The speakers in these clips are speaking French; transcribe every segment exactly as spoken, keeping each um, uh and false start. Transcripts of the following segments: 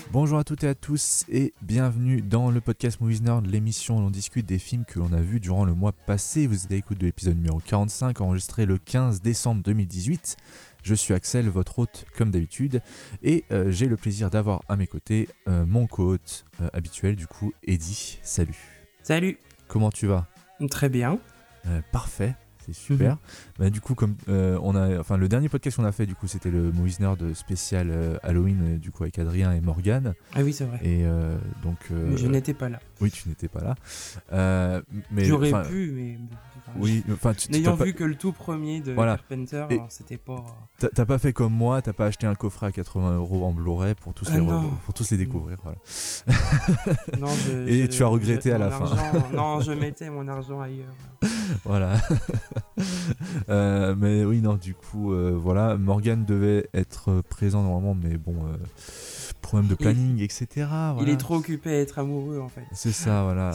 Bonjour à toutes et à tous et bienvenue dans le podcast Movies Nerd, l'émission où l'on discute des films que l'on a vus durant le mois passé. Vous êtes à l'écoute de l'épisode numéro quarante-cinq, enregistré le quinze décembre deux mille dix-huit. Je suis Axel, votre hôte comme d'habitude, et euh, j'ai le plaisir d'avoir à mes côtés euh, mon co-hôte euh, habituel, du coup, Eddy. Salut. Salut. Comment tu vas ? Très bien. Euh, parfait. C'est super. Mm-hmm. Bah, du coup, comme euh, on a, enfin le dernier podcast qu'on a fait, du coup, c'était le Movies Nerd spécial euh, Halloween, euh, du coup avec Adrien et Morgane. Ah oui, c'est vrai. Et euh, donc. Euh, mais je n'étais pas là. Oui, tu n'étais pas là. Euh, mais j'aurais pu, mais. Enfin, oui. Enfin, tu, n'ayant tu vu pas... que le tout premier de voilà. Carpenter, et alors, c'était pas. T'as, t'as pas fait comme moi, t'as pas acheté un coffret à quatre-vingts euros en Blu-ray pour tous ah les re... pour tous les découvrir. Voilà. Non, je, et je, tu as regretté je, à la argent, fin. Non, je mettais mon argent ailleurs. Voilà. euh, mais oui, non, du coup, euh, voilà, Morgane devait être présent normalement, mais bon, euh, problème de planning, il, et cetera. Voilà. Il est trop occupé à être amoureux, en fait. C'est ça, voilà.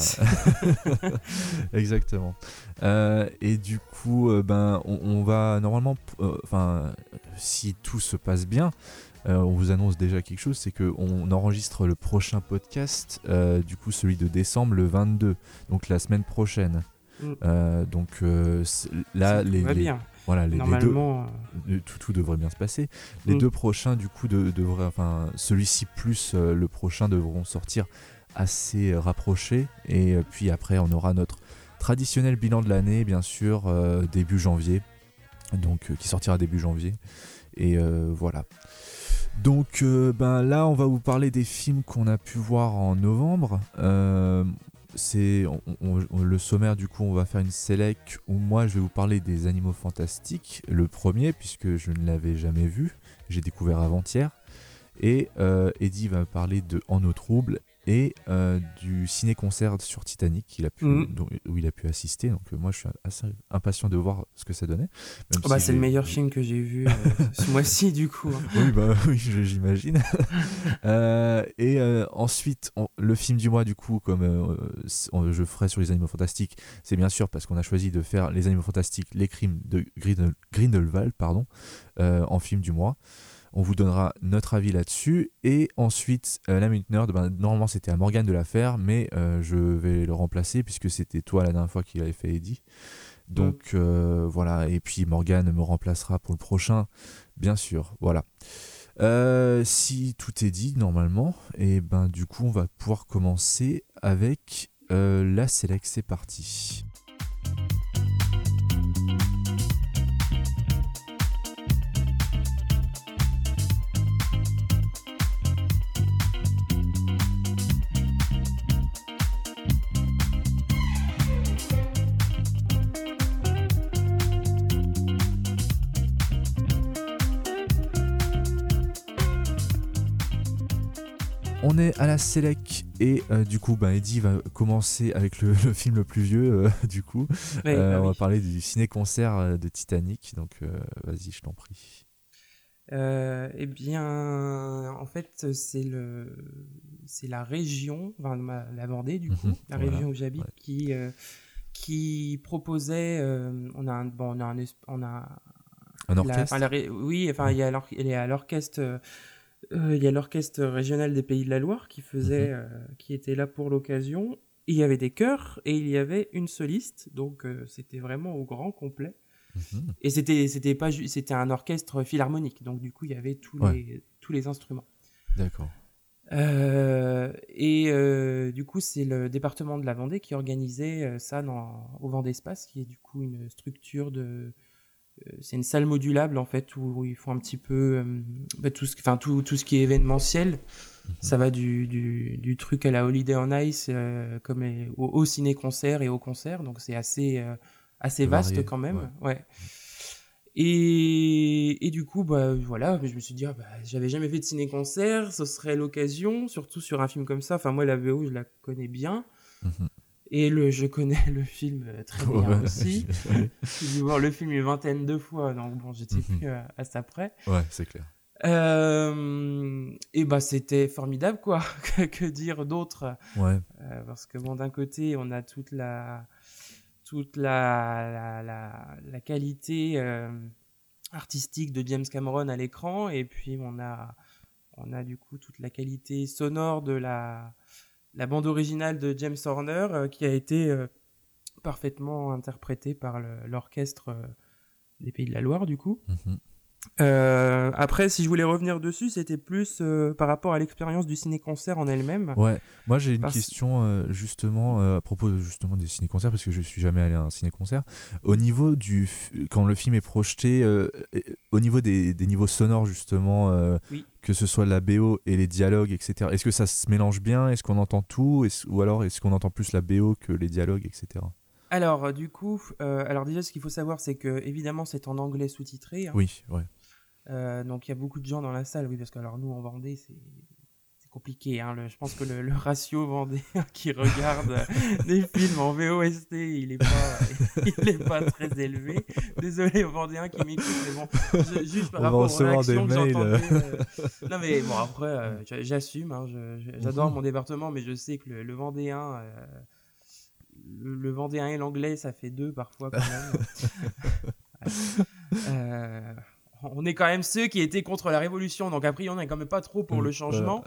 Exactement. Euh, et du coup, euh, ben, on, on va normalement, enfin, euh, si tout se passe bien, euh, on vous annonce déjà quelque chose, c'est qu'on enregistre le prochain podcast, euh, du coup, celui de décembre, le vingt-deux, donc la semaine prochaine. Mm. Euh, donc euh, là, ça les, va les, bien. voilà, les, Normalement, les deux, tout, tout devrait bien se passer. Les mm. deux prochains, du coup, de, devraient, enfin, celui-ci plus euh, le prochain devront sortir assez rapprochés. Et euh, puis après, on aura notre traditionnel bilan de l'année, bien sûr, euh, début janvier, donc euh, qui sortira début janvier. Et euh, voilà. Donc euh, ben là, on va vous parler des films qu'on a pu voir en novembre. Euh, c'est on, on, on, le sommaire, du coup, on va faire une select où moi je vais vous parler des Animaux Fantastiques, le premier, puisque je ne l'avais jamais vu, j'ai découvert avant-hier, et euh, Eddy va parler de En eau trouble et euh, du ciné-concert sur Titanic qu'il a pu, mmh. dont, où il a pu assister. Donc euh, moi je suis assez impatient de voir ce que ça donnait. Même oh bah, si c'est j'ai... le meilleur film que j'ai vu euh, ce mois-ci, du coup. Hein. Oui, bah oui, j'imagine. euh, et euh, ensuite, on, le film du mois, du coup, comme euh, on, je ferai sur les Animaux Fantastiques, c'est bien sûr parce qu'on a choisi de faire les Animaux Fantastiques, les crimes de Grindel, Grindelwald, pardon, euh, en film du mois. On vous donnera notre avis là-dessus. Et ensuite, euh, la Minute Nerd, ben, normalement c'était à Morgane de la faire, mais euh, je vais le remplacer puisque c'était toi la dernière fois qu'il avait fait Eddy. Donc mmh. euh, voilà, et puis Morgane me remplacera pour le prochain, bien sûr. Voilà. Euh, si tout est dit normalement, et ben du coup on va pouvoir commencer avec euh, la select. C'est parti. On est à la Select et euh, du coup bah, Eddy va commencer avec le, le film le plus vieux euh, du coup oui, euh, bah on oui. va parler du ciné-concert de Titanic, donc euh, vas-y, je t'en prie. Euh, eh bien en fait c'est le c'est la région, enfin la Vendée du coup, mmh, la voilà, région où j'habite, ouais. qui euh, qui proposait euh, on a un bon on a un on a un orchestre la, enfin, la, oui enfin il mmh. y, y a l'orchestre euh, il y a l'orchestre régional des Pays de la Loire qui faisait mmh. euh, qui était là pour l'occasion. Il y avait des chœurs et il y avait une soliste, donc euh, c'était vraiment au grand complet. Mmh. Et c'était c'était pas c'était un orchestre philharmonique, donc du coup il y avait tous ouais. les tous les instruments. D'accord. Euh, et euh, du coup c'est le département de la Vendée qui organisait ça dans au Vendespace, qui est du coup une structure de c'est une salle modulable en fait où, où ils font un petit peu euh, bah, tout ce enfin tout tout ce qui est événementiel. Mmh. Ça va du du du truc à la Holiday on Ice euh, comme les, au, au ciné-concert et au concert, donc c'est assez euh, assez vaste varié, quand même, ouais. ouais. Et et du coup bah voilà, je me suis dit ah, bah j'avais jamais fait de ciné-concert, ce serait l'occasion, surtout sur un film comme ça. Enfin moi la V O je la connais bien. Mmh. Et le, je connais le film très bien ouais, aussi. J'ai dû voir le film une vingtaine de fois, donc bon, j'étais mm-hmm. plus à, à ça près. Ouais, c'est clair. Euh, et bah c'était formidable, quoi. que, que dire d'autre ? Ouais. Euh, parce que bon, d'un côté, on a toute la, toute la, la, la, la qualité euh, artistique de James Cameron à l'écran, et puis on a on a du coup toute la qualité sonore de la, la bande originale de James Horner euh, qui a été euh, parfaitement interprétée par le, l'orchestre euh, des Pays de la Loire du coup. Mm-hmm. Euh, après, si je voulais revenir dessus, c'était plus euh, par rapport à l'expérience du ciné-concert en elle-même. Ouais, moi j'ai une Parce... question euh, justement euh, à propos de, justement des ciné-concerts parce que je suis jamais allé à un ciné-concert. Au niveau du f- quand le film est projeté, euh, euh, au niveau des, des niveaux sonores justement, euh, oui. que ce soit la B O et les dialogues, et cetera. Est-ce que ça se mélange bien? Est-ce qu'on entend tout? Est-ce, ou alors est-ce qu'on entend plus la B O que les dialogues, et cetera. Alors, euh, du coup, euh, alors déjà, ce qu'il faut savoir, c'est que évidemment, c'est en anglais sous-titré. Hein. Oui, ouais. Euh, donc, il y a beaucoup de gens dans la salle, oui, parce que alors nous, en Vendée, c'est, c'est compliqué. Hein, le, je pense que le, le ratio vendéen qui regarde des films en V O S T, il est pas, il est pas très élevé. Désolé aux Vendéens qui m'écoutent, mais bon, je, juste par On rapport va aux recevoir des réactions que mails. j'entendais. Euh... Non, mais bon, après, euh, j'assume. Hein, je, je, j'adore Mhm. mon département, mais je sais que le, le Vendéen. Euh, Le, le Vendéen et l'anglais, ça fait deux parfois quand même. euh, on est quand même ceux qui étaient contre la Révolution, donc après on n'est quand même pas trop pour le changement.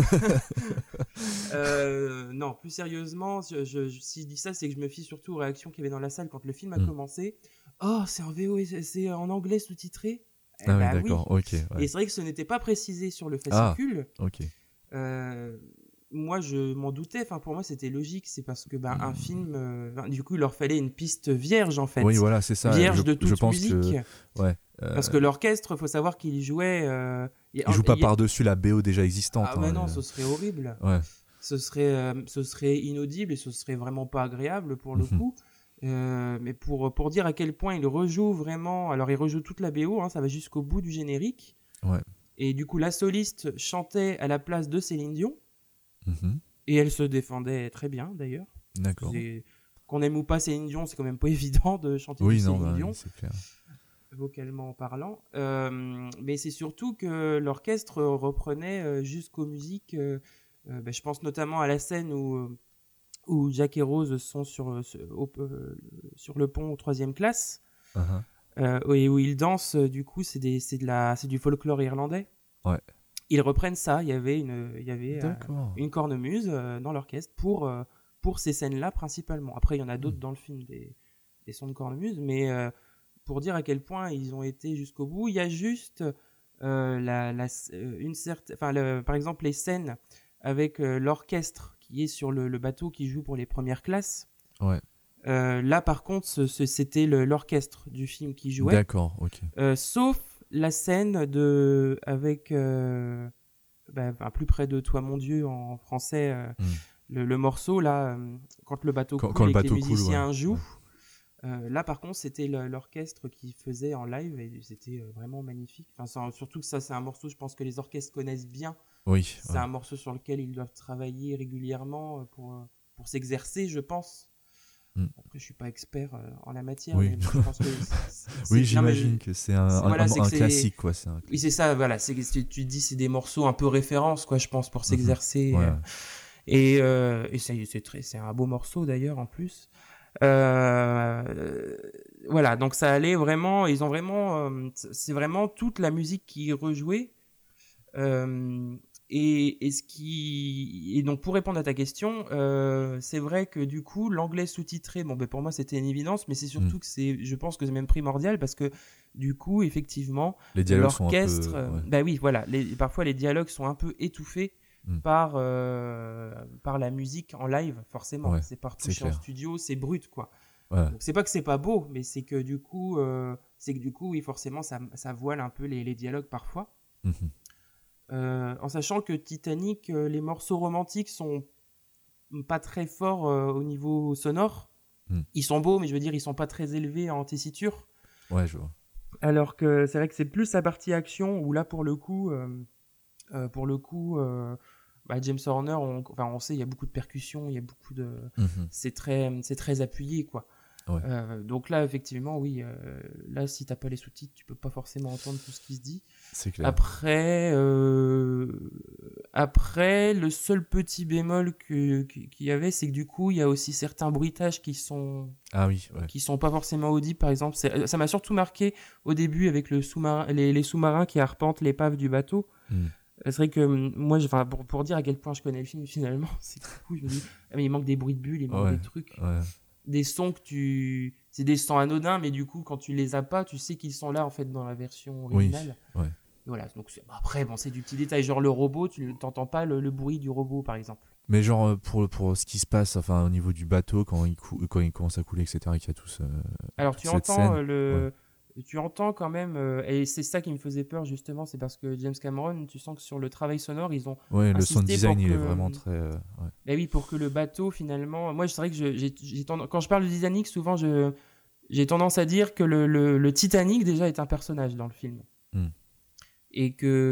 euh, non, plus sérieusement, je, je, si je dis ça, c'est que je me fie surtout aux réactions qu'il y avait dans la salle quand le film a mm. commencé. Oh, c'est en V O, c'est en anglais sous-titré. Eh ah bah, oui, d'accord, oui. ok. Ouais. Et c'est vrai que ce n'était pas précisé sur le fascicule. Ah, ok. Euh, moi je m'en doutais, enfin pour moi c'était logique, c'est parce que ben mmh. un film euh, ben, du coup il leur fallait une piste vierge en fait. Oui, voilà, c'est ça. Vierge je, de toute je pense musique. Que... Ouais, euh... Parce que l'orchestre, faut savoir qu'il jouait euh... il joue pas par-dessus la B O déjà existante. Ah mais hein, non, euh... ce serait horrible. Ouais. Ce serait euh, ce serait inaudible et ce serait vraiment pas agréable pour le mmh. coup. Euh, mais pour pour dire à quel point il rejoue vraiment, alors il rejoue toute la B O, hein, ça va jusqu'au bout du générique. Ouais. Et du coup la soliste chantait à la place de Céline Dion. Mmh. Et elle se défendait très bien, d'ailleurs. D'accord. C'est... Qu'on aime ou pas Céline Dion, c'est quand même pas évident de chanter oui, du non, Céline bah, Dion, c'est clair. vocalement parlant. Euh, mais c'est surtout que l'orchestre reprenait euh, jusqu'aux musiques. Euh, euh, bah, je pense notamment à la scène où, où Jack et Rose sont sur, sur, au, euh, sur le pont aux troisième classe. Uh-huh. Euh, et où ils dansent, du coup, c'est, des, c'est, de la, c'est du folklore irlandais. Ouais. Ils reprennent ça. Il y avait une, il y avait euh, une cornemuse euh, dans l'orchestre pour, euh, pour ces scènes-là principalement. Après, il y en a d'autres mmh. dans le film, des, des sons de cornemuse, mais euh, pour dire à quel point ils ont été jusqu'au bout, il y a juste euh, la, la, une certaine, enfin, le, par exemple, les scènes avec euh, l'orchestre qui est sur le, le bateau qui joue pour les premières classes. Ouais. Euh, là, par contre, ce, ce, c'était le, l'orchestre du film qui jouait. D'accord, ok. Euh, sauf la scène de avec euh, bah, bah, plus près de toi mon Dieu en français euh, mm. le, le morceau là euh, quand le bateau quand, coule quand et le que bateau les musiciens coule, ouais. jouent ouais. Euh, là par contre c'était le, l'orchestre qui faisait en live et c'était euh, vraiment magnifique, enfin, c'est, surtout que ça c'est un morceau je pense que les orchestres connaissent bien. Oui, c'est ouais. un morceau sur lequel ils doivent travailler régulièrement pour, pour s'exercer je pense. Après, je suis pas expert euh, en la matière, oui. mais je pense que c'est, c'est, oui, j'imagine mais, que c'est un, c'est, un, voilà, un, c'est un c'est, classique, quoi. C'est un classique. Oui, c'est ça. Voilà, c'est tu, tu dis c'est des morceaux un peu référence, quoi. Je pense pour s'exercer. Mmh, ouais. euh, et euh, et c'est, c'est très, c'est un beau morceau d'ailleurs en plus. Euh, voilà, donc ça allait vraiment. Ils ont vraiment, euh, c'est vraiment toute la musique qui est rejouée. Euh, Et, et ce qui et donc pour répondre à ta question, euh, c'est vrai que du coup l'anglais sous-titré, bon ben pour moi c'était une évidence, mais c'est surtout mmh. que c'est, je pense que c'est même primordial parce que du coup effectivement les dialogues l'orchestre, sont un peu, ouais. bah oui voilà, les, parfois les dialogues sont un peu étouffés mmh. par euh, par la musique en live forcément, ouais, c'est par touché en studio, c'est brut quoi. Ouais. Donc c'est pas que c'est pas beau, mais c'est que du coup euh, c'est que du coup oui forcément ça ça voile un peu les, les dialogues parfois. Mmh. Euh, en sachant que Titanic, euh, les morceaux romantiques sont pas très forts euh, au niveau sonore. Mm. Ils sont beaux, mais je veux dire, ils sont pas très élevés en tessiture. Ouais, je vois. Alors que c'est vrai que c'est plus la partie action où là, pour le coup, euh, euh, pour le coup, euh, bah, James Horner, on, enfin, on sait, il y a beaucoup de percussions, il y a beaucoup de, mm-hmm. c'est très, c'est très appuyé, quoi. Ouais. Euh, donc là, effectivement, oui. Euh, là, si t'as pas les sous-titres, tu peux pas forcément entendre tout ce qui se dit. C'est clair. Après, euh, après, le seul petit bémol que, qu'il y avait, c'est que du coup, il y a aussi certains bruitages qui sont, ah oui, ouais. qui sont pas forcément audibles. Par exemple, c'est, ça m'a surtout marqué au début avec le sous-marin, les, les sous-marins qui arpentent l'épave du bateau. Mm. C'est vrai que moi, je, pour, pour dire à quel point je connais le film finalement, c'est que du coup, je me dis, ah, mais il manque des bruits de bulles, il manque Ouais, des trucs, ouais. des sons que tu. C'est des sons anodins, mais du coup, quand tu les as pas, tu sais qu'ils sont là en fait dans la version Oui, originale. ouais. Et voilà, donc c'est- après, bon, c'est du petit détail, genre le robot, tu n'entends pas le, le bruit du robot par exemple. Mais genre, euh, pour, pour ce qui se passe, enfin, au niveau du bateau, quand il, cou- quand il commence à couler, et cetera, et qu'il y a tout ce- Alors toute tu cette entends scène. euh, Ouais. le. Tu entends quand même, euh, et c'est ça qui me faisait peur justement, c'est parce que James Cameron, tu sens que sur le travail sonore, ils ont Ouais, le sound insisté design, pour il est que. vraiment très. euh, ouais. Ben oui, pour que le bateau, finalement. Moi, c'est vrai que je- j'ai, j'ai tendance... quand je parle de Titanic, souvent, je... j'ai tendance à dire que le, le, le Titanic, déjà, est un personnage dans le film. Hmm. Et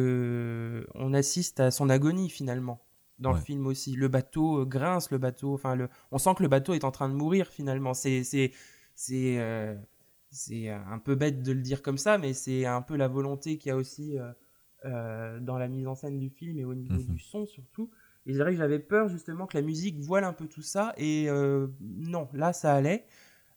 que on assiste à son agonie, finalement, dans Ouais. le film aussi. Le bateau euh, grince, le bateau. Enfin, le... on sent que le bateau est en train de mourir, finalement. C'est. c'est, c'est, euh, c'est un peu bête de le dire comme ça, mais c'est un peu la volonté qu'il y a aussi euh, euh, dans la mise en scène du film et au niveau Mhm. du son, surtout. Et c'est vrai que j'avais peur justement que la musique voile un peu tout ça. Et euh, non, là, ça allait.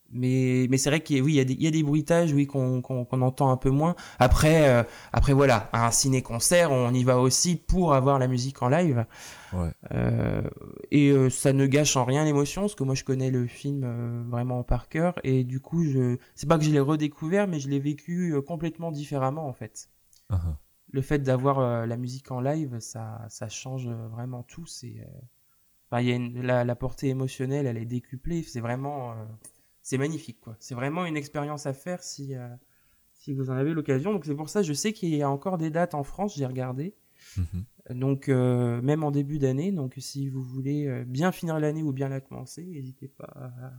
Mais, mais c'est vrai qu'il y a, oui, il y a des, il y a des bruitages oui, qu'on, qu'on, qu'on entend un peu moins. Après, euh, après voilà, un ciné-concert, on y va aussi pour avoir la musique en live. Ouais. Euh, et euh, ça ne gâche en rien l'émotion, parce que moi je connais le film euh, vraiment par cœur. Et du coup, je... c'est pas que je l'ai redécouvert, mais je l'ai vécu euh, complètement différemment en fait. Uh-huh. Le fait d'avoir euh, la musique en live, ça, ça change vraiment tout. C'est, euh... enfin, il y a une... la, la portée émotionnelle, elle est décuplée. C'est vraiment... Euh... c'est magnifique, quoi. C'est vraiment une expérience à faire si, euh, si vous en avez l'occasion. Donc c'est pour ça, je sais qu'il y a encore des dates en France, j'ai regardé. Mhm. Donc euh, même en début d'année. Donc si vous voulez euh, bien finir l'année ou bien la commencer, n'hésitez pas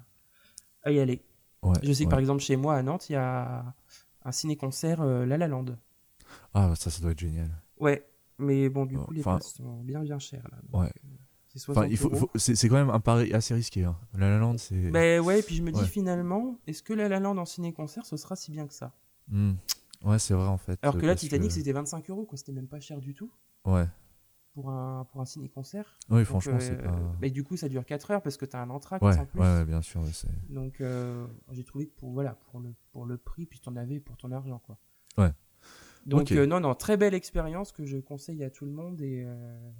à, à y aller. Ouais, Je sais que ouais. par exemple chez moi à Nantes, il y a un ciné-concert euh, La La Land. Ah, ça, ça doit être génial. Ouais, mais bon, du coup, les Enfin, places sont bien bien chères là. Donc, ouais. euh, c'est Enfin, soixante il faut, euros. faut- c'est, c'est quand même un pari assez risqué. Hein. La La Land, c'est. Ben ouais, et puis je me dis Ouais. finalement, est-ce que La La Land en ciné-concert, ce sera si bien que ça? Hmm. Ouais, c'est vrai en fait. Alors que là, parce Titanic, que- c'était vingt-cinq euros, quoi. C'était même pas cher du tout Ouais. pour un, pour un ciné-concert. Oui, Donc, franchement, euh, c'est pas. bah, du coup, ça dure quatre heures parce que t'as un entracte Ouais, en plus. ouais, ouais, bien sûr. Ouais, c'est... Donc, euh, j'ai trouvé que pour, voilà, pour, le, pour le prix, puis t'en avais pour ton argent, quoi. Ouais. Donc, Ok. euh, non, non, très belle expérience que je conseille à tout le monde. Et euh,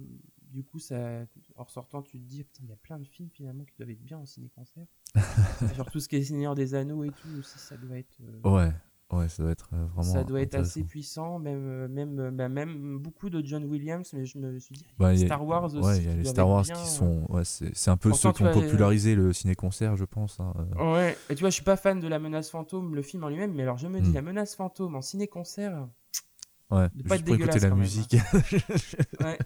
du coup, ça, en ressortant, tu te dis, putain, il y a plein de films finalement qui doivent être bien en ciné-concert. Genre tout ce qui est Seigneur des Anneaux et tout aussi, ça doit être. euh, Ouais, ouais, ça doit être euh, vraiment Ça doit être assez intéressant. puissant, même, euh, même, euh, bah, même beaucoup de John Williams, mais je me suis dit, il y a Bah, les il y a- Star Wars aussi ouais, il y a qui les doivent Star être Wars bien. qui euh. sont. Ouais, c'est, c'est un peu Pourtant, ceux tu qui ont vois, euh, popularisé le ciné-concert, je pense. Hein. euh. Ouais, et tu vois, je suis pas fan de La Menace Fantôme, le film en lui-même, mais alors je me dis, Hmm. La Menace Fantôme en ciné-concert, Ouais, de pas juste être pour écouter dégueulasse la quand même. musique. Ouais.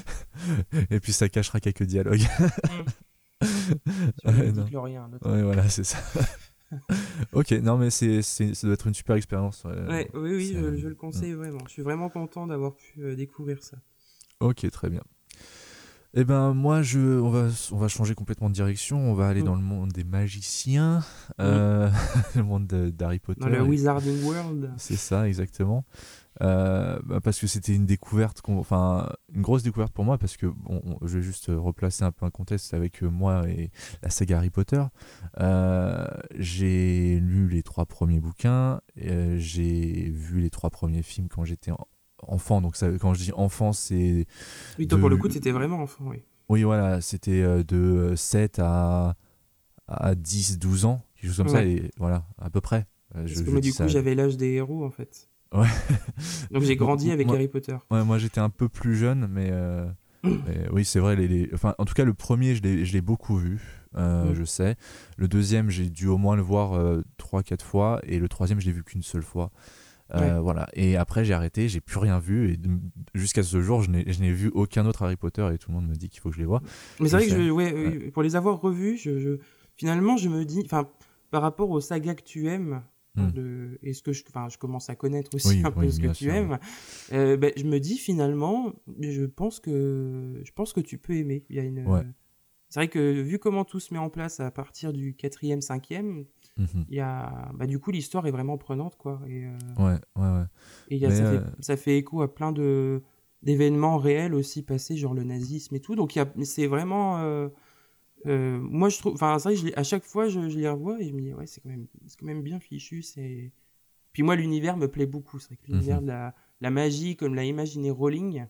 Et puis ça cachera quelques dialogues. Mm. Sur Ouais, le non. DeLorean, notamment. Ouais, voilà, c'est ça. Ok, non, mais c'est, c'est, ça doit être une super expérience. ouais. Ouais, oui, oui, C'est, je, euh, je le conseille vraiment. Je suis vraiment content d'avoir pu euh, découvrir ça. Ok, très bien. Eh ben moi, je, on va, on va changer complètement de direction. On va aller Mm. dans le monde des magiciens, Oui. euh, le monde de- d'Harry Potter. Dans le Et- Wizarding World. C'est ça, exactement. Euh, bah, parce que c'était une découverte, qu'on- enfin une grosse découverte pour moi, parce que bon, on- je vais juste replacer un peu un contexte avec euh, moi et la saga Harry Potter. Euh, j'ai lu les trois premiers bouquins, euh, j'ai vu les trois premiers films quand j'étais en- enfant. Donc ça, quand je dis enfant, c'est Oui, toi, de- pour le coup, t'étais vraiment enfant, oui. oui, voilà, c'était euh, de sept à, à dix douze ans, quelque chose comme ça, Ouais. et voilà, à peu près. Euh, Parce je- que je moi, dis du coup, ça. j'avais l'âge des héros, en fait. Ouais. Donc, j'ai grandi Moi- avec moi- Harry Potter. Ouais, moi j'étais un peu plus jeune, mais, euh, mais oui, c'est vrai. Les, les- enfin, en tout cas, le premier, je l'ai, je l'ai beaucoup vu, euh, Mm. je sais. Le deuxième, j'ai dû au moins le voir euh, trois quatre fois, et le troisième, je l'ai vu qu'une seule fois. Euh, Ouais. Voilà. Et après, j'ai arrêté, j'ai plus rien vu, et de- jusqu'à ce jour, je n'ai, je n'ai vu aucun autre Harry Potter, et tout le monde me dit qu'il faut que je les voie. Mais Je c'est vrai que sais. je, ouais, Ouais. euh, pour les avoir revus, je, je- finalement, je me dis, enfin, par rapport aux sagas que tu aimes, Mm. de, et ce que je, enfin, je commence à connaître aussi Oui, un peu oui, ce que bien tu sûr, aimes, euh, ben, je me dis finalement, je pense que, je pense que tu peux aimer. Il y a une, Ouais. c'est vrai que vu comment tout se met en place à partir du quatrième, cinquième, Mhm. il y a, bah, du coup, l'histoire est vraiment prenante, quoi. Et, euh, Ouais, ouais, ouais. et il y a, Mais, ça, euh, fait, ça fait écho à plein de d'événements réels aussi passés, genre le nazisme et tout. Donc il y a, c'est vraiment, euh, euh, moi je trouve, enfin c'est vrai que je les- à chaque fois je, je les revois et je me dis ouais c'est quand même, c'est quand même bien fichu. C'est, puis moi l'univers me plaît beaucoup. C'est vrai que l'univers Mhm. de la, la magie comme l'a imaginé Rowling,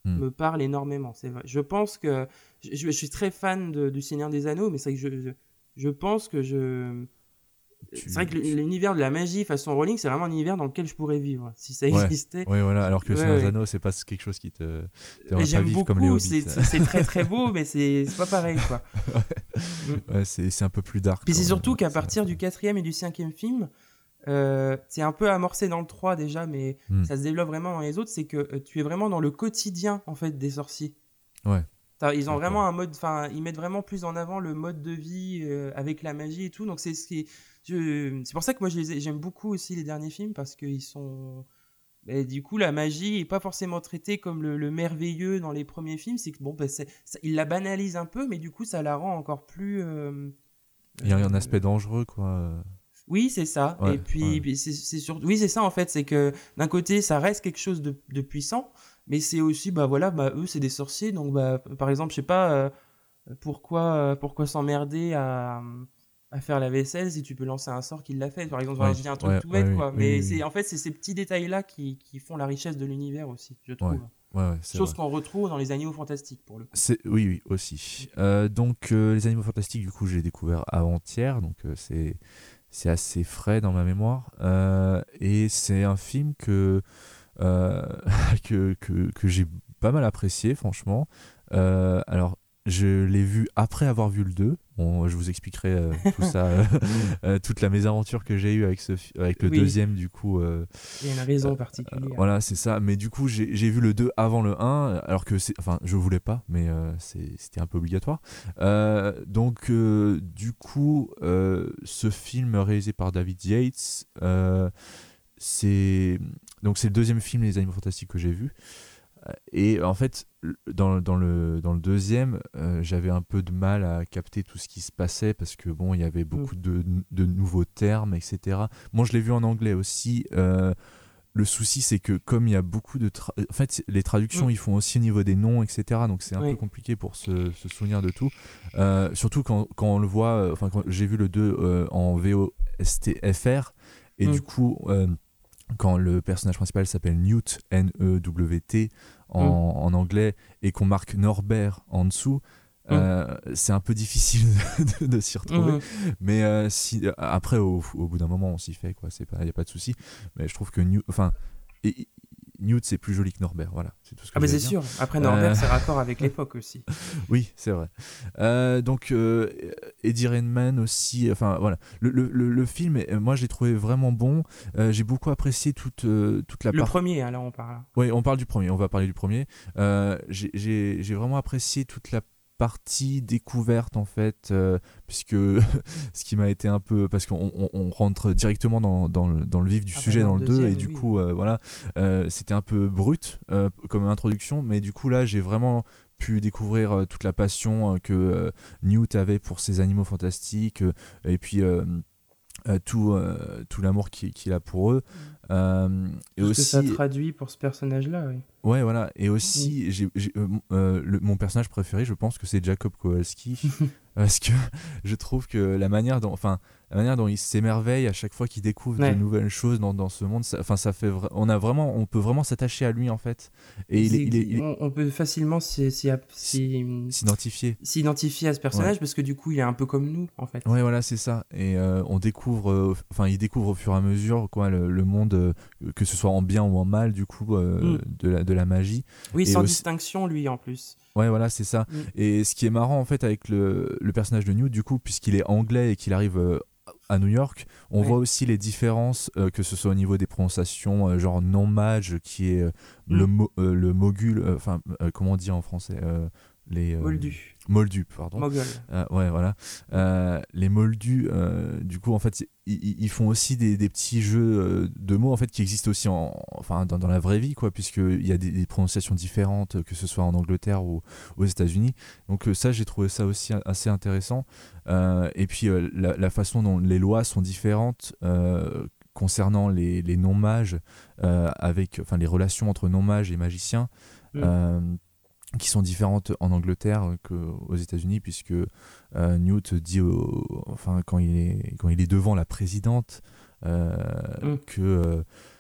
mm. me parle énormément. C'est vrai. Je pense que je, je suis très fan de, du Seigneur des Anneaux, mais c'est vrai que je, je, je pense que je tu, c'est vrai que tu... l'univers de la magie façon Rowling, c'est vraiment un univers dans lequel je pourrais vivre si ça existait. Oui, ouais, voilà. Alors que le Seigneur ouais, des Anneaux, c'est pas quelque chose qui te. J'aime beaucoup. Comme les Hobbits. C'est, c'est très très beau, mais c'est, c'est pas pareil, quoi. ouais, ouais c'est, c'est un peu plus dark. Puis c'est surtout qu'à partir du quatrième et du cinquième film. Euh, c'est un peu amorcé dans le trois déjà, mais mm. ça se développe vraiment dans les autres, c'est que euh, tu es vraiment dans le quotidien en fait des sorciers. Ouais. T'as, ils ont vraiment un mode, enfin ils mettent vraiment plus en avant le mode de vie euh, avec la magie et tout, donc c'est ce qui, je, c'est pour ça que moi je les ai, j'aime beaucoup aussi les derniers films parce qu'ils sont, bah, du coup la magie est pas forcément traitée comme le, le merveilleux dans les premiers films, c'est que bon bah, c'est, ça, ils la banalisent un peu, mais du coup ça la rend encore plus. Euh, il y a un aspect dangereux quoi. Oui, c'est ça. Ouais, et puis, ouais. puis c'est, c'est surtout, oui, c'est ça en fait, c'est que d'un côté, ça reste quelque chose de, de puissant, mais c'est aussi, bah voilà, bah eux, c'est des sorciers, donc bah, par exemple, je sais pas, euh, pourquoi, euh, pourquoi s'emmerder à, à faire la vaisselle si tu peux lancer un sort qui l'a fait. Par exemple, ouais. je dis un truc ouais, tout bête, ouais, quoi. Oui, mais oui, c'est, oui. en fait, c'est ces petits détails-là qui, qui font la richesse de l'univers aussi, je trouve. Ouais. Ouais, ouais, c'est chose vrai. qu'on retrouve dans les Animaux Fantastiques pour le coup. C'est, oui, oui, aussi. Euh, donc, euh, les Animaux Fantastiques, du coup, j'ai découvert avant-hier, donc euh, c'est. C'est assez frais dans ma mémoire. Euh, et c'est un film que, euh, que, que, que j'ai pas mal apprécié, franchement. Euh, alors, je l'ai vu après avoir vu le deux. Bon, je vous expliquerai euh, tout ça, euh, euh, toute la mésaventure que j'ai eue avec, ce, avec le oui. deuxième, du coup. Euh, Il y a une raison particulière. Euh, voilà, c'est ça. Mais du coup, j'ai, j'ai vu le deux avant le un, alors que c'est. Enfin, je voulais pas, mais euh, c'est, c'était un peu obligatoire. Euh, donc, euh, du coup, euh, ce film réalisé par David Yates, euh, c'est. Donc, c'est le deuxième film Les Animaux Fantastiques que j'ai vu. Et en fait, dans, dans, le, dans le deuxième, euh, j'avais un peu de mal à capter tout ce qui se passait parce que bon, il y avait beaucoup de, de nouveaux termes, et cetera. Moi, je l'ai vu en anglais aussi. Euh, le souci, c'est que comme il y a beaucoup de... Tra- en fait, les traductions, mmh. ils font aussi au niveau des noms, et cetera. Donc, c'est un oui. peu compliqué pour se, se souvenir de tout. Euh, surtout quand, quand on le voit... Enfin, quand j'ai vu le deux euh, en V O S T F R. Et mmh. du coup... Euh, quand le personnage principal s'appelle Newt, N E W T en, mmh. en anglais, et qu'on marque Norbert en dessous, mmh. euh, c'est un peu difficile de, de s'y retrouver. Mmh. Mais euh, si, après, au, au bout d'un moment, on s'y fait, quoi. Il n'y a pas de souci. Mais je trouve que Newt... Enfin, et, Newt, c'est plus joli que Norbert, voilà. C'est tout ce que ah, mais c'est dire. sûr. Après, Norbert, euh... c'est raccord avec l'époque aussi. Oui, c'est vrai. Euh, donc, euh, Eddie Redmayne aussi. Enfin, voilà. Le, le, le film, moi, je l'ai trouvé vraiment bon. Euh, j'ai beaucoup apprécié toute, euh, toute la Le part... premier, hein, là, on parle. Oui, on parle du premier. On va parler du premier. Euh, j'ai, j'ai, j'ai vraiment apprécié toute la partie découverte en fait euh, puisque ce qui m'a été un peu parce qu'on on, on rentre directement dans, dans, le, dans le vif du ah sujet dans le deux et du oui. coup euh, voilà euh, c'était un peu brut euh, comme introduction mais du coup là j'ai vraiment pu découvrir euh, toute la passion euh, que euh, Newt avait pour ces animaux fantastiques euh, et puis euh, euh, tout, euh, tout l'amour qu'il, qu'il a pour eux euh, et aussi, que ça traduit pour ce personnage là oui. Ouais, voilà. Et aussi, mmh. j'ai, j'ai, euh, euh, le, mon personnage préféré, je pense que c'est Jacob Kowalski. Parce que je trouve que la manière dont, enfin, la manière dont il s'émerveille à chaque fois qu'il découvre ouais. de nouvelles choses dans, dans ce monde, enfin, ça, ça fait, vra- on a vraiment, on peut vraiment s'attacher à lui en fait. Et il est, il est, il est, on, on peut facilement s'y, s'y, s'y, s'identifier, s'identifier à ce personnage ouais. parce que du coup, il est un peu comme nous en fait. Ouais, voilà, c'est ça. Et euh, on découvre, enfin, euh, il découvre au fur et à mesure quoi le, le monde, euh, que ce soit en bien ou en mal, du coup, euh, mmh. de la, de la magie. Oui, et sans aussi... distinction, lui en plus. Ouais, voilà, c'est ça. Mm. Et ce qui est marrant, en fait, avec le, le personnage de Newt, du coup, puisqu'il est anglais et qu'il arrive euh, à New York, on ouais. voit aussi les différences, euh, que ce soit au niveau des prononciations, euh, genre non-mage, qui est euh, mm. le, mo- euh, le mogul, enfin, euh, comment on dit en français euh, les, euh, Moldus. Moldus, pardon. Mogul. Euh, ouais, voilà. Euh, les Moldus, euh, du coup, en fait, ils, ils font aussi des, des petits jeux de mots, en fait, qui existent aussi en, enfin, dans, dans la vraie vie, quoi, puisqu'il y a des, des prononciations différentes, que ce soit en Angleterre ou aux États-Unis. Donc, ça, j'ai trouvé ça aussi assez intéressant. Euh, et puis, euh, la, la façon dont les lois sont différentes. Euh, concernant les, les non-mages, euh, avec, enfin, les relations entre non-mages et magiciens, mmh. euh, qui sont différentes en Angleterre qu'aux États-Unis, puisque euh, Newt dit, au, enfin, quand il est quand il est devant la présidente, euh, mmh. que euh,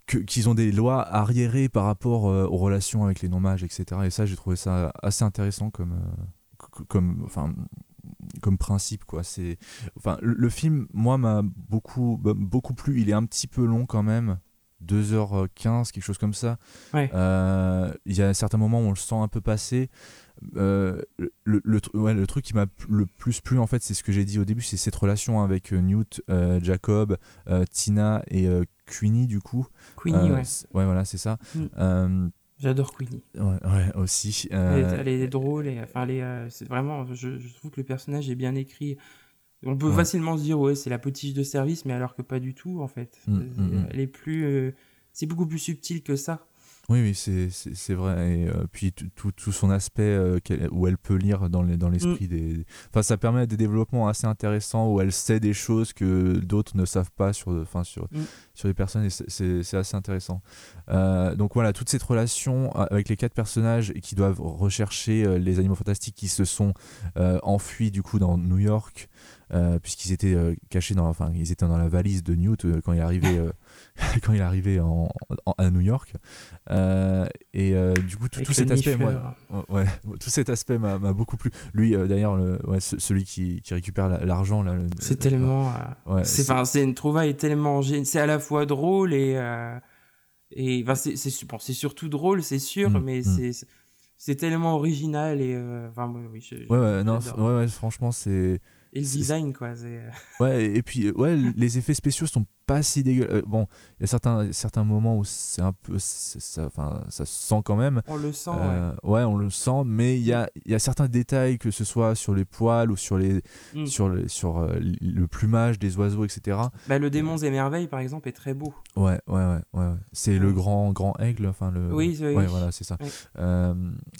que, qu'ils ont des lois arriérées par rapport euh, aux relations avec les non-mages, et cetera. Et ça, j'ai trouvé ça assez intéressant comme, euh, comme, enfin, comme principe, quoi. C'est, enfin, le, le film, moi, m'a beaucoup, beaucoup plu. Il est un petit peu long quand même. deux heures quinze, quelque chose comme ça. Ouais. Euh, il y a certains moments où on le sent un peu passer. Euh, le, le, ouais, le truc qui m'a le plus plu, en fait, c'est ce que j'ai dit au début, c'est cette relation avec euh, Newt, euh, Jacob, euh, Tina et euh, Queenie, du coup. Queenie, Euh, ouais. Ouais, voilà, c'est ça. Mm. Euh, J'adore Queenie. ouais, ouais, aussi. Elle, Euh, est, elle est drôle, et, enfin, elle est, euh, c'est vraiment, je, je trouve que le personnage est bien écrit. On peut ouais. facilement se dire, ouais, c'est la potiche de service, mais alors que pas du tout, en fait. Mm, Euh, mm, Elle est plus, euh, c'est beaucoup plus subtil que ça. Oui, oui, c'est, c'est, c'est vrai. Et euh, puis tout, tout, tout son aspect euh, qu'elle- où elle peut lire dans, les, dans l'esprit Mm. des. Enfin, ça permet des développements assez intéressants où elle sait des choses que d'autres ne savent pas sur, enfin, sur, Mm. sur les personnes et c'est, c'est, c'est assez intéressant. Euh, donc voilà, toute cette relation avec les quatre personnages qui doivent rechercher euh, les animaux fantastiques qui se sont euh, enfuis du coup dans New York. Euh, puisqu'ils étaient euh, cachés dans, enfin, ils étaient dans la valise de Newt euh, quand il est arrivé, euh, quand il est arrivé en, en- à New York. Euh, et euh, du coup, tout, Avec tout le cet aspect, moi, Mifleur. ouais, tout cet aspect m'a, m'a beaucoup plu. Lui, euh, d'ailleurs, le, ouais, ce- celui qui, qui récupère la- l'argent là. le- C'est le- tellement, euh, ouais, c'est, c'est- enfin, c'est une trouvaille tellement géniale. C'est à la fois drôle et, euh, et, enfin, c'est, c'est, bon, c'est surtout drôle, c'est sûr, Mm, mais mm. c'est, c'est tellement original et, euh, enfin, oui, oui, je- je- Ouais, ouais, non, j'adore. ouais, ouais, franchement, c'est. Et le c'est- design, quoi, c'est. Ouais, et puis euh, ouais, les effets spéciaux sont pas si dégueux. euh, bon, il y a certains, certains moments où c'est un peu. c'est- ça, enfin, ça se sent quand même. On le sent, ouais. Euh, ouais, on le sent, mais il y a, il y a certains détails, que ce soit sur les poils ou sur, les, Mm. sur, les, sur euh, le plumage des oiseaux, et cetera. Bah, le Démons et Merveilles, par exemple, est très beau. Ouais, ouais, ouais, ouais, ouais. C'est Ouais. le grand, grand aigle, enfin le. Oui, oui, Ouais, oui. voilà, c'est ça. Ouais. Euh,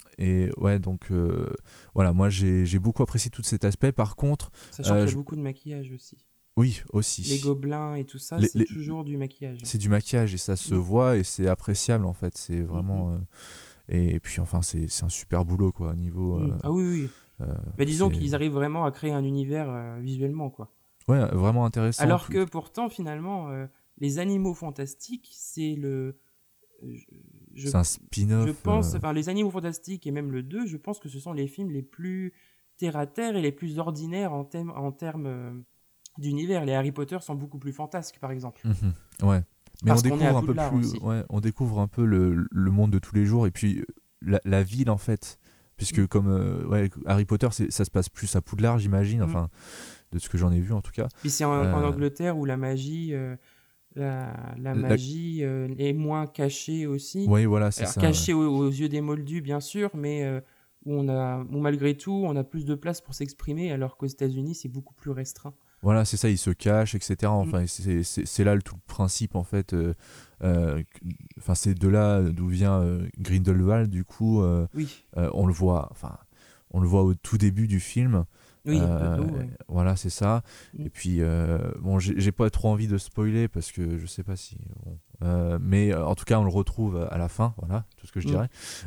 et ouais, donc euh, voilà, moi j'ai, j'ai beaucoup apprécié tout cet aspect. Par contre, Sachant euh, qu'il y a je- beaucoup de maquillage aussi. oui, aussi. Les gobelins et tout ça, Les- c'est les- toujours du maquillage. C'est du maquillage et ça se Mm. voit et c'est appréciable en fait. C'est vraiment. euh, et, et puis enfin, c'est, c'est un super boulot quoi, au niveau. Mm. euh, Ah oui, oui. euh, Mais disons c'est- qu'ils arrivent vraiment à créer un univers euh, visuellement, quoi. Ouais, vraiment intéressant. Alors tout- que pourtant, finalement, euh, les animaux fantastiques, c'est le. Je, je, c'est un spin-off. je pense, euh, enfin, les animaux fantastiques et même le deux, je pense que ce sont les films les plus terre à terre et les plus ordinaires en, thème- en termes euh, d'univers. Les Harry Potter sont beaucoup plus fantasques, par exemple. mhm, ouais. Mais Parce on qu'on est à découvre un peu Poudlard plus. aussi. Ouais, on découvre un peu le, le monde de tous les jours et puis euh, la, la ville en fait. Puisque Mm. comme euh, ouais, Harry Potter, c'est, ça se passe plus à Poudlard, j'imagine. Mm. Enfin, de ce que j'en ai vu en tout cas. Puis c'est en, Euh, en Angleterre où la magie, euh, la, la La- magie euh, est moins cachée aussi. Oui, voilà, c'est Alors, ça. cachée aux, aux yeux des moldus, bien sûr, mais euh, où, on a, où malgré tout, on a plus de place pour s'exprimer, alors qu'aux États-Unis, c'est beaucoup plus restreint. Voilà, c'est ça, il se cache, et cetera. Mm. Enfin, c'est, c'est, c'est là le tout le principe, en fait. euh, euh, que- Enfin, c'est de là d'où vient euh, Grindelwald, du coup. euh, Oui, euh, on le voit, enfin, on le voit au tout début du film. oui, un peu Euh, d'eau, ouais. Voilà, c'est ça. Mm. Et puis, euh, bon, j'ai, j'ai pas trop envie de spoiler parce que je sais pas si. Bon, euh, mais euh, en tout cas, on le retrouve à la fin, voilà, tout ce que je Mm. dirais.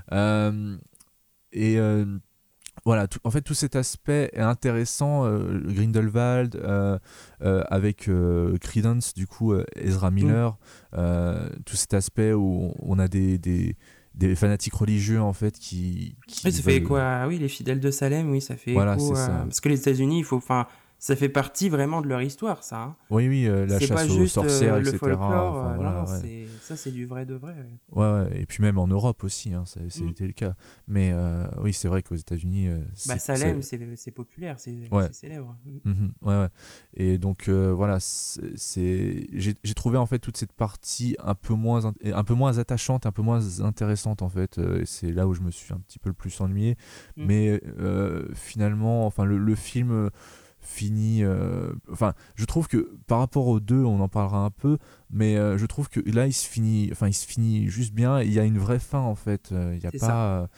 Euh, et. euh, voilà, tout- en fait, tout cet aspect est intéressant. euh, Grindelwald, euh, euh, avec euh, Credence, du coup, euh, Ezra Miller, euh, tout cet aspect où on a des, des, des fanatiques religieux, en fait, qui. qui Oui, ça fait veulent- écho à oui, les fidèles de Salem, oui, ça fait Voilà, écho c'est à- ça. Parce que les États-Unis, il faut, enfin, ça fait partie vraiment de leur histoire, ça. Hein. Oui, oui, euh, la C'est pas chasse aux juste euh, sorcières, le et cetera. folklore, Enfin, euh, voilà, non, non, ouais. c'est- ça c'est du vrai de vrai. ouais. Ouais, ouais, et puis même en Europe aussi, hein, ça- Mm. c'était le cas. Mais euh, oui, c'est vrai qu'aux États-Unis. euh, Bah, c'est- Salem, c'est- c'est c'est populaire, c'est Ouais. c'est célèbre. Mm. Mhm, ouais, ouais. Et donc euh, voilà, c'est, c'est- j'ai, j'ai trouvé en fait toute cette partie un peu moins, int- un peu moins attachante, un peu moins intéressante en fait. euh, et c'est là où je me suis un petit peu le plus ennuyé. Mm. Mais euh, finalement, enfin le, le film euh, finit. euh, Enfin, je trouve que par rapport aux deux, on en parlera un peu, mais euh, je trouve que là, il se finit, enfin, il se finit juste bien. Et il y a une vraie fin en fait. euh, Il y a C'est pas. euh,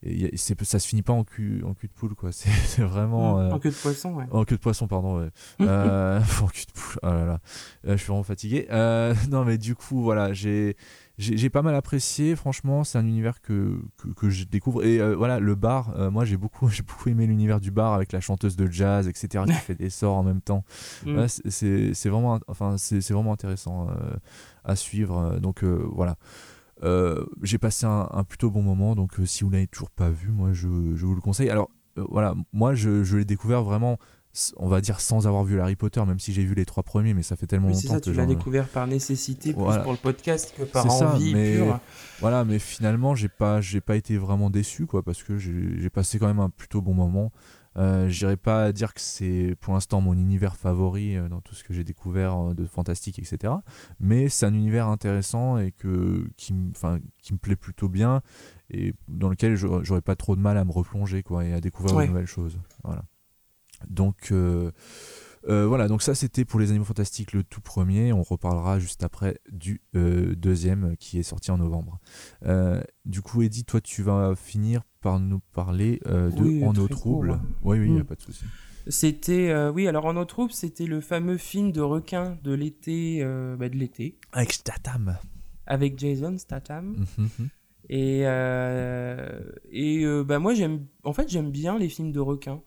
et, et c'est, ça se finit pas en cul, en cul de poule, quoi. C'est, c'est vraiment. Mmh, Euh, en queue de poisson, ouais. En queue de poisson, pardon. Ouais. euh, en cul de poule. Oh là là. Là, je suis vraiment fatigué. Euh, non, mais du coup, voilà, j'ai, j'ai, j'ai pas mal apprécié. Franchement, c'est un univers que, que, que je découvre. Et euh, voilà, le bar, euh, moi, j'ai beaucoup, j'ai beaucoup aimé l'univers du bar avec la chanteuse de jazz, et cetera, qui fait des sorts en même temps. Mmh. Voilà, c'est, c'est, c'est, vraiment, enfin, c'est, c'est vraiment intéressant euh, à suivre. Donc, euh, voilà. Euh, j'ai passé un, un plutôt bon moment. Donc, euh, si vous l'avez toujours pas vu, moi, je, je vous le conseille. Alors, euh, voilà, moi, je, je l'ai découvert vraiment, on va dire, sans avoir vu Harry Potter, même si j'ai vu les trois premiers, mais ça fait tellement Oui, longtemps c'est ça, que tu l'as j'en... découvert par nécessité, plus Voilà. pour le podcast que par C'est ça, envie mais pure. voilà, mais finalement, j'ai pas, j'ai pas été vraiment déçu, quoi, parce que j'ai, j'ai passé quand même un plutôt bon moment. Euh, j'irais pas dire que c'est pour l'instant mon univers favori euh, dans tout ce que j'ai découvert euh, de fantastique, et cetera. Mais c'est un univers intéressant et que, qui, m- 'fin, qui me plaît plutôt bien et dans lequel j'aurais j'aurais pas trop de mal à me replonger, quoi, et à découvrir de Ouais. nouvelles choses. Voilà. Donc euh, euh, voilà, donc ça c'était pour les Animaux Fantastiques le tout premier. On reparlera juste après du euh, deuxième qui est sorti en novembre. Euh, du coup, Eddie, toi tu vas finir par nous parler euh, de Oui, En eau très court, trouble. hein. Oui, oui, il Mm. n'y a pas de souci. C'était, euh, oui, alors En eau trouble, c'était le fameux film de requin de l'été, euh, bah, de l'été, Avec Statham. avec Jason Statham. Mhm, mhm. Et, euh, et euh, bah, moi, j'aime, en fait, j'aime bien les films de requins.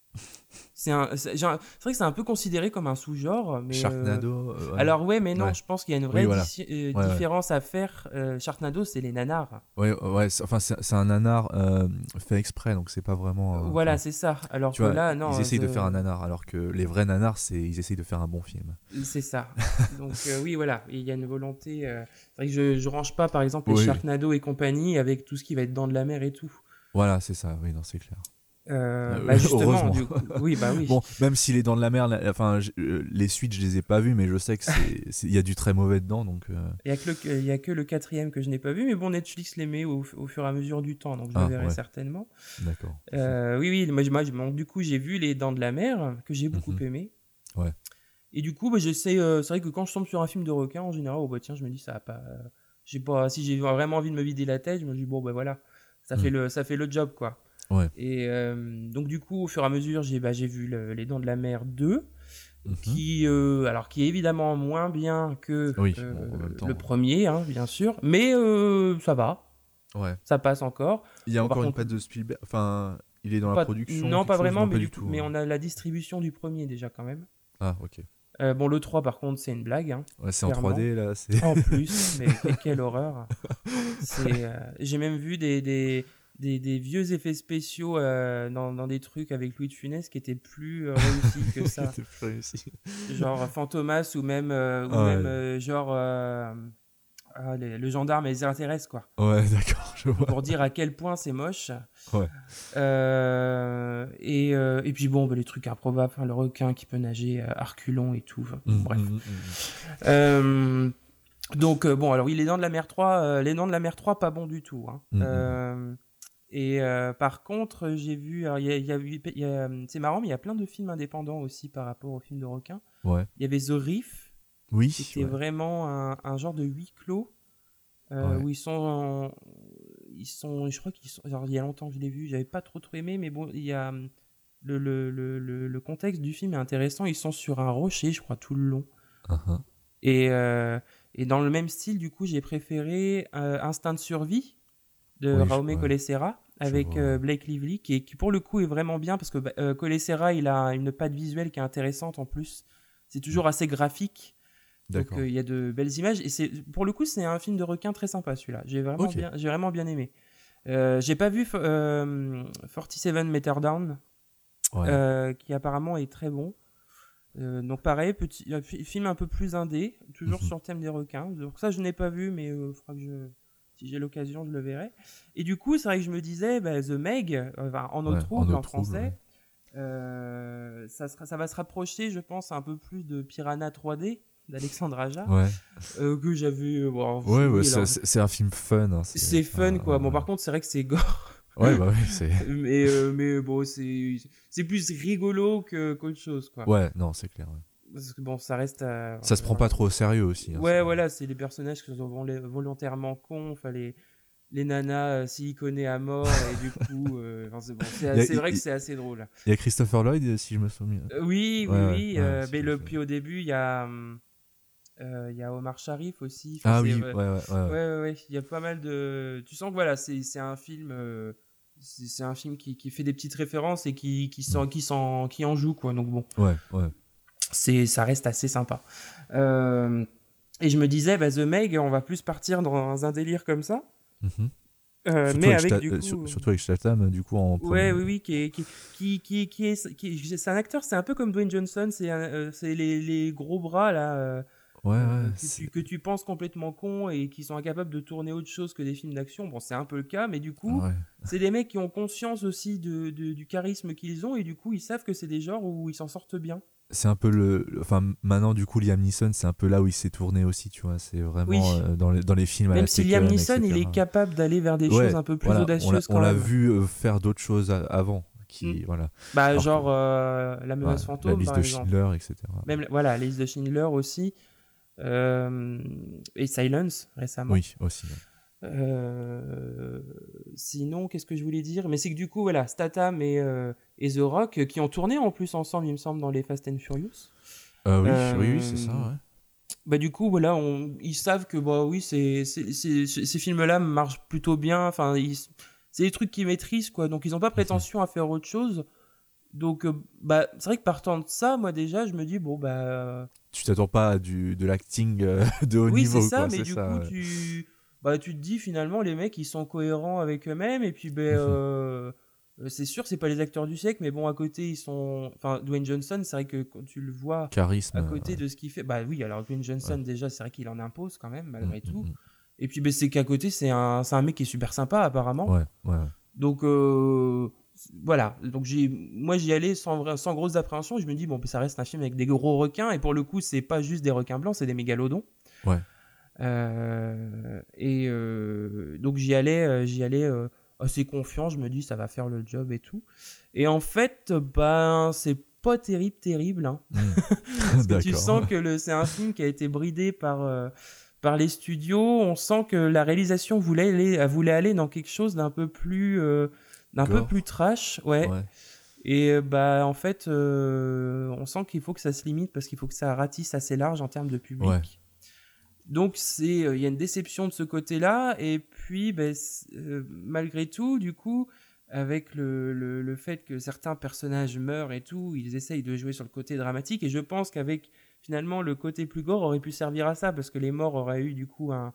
C'est un, c'est, genre, c'est vrai que c'est un peu considéré comme un sous-genre, mais euh, Sharknado. euh, ouais. alors ouais, mais non, Ouais. je pense qu'il y a une Oui, vraie voilà. dici- euh, Ouais, ouais. différence à faire. Euh, Sharknado, c'est les nanars. Ouais, ouais, c'est- enfin c'est, c'est un nanar euh, fait exprès, donc c'est pas vraiment. euh, Voilà, enfin, c'est ça. Alors tu que vois, là, non, ils essayent de The- faire un nanar, alors que les vrais nanars, c'est ils essayent de faire un bon film. c'est ça. Donc euh, oui, voilà, il y a une volonté. euh, C'est vrai que je, je range pas, par exemple, les Oui. Sharknado et compagnie avec tout ce qui va être dans de la mer et tout. Voilà, c'est ça. Oui, non, c'est clair. Euh, Euh, bah justement, heureusement. du coup, oui, bah oui. Bon, même s'il est dans de la mer, là, enfin, j- euh, les suites, je les ai pas vues, mais je sais que c'est, c'est- il y a du très mauvais dedans, donc. euh, Il y a que le, il y a que le quatrième que je n'ai pas vu, mais bon, Netflix les met au, au fur et à mesure du temps, donc je Ah, le verrai ouais. certainement. D'accord. Euh, oui, oui, moi, je- moi, je- bon, du coup, j'ai vu Les Dents de la Mer, que j'ai beaucoup Mhm. aimé. Ouais. Et du coup, bah, j'essaie. euh, c'est vrai que quand je tombe sur un film de requin, en général, oh, bah, tiens, je me dis, ça va pas. euh, j'ai pas si j'ai vraiment envie de me vider la tête, je me dis, bon, bah voilà, ça, Mm. fait, le, ça fait le job, quoi. Ouais. Et euh, donc, du coup, au fur et à mesure, j'ai, bah, j'ai vu le- Les Dents de la Mer deux, Mhm. qui, euh, alors, qui est évidemment moins bien que Oui, euh, bon, en même temps. le premier, hein, bien sûr, mais euh, ça va, Ouais. ça passe encore. Il y a Bon, par encore une contre, patte de Spielberg. Enfin, il est dans pas- la production. non, quelque pas chose vraiment, Non, mais, pas du du coup, tout. mais hein. on a la distribution du premier déjà quand même. Ah, ok. Euh, bon, le trois, par contre, c'est une blague, hein. Ouais, c'est en Clairement. trois D là. C'est... En plus, mais, mais quelle horreur. C'est, euh, j'ai même vu des, des, des, des vieux effets spéciaux euh, dans, dans des trucs avec Louis de Funès qui étaient plus euh, réussis que ça. C'était plus réussi. Genre Fantomas ou même, euh, ou Ah ouais. même euh, genre euh, ah, les- le gendarme et les extraterrestres, quoi. Ouais, d'accord, je vois. Pour dire à quel point c'est moche. Ouais. Euh, et, euh, et puis bon, bah, les trucs improbables, enfin, le requin qui peut nager à reculons et tout. Enfin, Mm, bref. mm, mm, Euh, donc euh, bon, alors oui, les dents de la mer trois, euh, les dents de la mer trois, pas bon du tout, hein. Mhm. Euh, et euh, par contre, j'ai vu, alors il y a, il y a eu- il y a- c'est marrant, mais il y a plein de films indépendants aussi par rapport aux films de requins. mm. Ouais. Il y avait The Reef, Oui. c'était ouais. vraiment un, un genre de huis clos euh, Ouais. où ils sont, ils sont, je crois qu'ils sont, genre, il y a longtemps que je l'ai vu, j'avais pas trop trop aimé, mais bon, il y a le, le, le, le, le contexte du film est intéressant. Ils sont sur un rocher, je crois, tout le long. Uh-huh. Et, euh, et dans le même style, du coup, j'ai préféré euh, Instinct de survie de Oui, je- Raume ouais. Colessera avec vois, euh, ouais. Blake Lively, qui, est- qui pour le coup est vraiment bien parce que bah, euh, Colessera, il a une patte visuelle qui est intéressante en plus. C'est toujours assez graphique. Donc D'accord. euh, il y a de belles images. Et c'est, pour le coup, c'est un film de requin très sympa celui-là. J'ai vraiment, Ok. bien, j'ai vraiment bien aimé. Euh, j'ai pas vu euh, quarante-sept Meter Down, Ouais. euh, qui apparemment est très bon. Euh, donc pareil, petit un fi- film un peu plus indé, toujours Mhm. sur le thème des requins. Donc ça je n'ai pas vu, mais euh, faudra que je, si j'ai l'occasion, je le verrai. Et du coup, c'est vrai que je me disais, bah, The Meg, euh, enfin, en eau Ouais, trouble En eau en trouble, français, ouais. euh, ça, sera, ça va se rapprocher, je pense, un peu plus de Piranha trois D d'Alexandre Aja, Ouais. euh, que j'avais. euh, bon, Ouais, oui, ouais, c'est, alors, c'est- c'est un film fun. hein, c'est fun enfin, quoi. Bon, euh, par contre, c'est vrai que c'est gore. Ouais, bah oui, c'est. mais, euh, mais bon, c'est, c'est plus rigolo que, qu'autre chose quoi. Ouais, non, c'est clair. ouais. Parce que bon, ça reste. euh, Ça se prend pas trop au sérieux aussi. hein, Ouais, c'est- voilà, c'est les personnages qui sont vol- volontairement cons. Enfin, les, les nanas euh, siliconées à mort et du coup, euh, enfin, c'est, bon, c'est, Il y a- c'est vrai il- que c'est assez drôle. Il y a Christopher Lloyd, si je me souviens. Euh, oui, Ouais, oui, ouais, oui. ouais, euh, c'est mais le, Christopher. puis au début, il y a, hum, euh, il y a Omar Sharif aussi. Enfin, Ah c'est, oui, ouais, ouais, ouais, ouais. ouais, ouais, ouais, il y a pas mal de. Tu sens que voilà, c'est, c'est un film. euh, c'est, c'est un film qui, qui fait des petites références et qui, qui, s'en, Mm. qui, s'en, qui en joue, quoi. Donc bon, Ouais, ouais. c'est, ça reste assez sympa. Euh, et je me disais, bah, The Meg, on va plus partir dans un délire comme ça. Mhm. Euh, Surtout mais avec, avec Sta- du euh, coup. sur- euh, surtout avec Statham, du coup, en Ouais, premier. oui, oui, qui est, qui, qui, qui, qui est, qui est- c'est un acteur, c'est un peu comme Dwayne Johnson, c'est, un- euh, c'est les, les gros bras là, euh, Ouais, ouais. euh, que c'est- tu, que tu penses complètement cons et qui sont incapables de tourner autre chose que des films d'action. Bon, c'est un peu le cas, mais du coup, Ouais. c'est des mecs qui ont conscience aussi de, de- du charisme qu'ils ont et du coup, ils savent que c'est des genres où ils s'en sortent bien. C'est un peu le. le- Enfin, maintenant, du coup, Liam Neeson, c'est un peu là où il s'est tourné aussi, tu vois. C'est vraiment Oui, euh, dans, les, dans les films à même la si Liam Taken, Neeson, il et cetera. est capable d'aller vers des choses Ouais, un peu plus voilà, on l'a, audacieuses on quand l'a même. vu euh, faire d'autres choses a- avant. Mm. Qui, voilà. Bah, Alors que- genre euh, La voilà, menace la fantôme, liste par de exemple. Schindler, et cetera. Même, voilà, la liste de Schindler aussi. Euh, et Silence, récemment. Oui, aussi. Ouais. Euh, sinon, qu'est-ce que je voulais dire? Mais c'est que du coup, voilà, Statham et, euh, et The Rock, euh, qui ont tourné en plus ensemble, il me semble, dans les Fast and Furious. Euh, oui, Euh, oui, oui, c'est ça. Ouais. Bah, du coup, voilà, on, ils savent que bah, oui, c'est, c'est, c'est- c'est- ces films-là marchent plutôt bien. Enfin, ils- c'est des trucs qu'ils maîtrisent, quoi. Donc, ils n'ont pas prétention à faire autre chose. Donc, euh, bah, c'est vrai que partant de ça, moi déjà, je me dis, bon, bah. Tu t'attends pas à du, de l'acting euh, de haut Oui, niveau, c'est ça, quoi. mais C'est du ça. coup, Ouais. tu, bah, tu te dis finalement, les mecs, ils sont cohérents avec eux-mêmes, et puis, ben, Mhm. euh, euh, c'est sûr, c'est pas les acteurs du siècle, mais bon, à côté, ils sont. Enfin, Dwayne Johnson, c'est vrai que quand tu le vois Charisme. à euh, côté ouais. de ce qu'il fait, bah oui, alors Dwayne Johnson, Ouais. déjà, c'est vrai qu'il en impose quand même, Mm, malgré mm, tout. mm. Et puis, ben, c'est qu'à côté, c'est un, c'est un mec qui est super sympa, apparemment. Ouais, ouais, ouais. Donc, euh, voilà. Donc, j'ai, moi, j'y allais sans, vra- sans grosse appréhension. Je me dis, bon, ça reste un film avec des gros requins. Et pour le coup, c'est pas juste des requins blancs, c'est des mégalodons. Ouais. Euh, et euh, donc, j'y allais, euh, j'y allais euh, assez confiant. Je me dis, ça va faire le job et tout. Et en fait, ben, c'est pas terrible, terrible. Hein. Mm. Parce que tu D'accord. sens que le, c'est un film qui a été bridé par. euh, par les studios, on sent que la réalisation voulait aller, voulait aller dans quelque chose d'un peu plus, euh, d'un peu Gore. plus trash, ouais. Ouais. Et euh, bah en fait, euh, on sent qu'il faut que ça se limite parce qu'il faut que ça ratisse assez large en termes de public. Ouais. Donc c'est, il y a une déception de ce côté-là. Et puis, bah, euh, malgré tout, du coup, avec le, le, le fait que certains personnages meurent et tout, ils essayent de jouer sur le côté dramatique. Et je pense qu'avec finalement le côté plus gore aurait pu servir à ça parce que les morts auraient eu du coup un,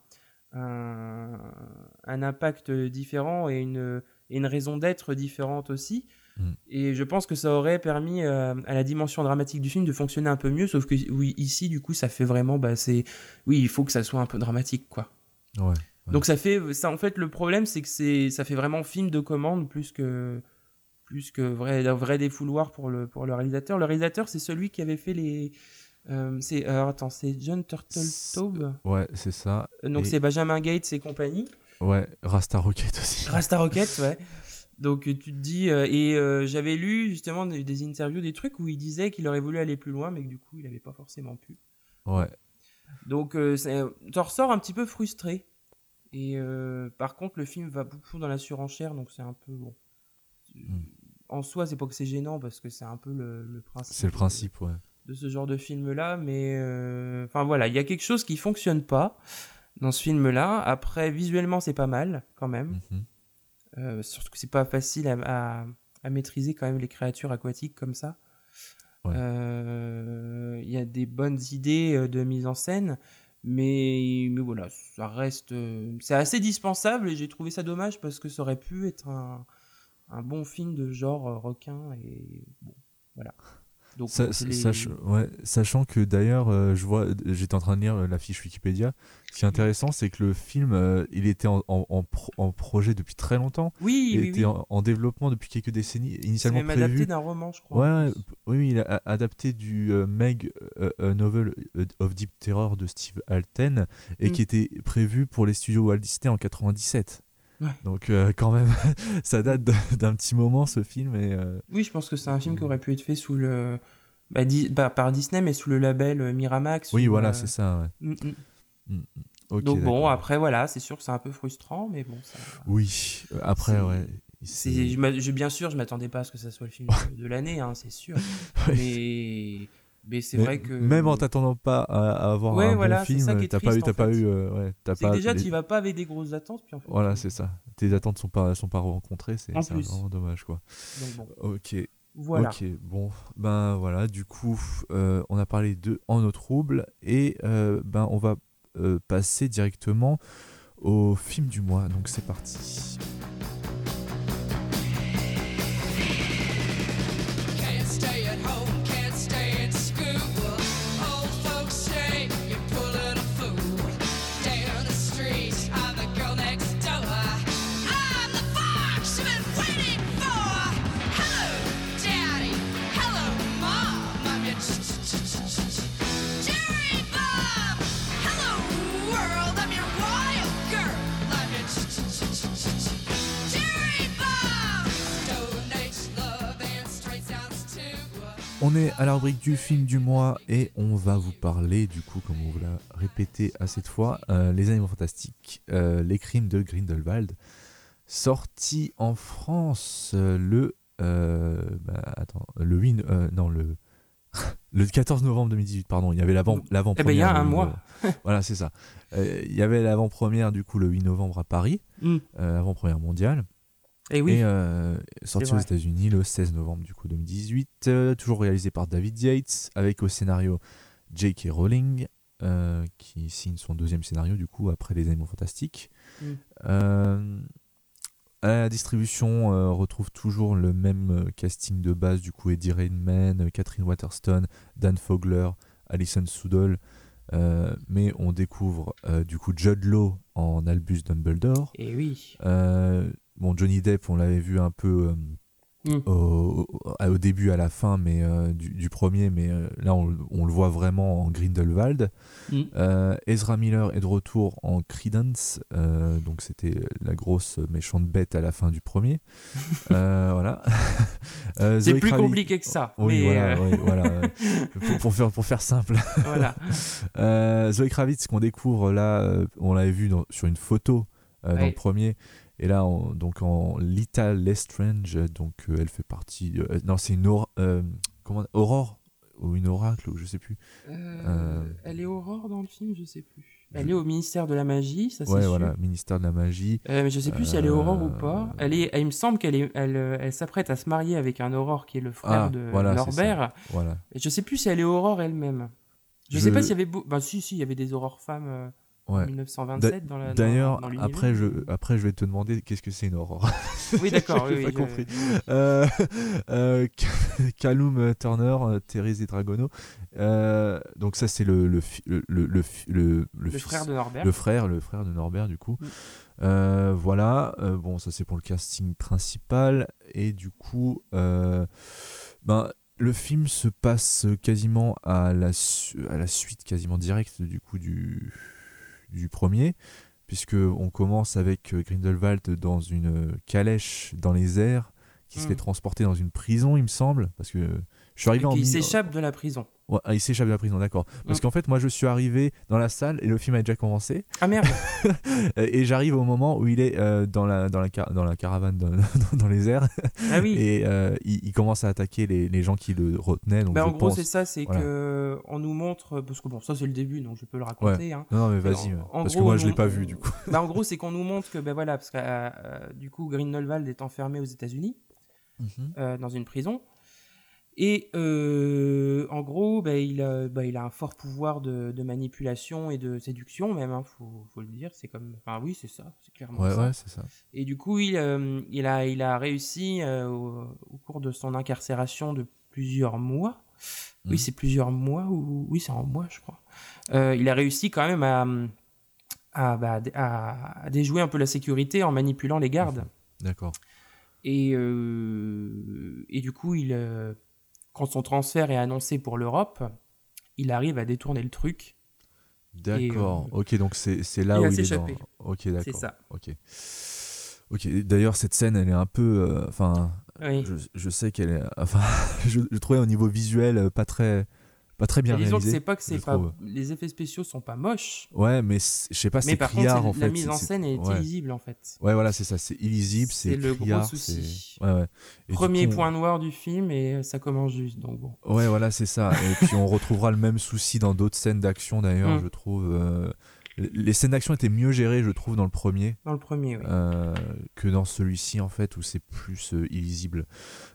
un, un impact différent et une, et une raison d'être différente aussi. Mm. Et je pense que ça aurait permis euh, à la dimension dramatique du film de fonctionner un peu mieux, sauf que oui, ici du coup ça fait vraiment, bah, c'est, oui, il faut que ça soit un peu dramatique, quoi. Ouais. Ouais. Donc ça fait, ça en fait le problème c'est que c'est, ça fait vraiment film de commande plus que, plus que vrai, vrai défouloir pour le, pour le réalisateur. Le réalisateur c'est celui qui avait fait les Euh, c'est alors attends, c'est John Turteltaub. Ouais, c'est ça. Donc et... c'est Benjamin Gates et compagnie. Ouais, Rasta Rocket aussi. Rasta Rocket, ouais. Donc tu te dis euh, et euh, j'avais lu justement des, des interviews, des trucs où il disait qu'il aurait voulu aller plus loin, mais que du coup il n'avait pas forcément pu. Ouais. Donc euh, t'en ressors un petit peu frustré. Et euh, par contre le film va beaucoup dans la surenchère, donc c'est un peu bon. Mm. En soi c'est pas que c'est gênant parce que c'est un peu le, le principe. C'est le principe, de... ouais. de ce genre de film-là, mais euh... enfin voilà, il y a quelque chose qui fonctionne pas dans ce film-là. Après, visuellement, c'est pas mal quand même. Mm-hmm. Euh, surtout que c'est pas facile à, à, à maîtriser quand même les créatures aquatiques comme ça. Il ouais. euh, y a des bonnes idées de mise en scène, mais, mais voilà, ça reste, c'est assez dispensable et j'ai trouvé ça dommage parce que ça aurait pu être un, un bon film de genre requin et bon, voilà. Donc, Sa- les... sach- ouais, sachant que d'ailleurs, euh, je vois, j'étais en train de lire la fiche Wikipédia. Ce qui est intéressant, c'est que le film, euh, il était en, en, en, pro- en projet depuis très longtemps. Oui, il oui, était oui. En, en développement depuis quelques décennies. Initialement c'est même prévu. adapté d'un roman, je crois. Ouais, oui, oui, il a adapté du euh, Meg, euh, a Novel of Deep Terror de Steve Alten, et mm. qui était prévu pour les studios Walt Disney en quatre-vingt-dix-sept. Ouais. Donc euh, quand même, ça date d'un petit moment ce film. Et, euh... Oui, je pense que c'est un film qui aurait pu être fait sous le, bah, di... bah, par Disney, mais sous le label Miramax. Oui, ou, voilà, euh... c'est ça. Ouais. Mm-mm. Mm-mm. Ok, Donc bon, d'accord. après voilà, c'est sûr que c'est un peu frustrant, mais bon, ça. Oui, euh, après, C'est- ouais. C'est, c'est- je m'a- je- bien sûr, je m'attendais pas à ce que ça soit le film de, de l'année, hein, c'est sûr. Ouais. Mais, mais c'est Mais vrai que. même en t'attendant pas à, à avoir Ouais, un bon voilà, c'est ça qui film, est t'as pas triste eu, en t'as pas fait. eu, euh, ouais, t'as C'est que pas. déjà, les- tu y vas pas avec des grosses attentes, puis en fait. Voilà, euh, c'est ça. Tes attentes sont pas, sont pas rencontrées, c'est En c'est plus. vraiment dommage, quoi. Donc bon, Ok, voilà. ok, bon, ben voilà, du coup, euh, on a parlé de En eau trouble et euh, ben on va euh, passer directement au film du mois. Donc c'est parti. Can't stay at home, can't stay at school. Old folks say you're pulling a fool. Down the street, I'm the girl next door. I'm the fox you've been waiting for. Hello, Daddy. Hello, Mom. I'm your Jerry Bob. Hello, world. I'm your wild girl. I'm your Jerry Bob. Stone Age love and straight sounds too. On est à la rubrique du film du mois et on va vous parler, du coup, comme on vous l'a répété à cette fois, euh, Les Animaux Fantastiques, euh, Les Crimes de Grindelwald, sorti en France euh, le, euh, bah, attends, le huit, euh, non le, le quatorze novembre deux mille dix-huit, pardon. Il y avait l'avant, l'avant-première. Eh ben, il y a le un huit mois. novembre. Voilà, c'est ça. Euh, Il y avait l'avant-première du coup le huit novembre à Paris, Mm. euh, avant-première mondiale. Et oui. Et euh, sorti C'est aux vrai. États-Unis le seize novembre du coup deux mille dix-huit, euh, toujours réalisé par David Yates, avec au scénario J K. Rowling, euh, qui signe son deuxième scénario du coup après Les Animaux Fantastiques. Mm. Euh, à la distribution, euh, retrouve toujours le même euh, casting de base du coup, Eddie Redmayne, euh, Catherine Waterston, Dan Fogler, Alison Sudol. Euh, mais on découvre euh, du coup Jude Law en Albus Dumbledore. Et oui. Euh, bon, Johnny Depp, on l'avait vu un peu euh, Mm. au, au, au début, à la fin, mais euh, du, du premier, mais euh, là on, on le voit vraiment en Grindelwald. Mm. Euh, Ezra Miller est de retour en Credence, euh, donc c'était la grosse méchante bête à la fin du premier. Euh, voilà. Euh, C'est Zoe plus Kravitz- compliqué que ça. Oui, mais voilà, euh, oui, voilà. euh, pour, pour faire, pour faire simple. voilà. Euh, Zoe Kravitz qu'on découvre là, euh, on l'avait vu dans- sur une photo euh, dans Ouais. le premier, et là on- donc en Lita Lestrange, donc euh, elle fait partie. euh, non, c'est une aura- euh, comment Aurore ou une oracle ou je sais plus. Euh, Euh, Elle est Aurore dans le film, je sais plus. je- Elle est au ministère de la magie, ça c'est Ouais, sûr. voilà, ministère de la magie. Euh, mais je sais plus si elle est Aurore ou Euh, pas. Elle est, il me semble qu'elle est, elle, euh, elle s'apprête à se marier avec un Aurore qui est le frère Ah, de voilà, c'est Norbert. Voilà. Et je sais plus si elle est Aurore elle-même. Je, Je- sais pas s'il y avait, beau... bah si si, il y avait des Aurores femmes euh, en Ouais. mille neuf cent vingt-sept dans la. D'ailleurs, dans, dans l'univers. après je, après je vais te demander qu'est-ce que c'est une aurore. Oui d'accord. J'ai oui, pas oui, je- compris. Euh, euh, Callum Turner, euh, Thérèse Dragono. Euh, donc ça c'est le le, fi- le, le, le, fi- le, le Le fils- frère de Norbert. le frère, le frère de Norbert du coup. Mm. Euh, voilà. Euh, bon, ça c'est pour le casting principal et du coup, euh, ben le film se passe quasiment à la su- à la suite quasiment directe du coup du du premier, puisque on commence avec euh, Grindelwald dans une calèche dans les airs qui se Mm. fait transporter dans une prison, il me semble, parce que je suis arrivé Et en qui mi- s'échappe de la prison. Ouais, ah, il s'échappe de la prison, d'accord. Parce Mm. qu'en fait, moi, je suis arrivé dans la salle et le film a déjà commencé. Ah merde. Et j'arrive au moment où il est euh, dans, la, dans, la car- dans la caravane dans, dans- dans les airs. Ah oui. Et euh, il, il commence à attaquer les, les gens qui le retenaient. Donc Bah, je en gros, pense... c'est ça, c'est voilà. que on nous montre, parce que bon, ça c'est le début, donc je peux le raconter. Hein. Non, non, mais vas-y. En- ouais. en Parce gros, que moi, je on- l'ai pas vu, du coup. Bah, en gros, c'est qu'on nous montre que, ben voilà, parce que euh, euh, du coup, Grindelwald est enfermé aux États-Unis, euh, dans une prison. Et euh, en gros, bah, il, a, bah, il a un fort pouvoir de, de manipulation et de séduction, même, hein, faut, faut le dire. C'est comme, enfin, oui, c'est ça, c'est clairement Ouais, ça. ouais, c'est ça. Et du coup, il, euh, il, a, il a réussi euh, au, au cours de son incarcération de plusieurs mois. Oui, Mhm. c'est plusieurs mois, ou oui, c'est en mois, je crois. Euh, il a réussi quand même à, à, bah, à, à déjouer un peu la sécurité en manipulant les gardes. D'accord. Et, euh, et du coup, il, euh, quand son transfert est annoncé pour l'Europe, il arrive à détourner le truc. D'accord. euh, Ok, donc c'est c'est là il où va il est dans... s'échapper. Ok, d'accord. C'est ça. Ok. Ok. D'ailleurs, cette scène, elle est un peu... euh, Enfin, Oui. je, je sais qu'elle est... Enfin, je, je trouvais au niveau visuel euh, pas très... Pas pas très bien Et disons que réalisé. c'est pas que c'est je pas, trouve. les effets spéciaux sont pas moches, Ouais, mais c'est- je sais pas, mais c'est par contre, criard c'est- en fait. la mise c'est- en c'est- scène est ouais. illisible en fait. Ouais, voilà, c'est ça, c'est illisible, c'est C'est le gros criard, souci. c'est- Ouais, ouais. Et du Premier coup, on- point noir du film et ça commence juste, donc bon. Ouais, voilà, c'est ça. Et puis on retrouvera le même souci dans d'autres scènes d'action d'ailleurs, Mm. je trouve. euh, Les scènes d'action étaient mieux gérées, je trouve, dans le premier Dans le premier, oui. euh, que dans celui-ci, en fait, où c'est plus euh, illisible.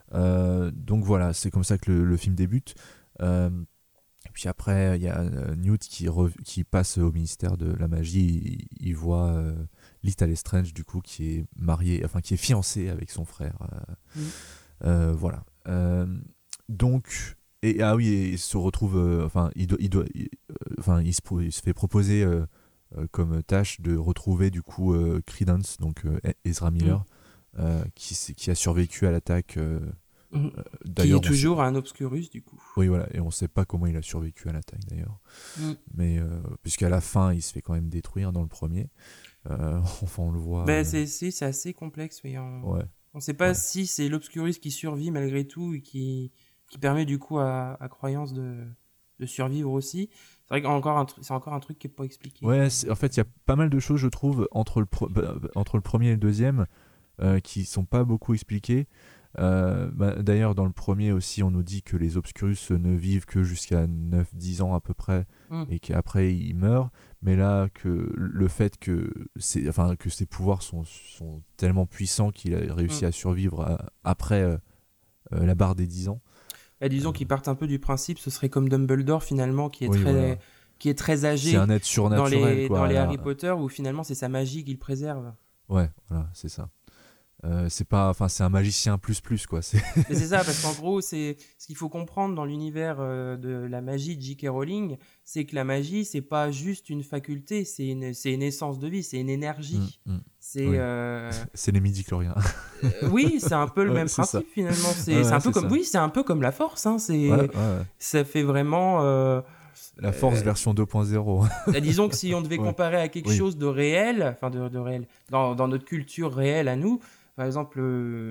Euh, donc voilà, c'est comme ça que le, le film débute. Euh, puis après, il y a euh, Newt qui, re- qui passe au ministère de la magie. Il, il voit euh, Lita Lestrange, du coup, qui est mariée, enfin, qui est fiancée avec son frère. Euh, Mm. euh, voilà. Euh, donc. Et ah oui, et il se retrouve, euh, enfin, il doit, il doit, il, euh, enfin, il se, pro- il se fait proposer euh, euh, comme tâche de retrouver du coup euh, Credence, donc euh, Ezra Miller, Mm. euh, qui, s- qui a survécu à l'attaque. Euh, Mm. euh, Qui d'ailleurs, est on toujours un obscurus du coup. sait- oui, voilà, et on sait pas comment il a survécu à l'attaque d'ailleurs, Mm. mais euh, puisqu'à la fin, il se fait quand même détruire dans le premier. Euh, enfin, on le voit. Ben, euh, c'est, c'est, c'est assez complexe, oui. On ouais. ne sait pas Ouais. si c'est l'obscurus qui survit malgré tout et qui, qui permet du coup à, à Croyance de, de survivre aussi. C'est vrai qu'encore un tru- c'est encore un truc qui n'est pas expliqué. Ouais, c'est- en fait, il y a pas mal de choses, je trouve, entre le, pro- bah, entre le premier et le deuxième, euh, qui sont pas beaucoup expliquées. Euh, bah, d'ailleurs, dans le premier aussi, on nous dit que les Obscurus ne vivent que jusqu'à neuf dix ans à peu près, Mm. et qu'après ils meurent. Mais là, que le fait que, c'est, enfin, que ses pouvoirs sont, sont tellement puissants qu'il a réussi Mm. à survivre à- après euh, euh, la barre des dix ans. Bah, disons qu'ils partent un peu du principe, ce serait comme Dumbledore finalement, qui est, Oui, très, voilà. qui est très âgé C'est un être dans surnaturel, les, quoi. dans les là. Harry Potter, où finalement c'est sa magie qu'il préserve. Ouais, voilà, c'est ça. Euh, c'est pas, enfin, c'est un magicien plus plus quoi. C'est Mais c'est ça, parce qu'en gros, c'est ce qu'il faut comprendre dans l'univers euh, de la magie de J K. Rowling, c'est que la magie, c'est pas juste une faculté, c'est une, c'est une essence de vie, c'est une énergie. Mm, mm. C'est Oui. euh, c'est les midi-chloriens. euh, oui, c'est un peu le Ouais, même c'est ça. principe finalement. C'est Ouais, c'est un ouais, peu c'est comme ça. oui, c'est un peu comme la force. Hein, c'est Ouais, ouais, ouais. ça fait vraiment. euh, La force Euh, version deux point zéro. Bah, disons que si on devait Ouais. comparer à quelque Oui. chose de réel, enfin de, de réel, dans, dans notre culture réelle à nous, par exemple, euh,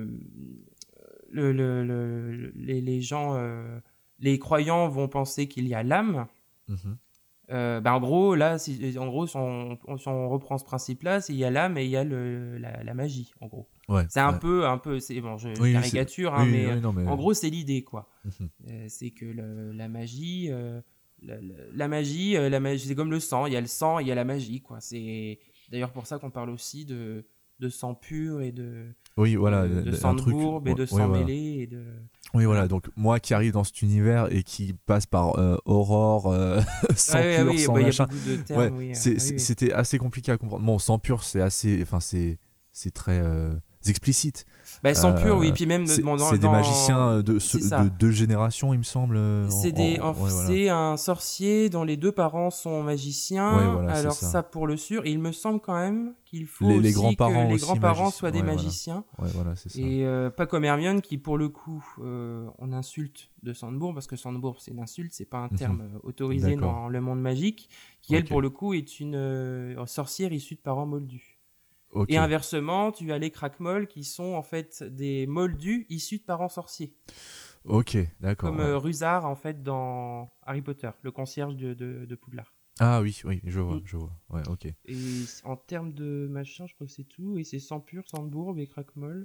le, le- le- les, les gens, euh, les croyants vont penser qu'il y a l'âme. Mhm. Euh, bah, en gros, là, si, en gros, si on, si on reprend ce principe-là, c'est il y a l'âme et il y a le, la, la magie, en gros. Ouais. C'est un ouais. peu, un peu, c'est bon, je, je Oui, caricature, c'est- hein, oui, mais, oui, non, mais- en gros, c'est l'idée, quoi. Mhm. Euh, c'est que le- la magie, euh, la, la- la magie, euh, la magie, c'est comme le sang. Il y a le sang, il y a la magie, quoi. C'est d'ailleurs pour ça qu'on parle aussi de, de sang pur et de, Oui, voilà. de, de un sang de truc- bourbe et de ouais, sang voilà. mêlé et de. Oui, voilà. Donc moi qui arrive dans cet univers et qui passe par euh, Aurore, euh, sang Ouais, pur, oui, sang bah, il y a machin. beaucoup de termes. Ouais, oui, euh, c'est- oui, c'est- oui. c'était assez compliqué à comprendre. Bon, sang pur, c'est assez, enfin c'est, c'est très euh, explicite. Bah, sang Euh, pur, oui. Puis même C'est bon, dans- c'est des dans- magiciens de, ce- c'est ça. de deux générations, il me semble. euh, C'est en- des, en- en- ouais, voilà. c'est un sorcier dont les deux parents sont magiciens. Ouais, voilà, c'est Alors ça. ça. pour le sûr, et il me semble quand même qu'il faut Les- les aussi grands-parents que les aussi grands-parents magiciens. soient des Ouais, voilà. magiciens. Ouais, voilà, c'est ça. Et euh, pas comme Hermione qui, pour le coup, euh, on insulte de Sandbourg, parce que Sandbourg, c'est une insulte, c'est pas un Mhm. terme euh, autorisé D'accord. dans le monde magique, qui, elle, Ok. pour le coup, est une euh, sorcière issue de parents moldus. Ok. Et inversement, tu as les crackmolls qui sont en fait des moldus issus de parents sorciers. Ok, d'accord. Comme ouais. euh, Rusard, en fait, dans Harry Potter, le concierge de, de, de Poudlard. Ah oui, oui, je vois, Mm. je vois. Ouais, ok. Et en termes de machin, je crois que c'est tout. Et c'est sang pur, Sandbourg et crackmoll.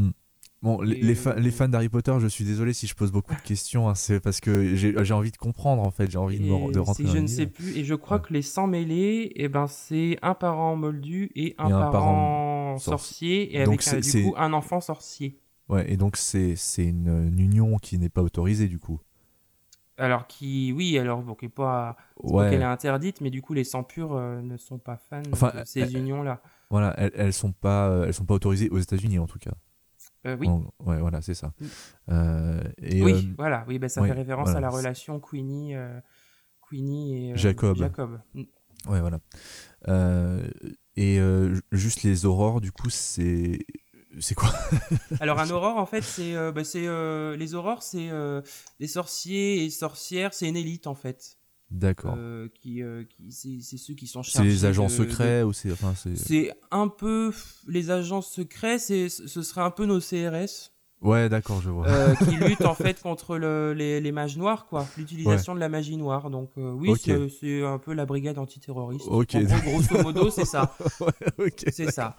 Bon, les, Et les, euh, fa- les fans d'Harry Potter, je suis désolé si je pose beaucoup de questions, hein, c'est parce que j'ai j'ai envie de comprendre en fait, j'ai envie de, me- de Et rentrer c'est- dans je ne l'univers. sais plus. Et je crois Ouais. que les sangs mêlés, eh ben, c'est un parent moldu et un, Et un parent, parent sorcier. Et Donc avec c'est- un- c'est- du coup un enfant sorcier. Ouais, et donc c'est c'est une, une union qui n'est pas autorisée du coup. Alors qui, oui, alors bon, qui est pas, c'est pas Ouais, qu'elle est interdite, mais du coup les sangs purs euh, ne sont pas fans Enfin, de ces euh, unions-là. voilà, elles, elles sont pas euh, elles sont pas autorisées aux États-Unis en tout cas. Euh, oui, En- ouais, voilà, c'est ça. Mm. Euh, et, oui, euh, voilà, oui, ben ça ouais, fait référence voilà. à la relation Queenie, euh, Queenie et euh, Jacob. Jacob. Mm. ouais, voilà. Euh, et euh, juste les aurores, du coup, c'est c'est quoi? Alors un aurore en fait c'est euh, bah, c'est euh, les aurores c'est euh, les sorciers et sorcières, c'est une élite en fait. D'accord. Euh, qui, euh, qui c'est c'est ceux qui sont C'est chargés les agents de- secrets ou c'est enfin c'est. de- C'est un peu les agents secrets, c'est ce serait un peu nos C R S. Ouais, d'accord, je vois. euh, qui lutte en fait contre le, les, les mages noirs, quoi, l'utilisation de la magie noire. Donc euh, oui, Ok. c'est, c'est un peu la brigade antiterroriste. Ok. En gros, grosso modo, c'est ça. Ouais, ok. C'est ça.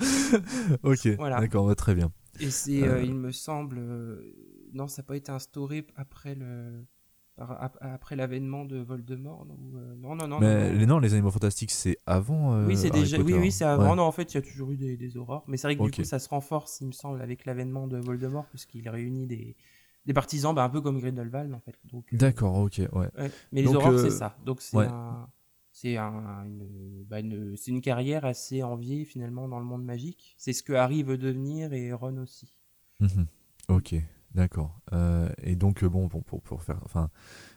Ok, Voilà. d'accord, ouais, très bien. Et c'est, euh, Euh, il me semble, euh, non, ça n'a pas été instauré après le, par- ap- après l'avènement de Voldemort. Ou, euh, non, non, non, non, mais non. les, non, les animaux fantastiques, c'est avant euh, Oui, c'est Harry déjà, Potter. oui, oui, c'est avant. Ouais. Non, en fait, il y a toujours eu des, des horreurs. Mais c'est vrai que Ok. du coup, ça se renforce, il me semble, avec l'avènement de Voldemort, puisqu'il réunit des, des partisans, bah, un peu comme Grindelwald, en fait. Donc, euh, D'accord, ok, ouais. ouais. Mais les Donc, horreurs, euh, c'est ça. Donc, c'est ouais. un, c'est un, une, bah, une- c'est une carrière assez enviée, finalement, dans le monde magique. C'est ce que Harry veut devenir et Ron aussi. Mhm. Ok, d'accord. Euh, et donc, euh, bon, pour, pour, pour faire. Enfin,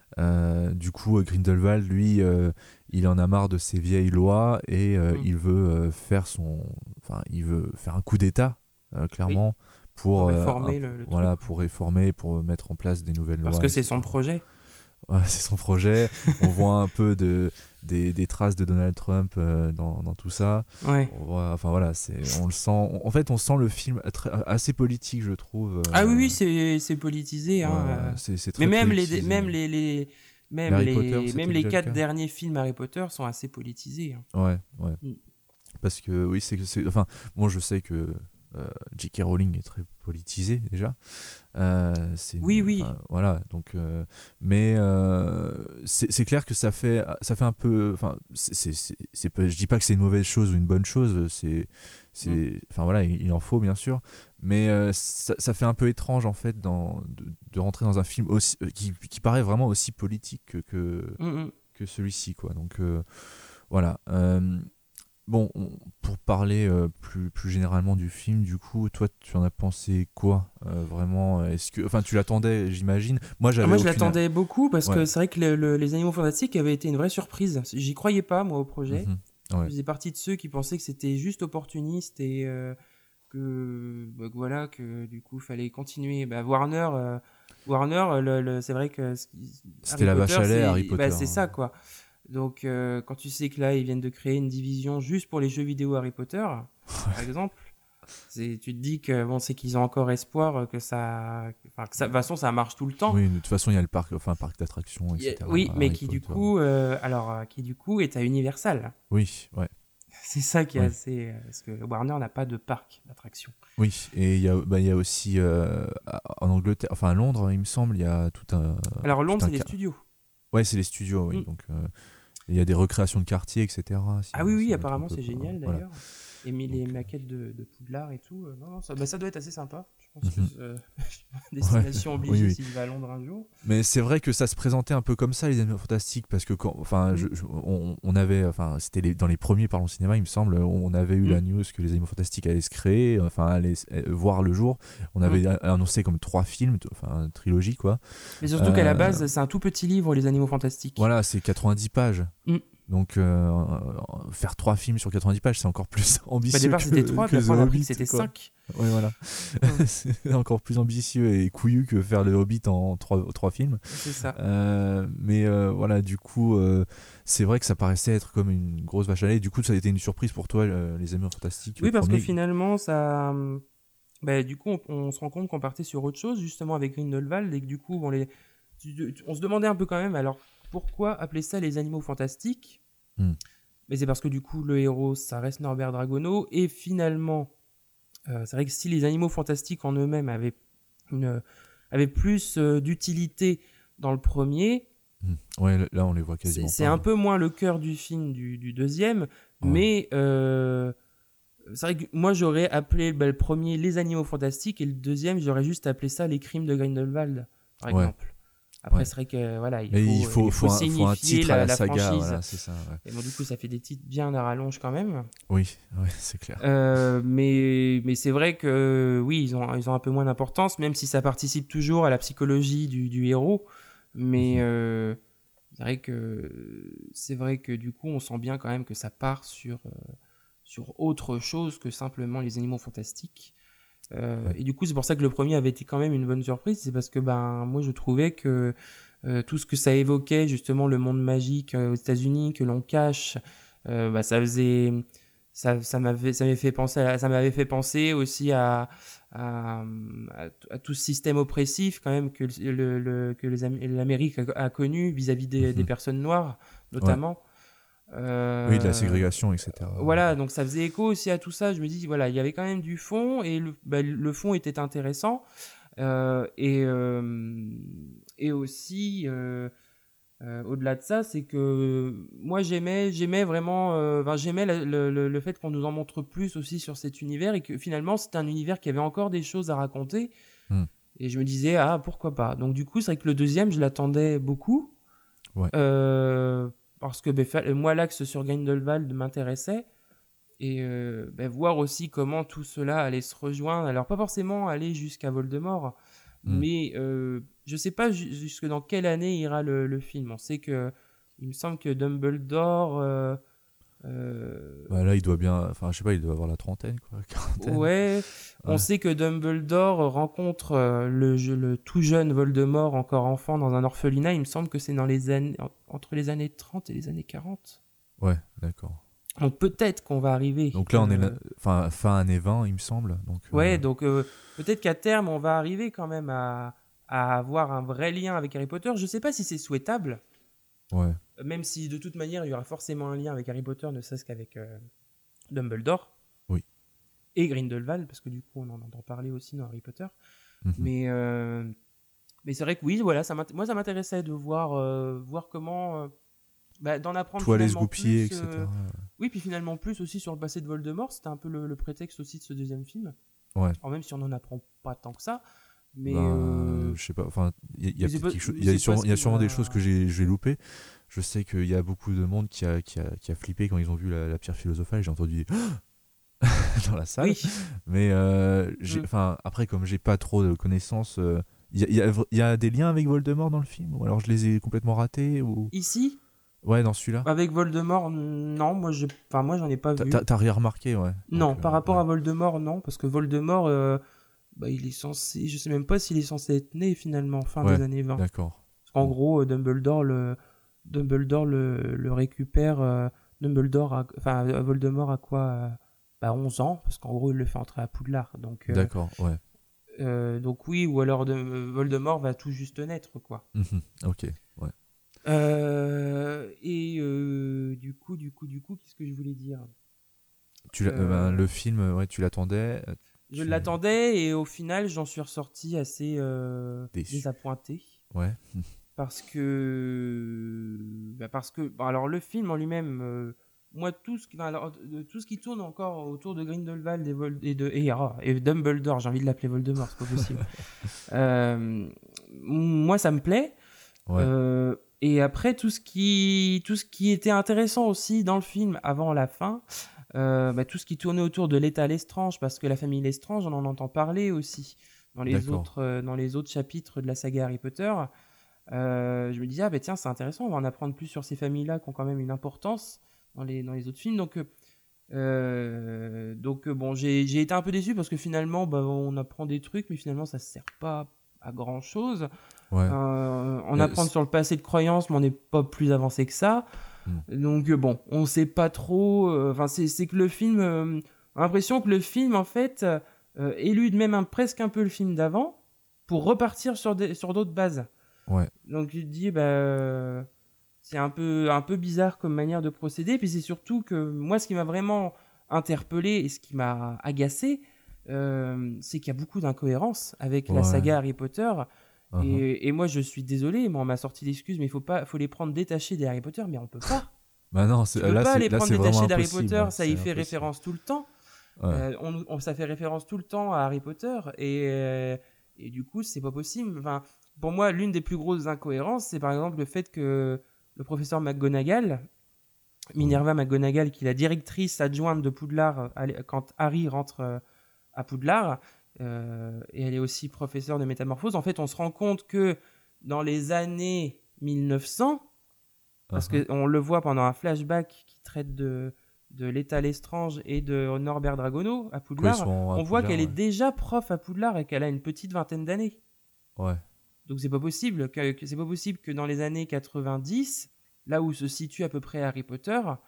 euh, du coup, euh, Grindelwald, lui, euh, il en a marre de ces vieilles lois et euh, Mm. il veut euh, faire son. Enfin, il veut faire un coup d'État, euh, clairement, pour, Pour euh, réformer un- le- le voilà, truc. pour réformer, pour mettre en place des nouvelles Parce lois, que c'est et cetera. son projet. Ouais, c'est son projet. On voit un peu de, des, des traces de Donald Trump euh, dans, dans tout ça. Ouais. On voit- enfin voilà, c'est, on le sent. on- en fait, on sent le film très- assez politique, je trouve. Ah oui, euh, oui, c'est, c'est politisé, hein. ouais, euh. c'est, c'est Mais très même les, politisé. même les, les, Les même Harry les, Potter, c'était même les déjà le quatre cas. derniers films Harry Potter sont assez politisés, hein. Ouais, ouais. Mm. Parce que oui, c'est, c'est enfin, moi je sais que euh, J K Rowling est très politisé déjà. Euh, c'est, Oui, oui. enfin, voilà, donc, euh, mais euh, c'est, c'est clair que ça fait, ça fait un peu, enfin, c'est, c'est, c'est, c'est pas- je dis pas que c'est une mauvaise chose ou une bonne chose, c'est, c'est, Mm. enfin voilà, il, il en faut bien sûr, mais euh, ça, ça fait un peu étrange en fait dans, de, de rentrer dans un film aussi, euh, qui, qui paraît vraiment aussi politique que, que, Mm, mm. que celui-ci, quoi. Donc euh, voilà. Euh, bon, on- pour parler euh, plus, plus généralement du film, du coup, toi, tu en as pensé quoi euh, vraiment? Est-ce que, enfin, tu l'attendais, j'imagine. Moi, Ah, j'avais moi, je aucune- l'attendais beaucoup parce que Ouais. c'est vrai que le- le- les Animaux Fantastiques avaient été une vraie surprise. J'y croyais pas, moi, au projet. Mhm. Je Ouais. faisais partie de ceux qui pensaient que c'était juste opportuniste et euh, que, bah, que voilà, que du coup, fallait continuer. Bah, Warner, euh, Warner, euh, le- le- c'est vrai que ce qui- C'était Harry la Potter, vache à lait, c'est- Harry bah, Potter, c'est hein. ça, quoi. Donc, euh, quand tu sais que là, ils viennent de créer une division juste pour les jeux vidéo Harry Potter, par exemple, c'est, tu te dis que bon, c'est qu'ils ont encore espoir euh, que ça, enfin, que ça, de toute façon, ça marche tout le temps. Oui, de toute façon, il y a le parc, enfin, parc d'attractions, Il y a- et cetera. oui, mais Harry qui du Potter. coup, euh, alors, euh, qui du coup est à Universal. Oui, ouais. C'est ça qui est Oui. assez, euh, parce que Warner n'a pas de parc d'attractions. Oui, et il y a, bah, il y a aussi euh, en Angleterre, enfin à Londres, il me semble, il y a tout un. Alors tout Londres, un c'est les ca- studios. Ouais, c'est les studios, oui. Mm. Donc, euh, il y a des recréations de quartiers, et cetera. si- Ah oui, si oui, on me apparemment trompe c'est pas. génial Voilà. d'ailleurs. Et mis les Donc, euh, maquettes de, de Poudlard et tout. euh, Non, non, ça, bah, ça doit être assez sympa. Je pense Mhm. que euh, destination Ouais, obligée oui, oui. si je vais à Londres un jour. Mais c'est vrai que ça se présentait un peu comme ça, les Animaux Fantastiques, parce que quand, enfin, Mm. je- je- on, on avait, enfin, c'était les- dans les premiers parlons cinéma, il me semble, on avait eu Mm. la news que les Animaux Fantastiques allaient se créer, enfin, allaient euh, voir le jour. On avait a- annoncé comme trois films, t- enfin, une trilogie, quoi. Mais surtout qu'à la Euh, base, c'est un tout petit livre, Les Animaux Fantastiques. Voilà, c'est quatre-vingt-dix pages. Mm. Donc, euh, faire trois films sur quatre-vingt-dix pages, c'est encore plus Bah, ambitieux. au départ, que- c'était trois, que puis après, The on a appris Hobbit, que c'était quoi. cinq. Ouais, voilà. C'est encore plus ambitieux et couillu que faire le Hobbit en trois, trois films. C'est ça. Euh, mais euh, voilà, du coup, euh, c'est vrai que ça paraissait être comme une grosse vache à lait. Du coup, ça a été une surprise pour toi, euh, les Animaux Fantastiques. Oui, le parce que premier. finalement, ça. hum, Bah, du coup, on, on se rend compte qu'on partait sur autre chose, justement, avec Grindelwald, et que du coup, on, les... tu- tu- on se demandait un peu quand même, alors, pourquoi appeler ça les Animaux Fantastiques? Hmm. Mais c'est parce que du coup, le héros, ça reste Norbert Dragono, et finalement, euh, c'est vrai que si les Animaux Fantastiques en eux-mêmes avaient, une, avaient plus euh, d'utilité dans le premier, Hmm. Ouais, là, on les voit c'est quasiment c'est pas. un peu moins le cœur du film du, du deuxième, Ouais. mais euh, c'est vrai que moi j'aurais appelé bah, le premier Les Animaux Fantastiques et le deuxième j'aurais juste appelé ça Les Crimes de Grindelwald, par Ouais. exemple. Après Ouais. c'est vrai que voilà, il Mais faut, il faut, il faut faut un, faut un signifier titre la, à la, la saga. franchise. Voilà, c'est ça. Ouais. Et bon du coup ça fait des titres bien à rallonge quand même. Oui, ouais, c'est clair. Euh, mais mais c'est vrai que oui ils ont ils ont un peu moins d'importance, même si ça participe toujours à la psychologie du, du héros. Mais Mhm. euh, c'est vrai que c'est vrai que du coup on sent bien quand même que ça part sur euh, sur autre chose que simplement les Animaux Fantastiques. Euh, Ouais. Et du coup c'est pour ça que le premier avait été quand même une bonne surprise, c'est parce que ben moi je trouvais que euh, tout ce que ça évoquait justement le monde magique euh, aux États-Unis que l'on cache, euh, bah, ça faisait ça, ça m'avait, ça m'avait fait penser, à- ça m'avait fait penser aussi à, à, à, à tout ce système oppressif quand même que le, le- que les Am- l'Amérique a, a connu vis-à-vis des, des Mhm. personnes noires, notamment. Oui, de la Euh, ségrégation, et cetera. Voilà, donc ça faisait écho aussi à tout ça. Je me dis, voilà, il y avait quand même du fond et le, bah, le fond était intéressant. Euh, et, euh, et aussi, euh, euh, au-delà de ça, c'est que moi j'aimais, j'aimais vraiment, euh, enfin, j'aimais le, le- le- le fait qu'on nous en montre plus aussi sur cet univers et que finalement c'était un univers qui avait encore des choses à raconter. Hmm. Et je me disais, ah, pourquoi pas. Donc du coup, c'est vrai que le deuxième, je l'attendais beaucoup. Ouais. Euh, parce que ben, fa- moi, l'axe sur Grindelwald m'intéressait. Et euh, ben, voir aussi comment tout cela allait se rejoindre. Alors, pas forcément aller jusqu'à Voldemort, Hmm. mais euh, je sais pas ju- jusque dans quelle année ira le, le film. On sait que, il me semble que Dumbledore. euh, euh, Bah, là, il doit bien. Enfin, je sais pas, il doit avoir la trentaine, quoi, la quarantaine. ouais, on Ouais. sait que Dumbledore rencontre euh, le, je- le tout jeune Voldemort, encore enfant, dans un orphelinat. Il me semble que c'est dans les années, en- entre les années trente et les années quarante. Ouais, d'accord. Donc peut-être qu'on va arriver. Donc là, on est euh, là- enfin, fin année vingt, il me semble. Donc, euh, Ouais, donc euh, peut-être qu'à terme, on va arriver quand même à, à avoir un vrai lien avec Harry Potter. Je sais pas si c'est souhaitable, ouais. même si de toute manière, il y aura forcément un lien avec Harry Potter, ne serait-ce qu'avec euh, Dumbledore. Oui. Et Grindelwald, parce que du coup, on en entend parler aussi dans Harry Potter. Mhm. Mais, euh, mais c'est vrai que oui, voilà, ça m'int- moi, ça m'intéressait de voir, euh, voir comment... euh, bah, d'en apprendre Tout allait se finalement goupiller, plus, et euh, cetera. oui, puis finalement plus aussi sur le passé de Voldemort. C'était un peu le, le prétexte aussi de ce deuxième film. Ouais. Alors même si on n'en apprend pas tant que ça. Mais Ben, euh, je sais pas. Enfin, il y a, il y a mais c'est peut-être pas- quelque chose- mais il y a c'est sûrement, pas il y a ce qui sûrement des va- choses que j'ai, j'ai loupées. Je sais qu'il y a beaucoup de monde qui a, qui a, qui a flippé quand ils ont vu la, la pierre philosophale. J'ai entendu dans la salle. oui, Mais euh, j'ai- Mm. enfin, après, comme j'ai pas trop de connaissances, euh, il y, a- il y a, il y a des liens avec Voldemort dans le film, ou alors je les ai complètement ratés, ou ici, ouais, dans celui-là. avec Voldemort, non, moi, je... enfin, moi j'en ai pas T'as- vu. T'as t'as rien remarqué, ouais. Non, Donc, par euh, rapport ouais. à Voldemort, non, parce que Voldemort, euh, bah, il est censé, je sais même pas s'il est censé être né finalement fin Ouais, des années vingt. D'accord. Parce qu'en Mm. gros, euh, Dumbledore le, Dumbledore le, le récupère. euh, Dumbledore, a... enfin euh, Voldemort a quoi euh, bah, onze ans, parce qu'en gros il le fait entrer à Poudlard. Donc, euh, D'accord, ouais. euh, donc oui, ou alors de... Voldemort va tout juste naître, quoi. Mhm. Ok, ouais. Euh, et euh, du coup, du coup, du coup, qu'est-ce que je voulais dire? Tu l'as- Euh, euh, ben, le film, ouais, tu l'attendais. euh, Je tu- l'attendais et au final, j'en suis ressorti assez euh, Déçu. désappointé. Ouais. Parce que. Bah parce que. Bon, alors, le film en lui-même, euh, moi, tout ce, qui, enfin, alors, de- tout ce qui tourne encore autour de Grindelwald et, Vol- et, de, et, ah, et Dumbledore, j'ai envie de l'appeler Voldemort, c'est pas possible. Euh, moi, ça me plaît. Ouais. Euh, et après, tout ce, qui, tout ce qui était intéressant aussi dans le film avant la fin, euh, bah, tout ce qui tournait autour de l'état Lestrange, parce que la famille Lestrange, on en entend parler aussi dans les, D'accord. autres, euh, dans les autres chapitres de la saga Harry Potter. Euh, je me disais, ah bah tiens, c'est intéressant, on va en apprendre plus sur ces familles-là qui ont quand même une importance dans les, dans les autres films. Donc, euh, donc euh, bon, j'ai j'ai été un peu déçu parce que finalement, bah, on apprend des trucs, mais finalement, ça ne sert pas à grand-chose. Ouais. Euh, on Mais apprend c'est- sur le passé de croyances, mais on n'est pas plus avancé que ça. Mm. Donc euh, bon, on sait pas trop. euh, Enfin, c'est c'est que le film, euh, on a l'impression que le film, en fait, euh, élude même un- presque un peu le film d'avant pour repartir sur des, sur d'autres bases. Ouais. Donc tu te dis, bah, euh, c'est un peu, un peu bizarre comme manière de procéder. Puis c'est surtout que moi, ce qui m'a vraiment interpellé et ce qui m'a agacé, euh, c'est qu'il y a beaucoup d'incohérences avec la Ouais. saga Harry Potter. Uh-huh. Et, et moi, je suis désolé, moi, on m'a sorti l'excuse, mais il faut pas, faut les prendre détachés des Harry Potter, mais on peut pas. Bah non, Tu c'est peux là, pas c'est les là, prendre c'est vraiment détachés d'Harry impossible, Potter, hein, ça c'est y fait impossible. référence tout le temps. Ouais. Euh, on, on- ça fait référence tout le temps à Harry Potter, et, euh, et du coup, c'est pas possible. Enfin, pour moi, l'une des plus grosses incohérences, c'est par exemple le fait que le professeur McGonagall, Minerva McGonagall, qui est la directrice adjointe de Poudlard à l'é- quand Harry rentre euh, à Poudlard, euh, et elle est aussi professeure de métamorphose, en fait, on se rend compte que dans les années mille neuf cents, parce Uh-huh. qu'on le voit pendant un flashback qui traite de, de l'état Lestrange et de Norbert Dragono à Quoi, ils Poudlard, sont à on voit Poudlard, qu'elle est ouais. déjà prof à Poudlard et qu'elle a une petite vingtaine d'années. Ouais. Donc c'est pas possible que, que c'est pas possible que dans les années quatre-vingt-dix, là où se situe à peu près Harry Potter,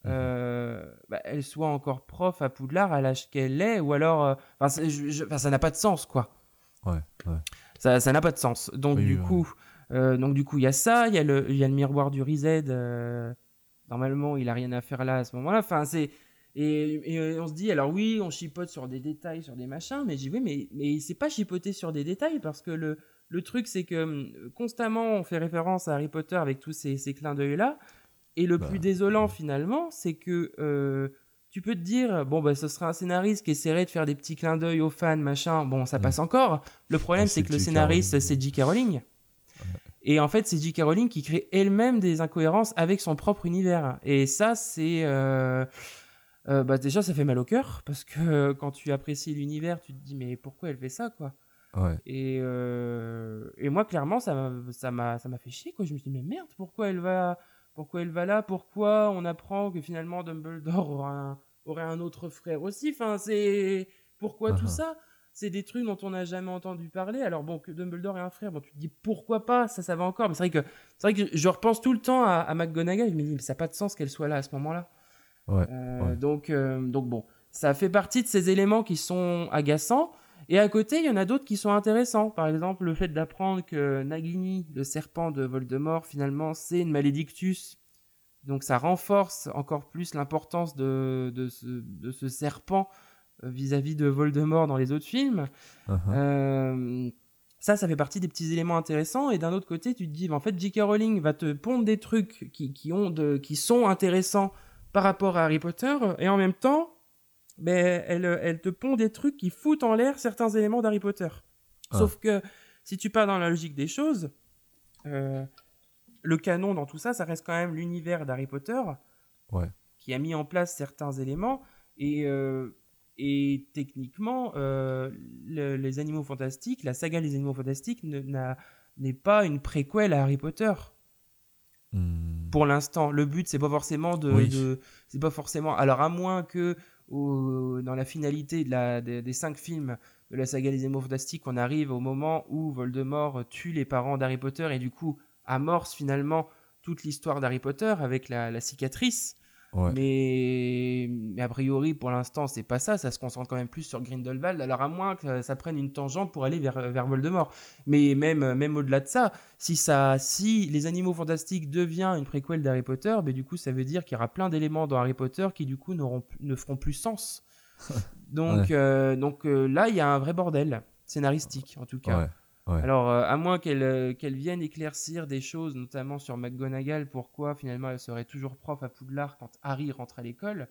euh, bah, elle soit encore prof à Poudlard à l'âge qu'elle est, ou alors, euh, enfin, c'est- je- je- enfin, ça n'a pas de sens, quoi. Ouais, ouais. Ça, ça n'a pas de sens. Donc Oui, du ouais. coup, euh, donc du coup, il y a ça, il y a le, il y a le miroir du Rized. euh, normalement, il a rien à faire là à ce moment-là. Enfin, c'est et, et, euh, on se dit alors oui, on chipote sur des détails, sur des machins, mais j'ai oui, mais mais c'est pas chipoter sur des détails parce que le le truc c'est que hum, constamment on fait référence à Harry Potter avec tous ces, ces clins d'œil là. Et le Bah, plus désolant ouais. finalement, c'est que euh, tu peux te dire bon bah ce sera un scénariste qui essaierait de faire des petits clins d'œil aux fans machin. Bon, ça Mm. passe encore. Le problème Mais c'est c'est que le J K. scénariste Rowling. c'est J K. Rowling. Et en fait, c'est J K. Rowling qui crée elle-même des incohérences avec son propre univers. Et ça, c'est. euh, euh, bah déjà, ça fait mal au cœur, parce que euh, quand tu apprécies l'univers, tu te dis, mais pourquoi elle fait ça, quoi? Ouais. Et, euh, et moi, clairement, ça m'a, ça m'a, ça m'a fait chier, quoi. Je me suis dit, mais merde, pourquoi elle va, pourquoi elle va là? Pourquoi on apprend que finalement Dumbledore aura un- aurait un autre frère aussi? Enfin, c'est. Pourquoi tout Uh-huh. ça? C'est des trucs dont on n'a jamais entendu parler. Alors bon, que Dumbledore ait un frère, bon, tu te dis pourquoi pas, ça, ça va encore. Mais c'est vrai que, c'est vrai que je repense tout le temps à, à McGonagall. Je me dis, mais ça n'a pas de sens qu'elle soit là à ce moment-là. Ouais. Euh, Ouais. donc, euh, donc bon, ça fait partie de ces éléments qui sont agaçants. Et à côté, il y en a d'autres qui sont intéressants. Par exemple, le fait d'apprendre que Nagini, le serpent de Voldemort, finalement, c'est une malédictus. Donc ça renforce encore plus l'importance de, de, ce, de ce serpent euh, vis-à-vis de Voldemort dans les autres films. Uh-huh. Euh, ça, ça fait partie des petits éléments intéressants. Et d'un autre côté, tu te dis, bah, en fait, J K. Rowling va te pondre des trucs qui, qui, ont de, qui sont intéressants par rapport à Harry Potter. Et en même temps, ben, elle, elle te pond des trucs qui foutent en l'air certains éléments d'Harry Potter. Ah. Sauf que si tu pars dans la logique des choses, euh, le canon dans tout ça, ça reste quand même l'univers d'Harry Potter Ouais. qui a mis en place certains éléments. Et, euh, et techniquement, euh, le- les Animaux Fantastiques, la saga des Animaux Fantastiques ne- n'a- n'est pas une préquelle à Harry Potter. Hmm. Pour l'instant, le but c'est pas forcément de, Oui. de- c'est pas forcément. Alors à moins que au- dans la finalité de la, des, des cinq films de la saga des Animaux Fantastiques, on arrive au moment où Voldemort tue les parents d'Harry Potter et du coup amorce finalement toute l'histoire d'Harry Potter avec la, la cicatrice. Ouais. Mais, mais a priori, pour l'instant, c'est pas ça. Ça se concentre quand même plus sur Grindelwald. Alors, à moins que ça prenne une tangente pour aller vers, vers Voldemort. Mais même, même au-delà de ça, si, ça, si Les Animaux Fantastiques devient une préquelle d'Harry Potter, ben, du coup, ça veut dire qu'il y aura plein d'éléments dans Harry Potter qui, du coup, n'auront, ne feront plus sens. Donc, Ouais. euh, donc euh, là, il y a un vrai bordel, scénaristique, en tout cas. Ouais. Ouais. Alors, euh, à moins qu'elle euh, qu'elle vienne éclaircir des choses, notamment sur McGonagall, pourquoi finalement elle serait toujours prof à Poudlard quand Harry rentre à l'école.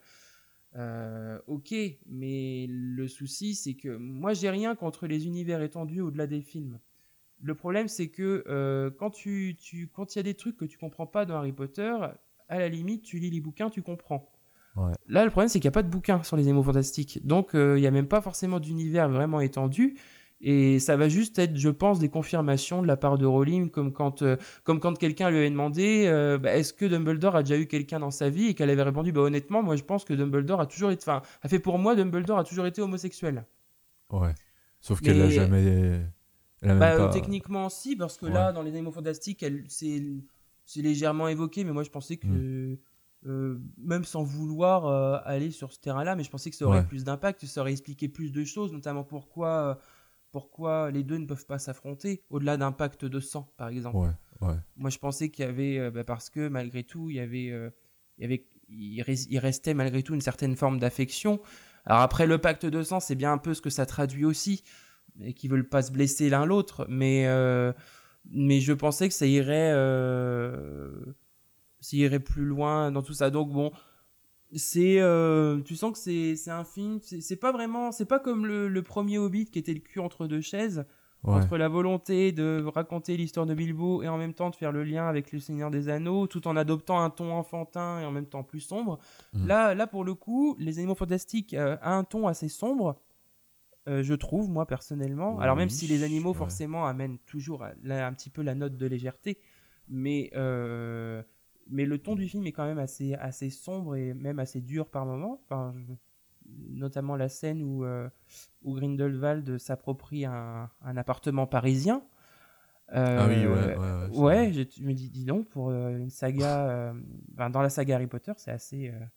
Euh, ok, mais le souci, c'est que moi, j'ai rien contre les univers étendus au-delà des films. Le problème, c'est que euh, quand tu, tu, quand il y a des trucs que tu comprends pas dans Harry Potter, à la limite, tu lis les bouquins, tu comprends. Ouais. Là, le problème, c'est qu'il n'y a pas de bouquin sur les Animaux Fantastiques. Donc, euh, il n'y a même pas forcément d'univers vraiment étendu. Et ça va juste être, je pense, des confirmations de la part de Rowling, comme quand, euh, comme quand quelqu'un lui avait demandé euh, bah, est-ce que Dumbledore a déjà eu quelqu'un dans sa vie et qu'elle avait répondu bah, honnêtement, moi je pense que Dumbledore a toujours été. Enfin, a fait pour moi, Dumbledore a toujours été homosexuel. Ouais. Sauf qu'elle l'a Mais- jamais. Elle a même Bah, pas. euh, techniquement, si, parce que Ouais. là, dans les Animaux Fantastiques, elle, c'est, c'est légèrement évoqué, mais moi je pensais que. Mm. euh, même sans vouloir euh, aller sur ce terrain-là, mais je pensais que ça aurait Ouais. plus d'impact, ça aurait expliqué plus de choses, notamment pourquoi, euh, pourquoi les deux ne peuvent pas s'affronter, au-delà d'un pacte de sang, par exemple. Ouais. Ouais. Moi, je pensais qu'il y avait, euh, bah, parce que malgré tout, il y avait, euh, il y avait, il, res- il restait malgré tout une certaine forme d'affection. Alors après, le pacte de sang, c'est bien un peu ce que ça traduit aussi, et qu'ils veulent pas se blesser l'un l'autre, mais, euh, mais je pensais que ça irait, euh, ça irait plus loin dans tout ça. Donc bon, c'est, euh, tu sens que c'est, c'est un film, c'est, c'est pas vraiment, c'est pas comme le, le premier Hobbit qui était le cul entre deux chaises. Ouais. Entre la volonté de raconter l'histoire de Bilbo et en même temps de faire le lien avec le Seigneur des Anneaux, tout en adoptant un ton enfantin et en même temps plus sombre. Mm. Là, là, pour le coup, Les Animaux Fantastiques euh, a un ton assez sombre, euh, je trouve, moi, personnellement. Alors, même Oui, si les animaux, ouais. forcément, amènent toujours à- là, un petit peu la note de légèreté, mais, euh, mais le ton du film est quand même assez, assez sombre et même assez dur par moments. Enfin, je- notamment la scène où, euh, où Grindelwald s'approprie un, un appartement parisien. Euh, Ah oui, ouais, ouais, ouais, c'est ouais, vrai. je, je me dis, dis donc, pour euh, une saga, euh, ben, dans la saga Harry Potter, c'est assez, euh,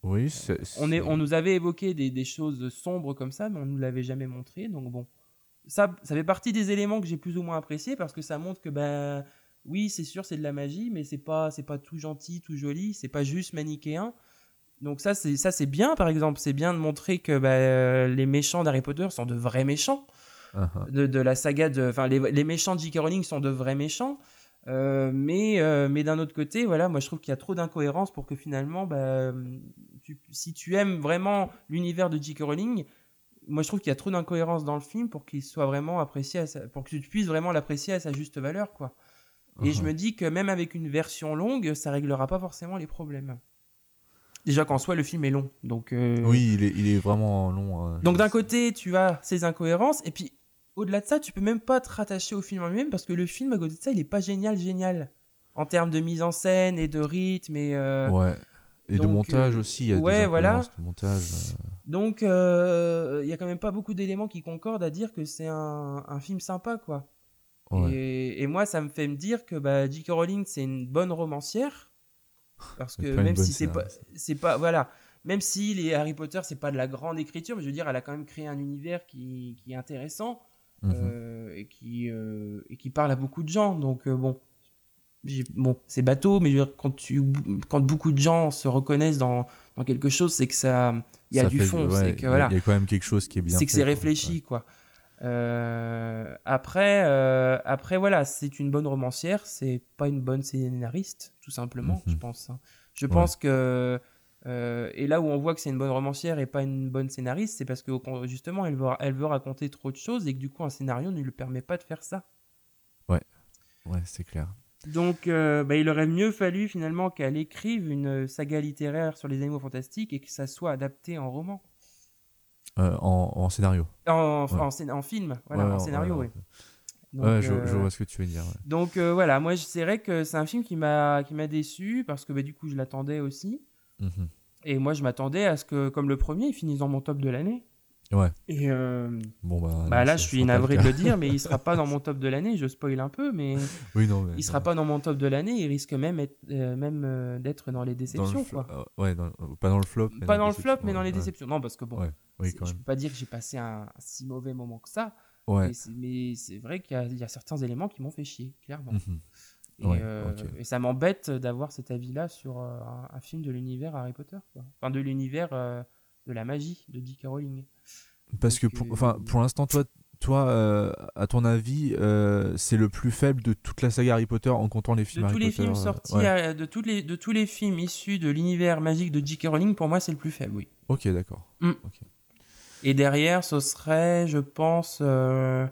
Oui, c'est, On, est, c'est- on nous avait évoqué des, des choses sombres comme ça, mais on ne nous l'avait jamais montré. Donc bon, ça, ça fait partie des éléments que j'ai plus ou moins appréciés parce que ça montre que, ben, oui, c'est sûr, c'est de la magie, mais c'est pas, c'est pas tout gentil, tout joli, c'est pas juste manichéen. Donc ça, c'est, ça, c'est bien, par exemple. C'est bien de montrer que ben, les méchants d'Harry Potter sont de vrais méchants. Uh-huh. De, de la saga de, enfin les, les méchants de J K Rowling sont de vrais méchants, euh, mais euh, mais d'un autre côté, voilà, moi je trouve qu'il y a trop d'incohérences pour que finalement, bah, tu, si tu aimes vraiment l'univers de J K Rowling, moi je trouve qu'il y a trop d'incohérences dans le film pour qu'il soit vraiment apprécié, à sa, pour que tu puisses vraiment l'apprécier à sa juste valeur, quoi. Et Uh-huh. je me dis que même avec une version longue, ça réglera pas forcément les problèmes. Déjà qu'en soi le film est long, donc. Euh... Oui, il est, il est vraiment long. hein. Donc Je- d'un côté, tu as ces incohérences, et puis au-delà de ça, tu peux même pas te rattacher au film en lui-même parce que le film, à côté de ça, il est pas génial, génial. En termes de mise en scène et de rythme et. euh, Ouais. Et de donc, montage euh, aussi, il y a ouais, des voilà. incohérences de montage. euh. Donc euh, il y a quand même pas beaucoup d'éléments qui concordent à dire que c'est un, un film sympa, quoi. Ouais. Et, et moi, ça me fait me dire que bah, J K Rowling, c'est une bonne romancière. Parce Mais que pas une même bonne si c'est pas, scénariste. c'est pas. Voilà. Même si les Harry Potter, c'est pas de la grande écriture, mais je veux dire, elle a quand même créé un univers qui, qui est intéressant. Mhm. euh, et, qui, euh, et qui parle à beaucoup de gens. Donc, euh, bon, j'ai- bon c'est bateau, mais je veux dire, quand, tu, quand beaucoup de gens se reconnaissent dans, dans quelque chose, c'est que ça. Il y a Ça du fait- fond, ouais, c'est il que y a- voilà. il y a quand même quelque chose qui est bien C'est que fait, c'est quoi. réfléchi, quoi. Euh, après, euh, après, voilà, c'est une bonne romancière, c'est pas une bonne scénariste, tout simplement, Mhm. je pense. hein. Je pense que. euh, et là où on voit que c'est une bonne romancière et pas une bonne scénariste, c'est parce que au- justement, elle veut, elle veut raconter trop de choses et que du coup, un scénario ne lui permet pas de faire ça. Ouais, ouais, c'est clair. Donc, euh, bah, il aurait mieux fallu finalement qu'elle écrive une saga littéraire sur les animaux fantastiques et que ça soit adapté en roman. Euh, en, en scénario. En, Ouais. en, scén- en film, voilà, Ouais, en ouais, scénario, ouais, oui. Donc, Ouais, je, euh, je vois ce que tu veux dire. ouais. donc euh, voilà, moi je dirais que c'est un film qui m'a qui m'a déçu parce que bah, du coup je l'attendais aussi. Mhm. Et moi je m'attendais à ce que, comme le premier, il finisse dans mon top de l'année. Ouais. Et euh, Bon, bah, bah, là ça je suis sera pas navré le de le cas. dire, mais il sera pas dans mon top de l'année, je spoil un peu, mais Oui, non, mais. il sera pas dans mon top de l'année, il risque même, être- euh, même euh, d'être dans les dans le déceptions, flo- quoi. euh, ouais, dans- pas dans le flop. mais Pas les dans le flop, déceptions, mais dans les ouais. déceptions. Non, parce que bon, Ouais, oui, c'est- quand je même. peux pas dire que j'ai passé un, un si mauvais moment que ça, Ouais. mais c'est, mais c'est vrai qu'il y a, il y a certains éléments qui m'ont fait chier, clairement. Mhm. Et, Ouais, euh, ok. et ça m'embête d'avoir cet avis-là sur euh, un, un film de l'univers Harry Potter, quoi. Enfin, de l'univers euh, de la magie de J K Rowling. Parce que Donc, pour, euh, enfin, pour l'instant, toi, toi euh, à ton avis, euh, c'est le plus faible de toute la saga Harry Potter en comptant les De films tous Harry les Potter. films euh, sortis, ouais. euh, de, tous les, de tous les films issus de l'univers magique de J K Rowling, pour moi, c'est le plus faible, oui. Ok, d'accord. Mm. Ok. Et derrière, ce serait, je pense. euh,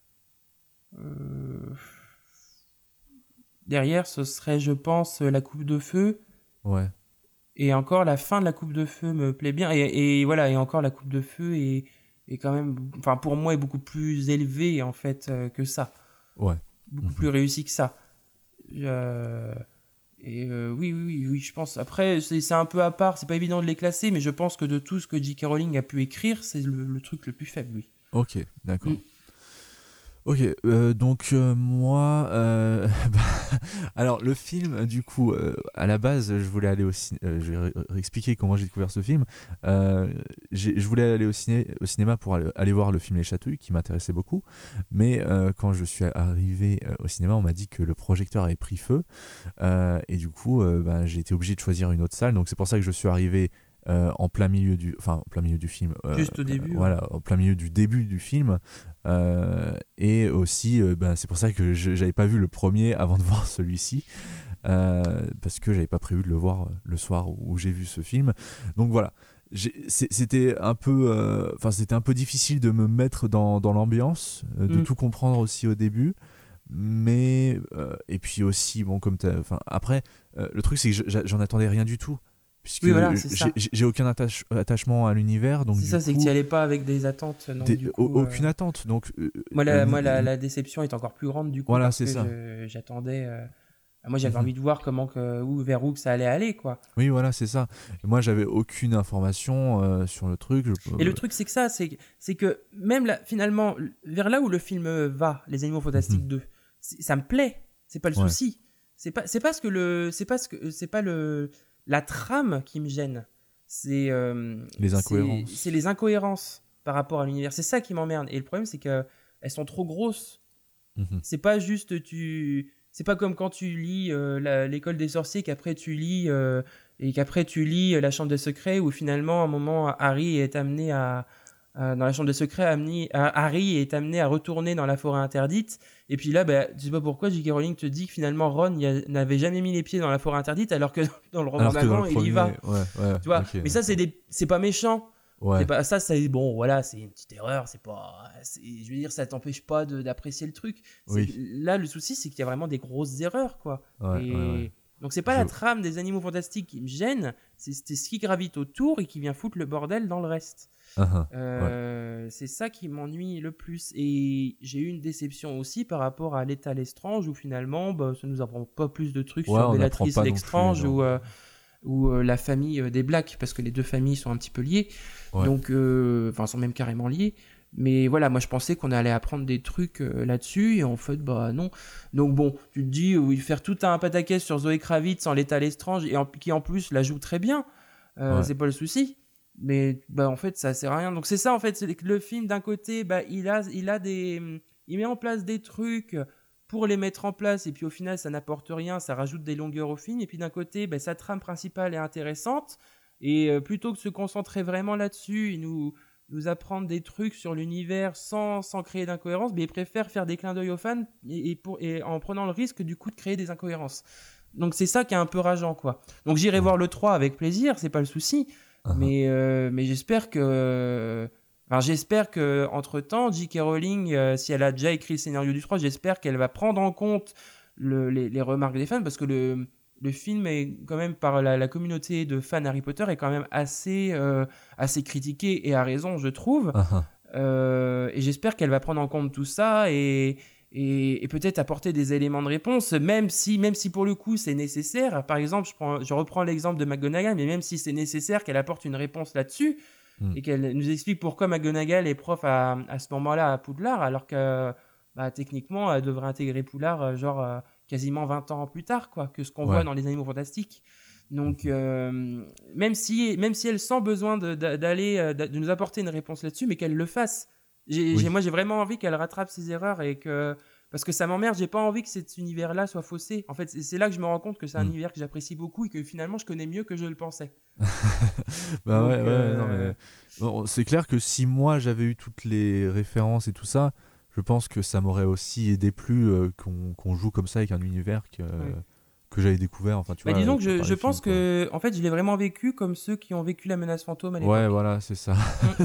euh, derrière, ce serait, je pense, La Coupe de Feu. Ouais. Et encore, la fin de La Coupe de Feu me plaît bien. Et, et voilà, et encore, La Coupe de Feu est, est quand même. Enfin, pour moi, est beaucoup plus élevée, en fait, euh, que ça. Ouais. Beaucoup Mhm. plus réussi que ça. Euh, Et euh, oui, oui, oui, oui, je pense. Après, c'est c'est un peu à part, c'est pas évident de les classer, mais je pense que de tout ce que J K Rowling a pu écrire, c'est le, le truc le plus faible, oui. Ok, d'accord. Mm. Ok, euh, donc euh, moi, euh, bah, alors le film, du coup, euh, à la base, je voulais aller au cinéma. Euh, je vais ré- réexpliquer comment j'ai découvert ce film. Euh, j'ai- je voulais aller au, ciné au cinéma pour aller, aller voir le film Les Chatouilles, qui m'intéressait beaucoup. Mais euh, quand je suis arrivé euh, au cinéma, on m'a dit que le projecteur avait pris feu. Euh, et du coup, euh, bah, j'ai été obligé de choisir une autre salle. Donc c'est pour ça que je suis arrivé euh, en plein milieu du, enfin en plein milieu du film. euh, Juste au début, euh, voilà, en plein milieu du début du film. Euh, et aussi, euh, ben, c'est pour ça que je j'avais pas vu le premier avant de voir celui-ci, euh, parce que j'avais pas prévu de le voir le soir où, où j'ai vu ce film. Donc voilà, j'ai- c'est- c'était un peu, enfin c'était un peu difficile de me mettre dans, dans l'ambiance, euh, de Mm. tout comprendre aussi au début. Mais euh, et puis aussi, bon, comme t'as, enfin après, euh, le truc c'est que je- j'en attendais rien du tout. Puisque Oui, voilà, c'est j'ai- ça. j'ai j'ai aucun attache- attachement à l'univers, donc C'est du ça, c'est que coup, tu allais pas avec des attentes. Non, des- du au- coup, euh, aucune attente. Donc euh, Moi, la, euh, moi la, la déception est encore plus grande, du coup, Voilà, parce c'est que ça. je- j'attendais. euh, Moi, j'avais Mhm. envie de voir comment que, où, vers où que ça allait aller, quoi. Oui, voilà, c'est ça. Et moi, j'avais aucune information euh, sur le truc. je- Et le truc, c'est que ça, c'est c'est que même là, finalement, vers là où le film va, Les Animaux Fantastiques Mhm. deux, c'est- ça me plaît. C'est pas le Ouais. souci. C'est pas, c'est pas ce que le, c'est pas ce que, c'est pas le, la trame qui me gêne. c'est euh, Les c'est- incohérences. C'est les incohérences par rapport à l'univers. C'est ça qui m'emmerde. Et le problème, c'est que elles sont trop grosses. Mhm. C'est pas juste tu. C'est pas comme quand tu lis euh, la- l'école des sorciers qu'après tu lis euh, et qu'après tu lis euh, la chambre des secrets où finalement à un moment Harry est amené à, à- dans la chambre des secrets amené, à- Harry est amené à retourner dans la forêt interdite et puis là bah, je sais pas pourquoi J K Rowling te dit que finalement Ron y a- n'avait jamais mis les pieds dans la forêt interdite alors que dans le roman Alors que dans d'avant le il premier, y va. ouais, ouais, Tu vois, ok, mais ça c'est des c'est pas méchant. ouais. C'est pas, ça, c'est bon, voilà, c'est une petite erreur, c'est pas. c'est- Je veux dire, ça t'empêche pas de- d'apprécier le truc. C'est- Oui. Là, le souci, c'est qu'il y a vraiment des grosses erreurs, quoi. Ouais, Et ouais, ouais. donc, c'est pas Je- la trame des animaux fantastiques qui me gêne, c'est c'est ce qui gravite autour et qui vient foutre le bordel dans le reste. Ah, ah. Euh, C'est ça qui m'ennuie le plus. Et j'ai eu une déception aussi par rapport à l'état Lestrange où finalement, bah, ça nous apprend pas plus de trucs Ouais, sur on Bellatrix n'apprend pas non Lestrange plus, non. ou. euh, ou euh, la famille euh, des Blacks, parce que les deux familles sont un petit peu liées, Ouais. donc, euh, enfin, sont même carrément liées. Mais voilà, moi je pensais qu'on allait apprendre des trucs euh, là-dessus, et en fait, bah non. Donc bon, tu te dis, euh, oui, faire tout un pataquès sur Zoé Kravitz en l'état Lestrange, et en- qui en plus la joue très bien, euh, Ouais. c'est pas le souci. Mais bah en fait, ça sert à rien. Donc c'est ça, en fait, c'est que le film, d'un côté, bah, il a, il a des. Il met en place des trucs pour les mettre en place, et puis au final ça n'apporte rien, ça rajoute des longueurs au film, et puis d'un côté bah, sa trame principale est intéressante, et euh, plutôt que de se concentrer vraiment là-dessus et nous, nous apprendre des trucs sur l'univers sans, sans créer d'incohérence, bah, il préfère faire des clins d'œil aux fans et, et, pour, et en prenant le risque du coup de créer des incohérences. Donc c'est ça qui est un peu rageant, quoi. Donc j'irai voir le trois avec plaisir, c'est pas le souci, Ah, ah. mais, euh, mais j'espère que... Enfin, j'espère que entre temps, J K Rowling, euh, si elle a déjà écrit le scénario du trois, j'espère qu'elle va prendre en compte le- les, les remarques des fans, parce que le, le film est quand même par la, la communauté de fans Harry Potter est quand même assez, euh, assez critiqué, et à raison, je trouve. Ah, ah. Euh, et j'espère qu'elle va prendre en compte tout ça et, et, et peut-être apporter des éléments de réponse, même si, même si pour le coup c'est nécessaire. Par exemple, je, prends, je reprends l'exemple de McGonagall, mais même si c'est nécessaire qu'elle apporte une réponse là-dessus, Mm. et qu'elle nous explique pourquoi McGonagall est prof à, à ce moment-là à Poudlard, alors que bah, techniquement elle devrait intégrer Poudlard euh, genre euh, quasiment vingt ans plus tard, quoi, que ce qu'on Ouais. voit dans les Animaux Fantastiques. Donc euh, même si même si elle sent besoin de, de- d'aller euh, de, de nous apporter une réponse là-dessus, mais qu'elle le fasse. J'ai, Oui. j'ai- moi j'ai vraiment envie qu'elle rattrape ses erreurs, et que parce que ça m'emmerde, j'ai pas envie que cet univers-là soit faussé. En fait, c'est, c'est là que je me rends compte que c'est un Mm. univers que j'apprécie beaucoup et que finalement je connais mieux que je le pensais. Bah Donc, ouais, ouais, euh, non, mais bon, c'est clair que si moi j'avais eu toutes les références et tout ça, je pense que ça m'aurait aussi aidé plus euh, qu'on, qu'on joue comme ça avec un univers que, Ouais. que j'avais découvert. Enfin, tu Bah, vois, disons que par je, les je films, pense quoi. que en fait je l'ai vraiment vécu comme ceux qui ont vécu la menace fantôme à l'époque. Ouais, voilà, c'est ça.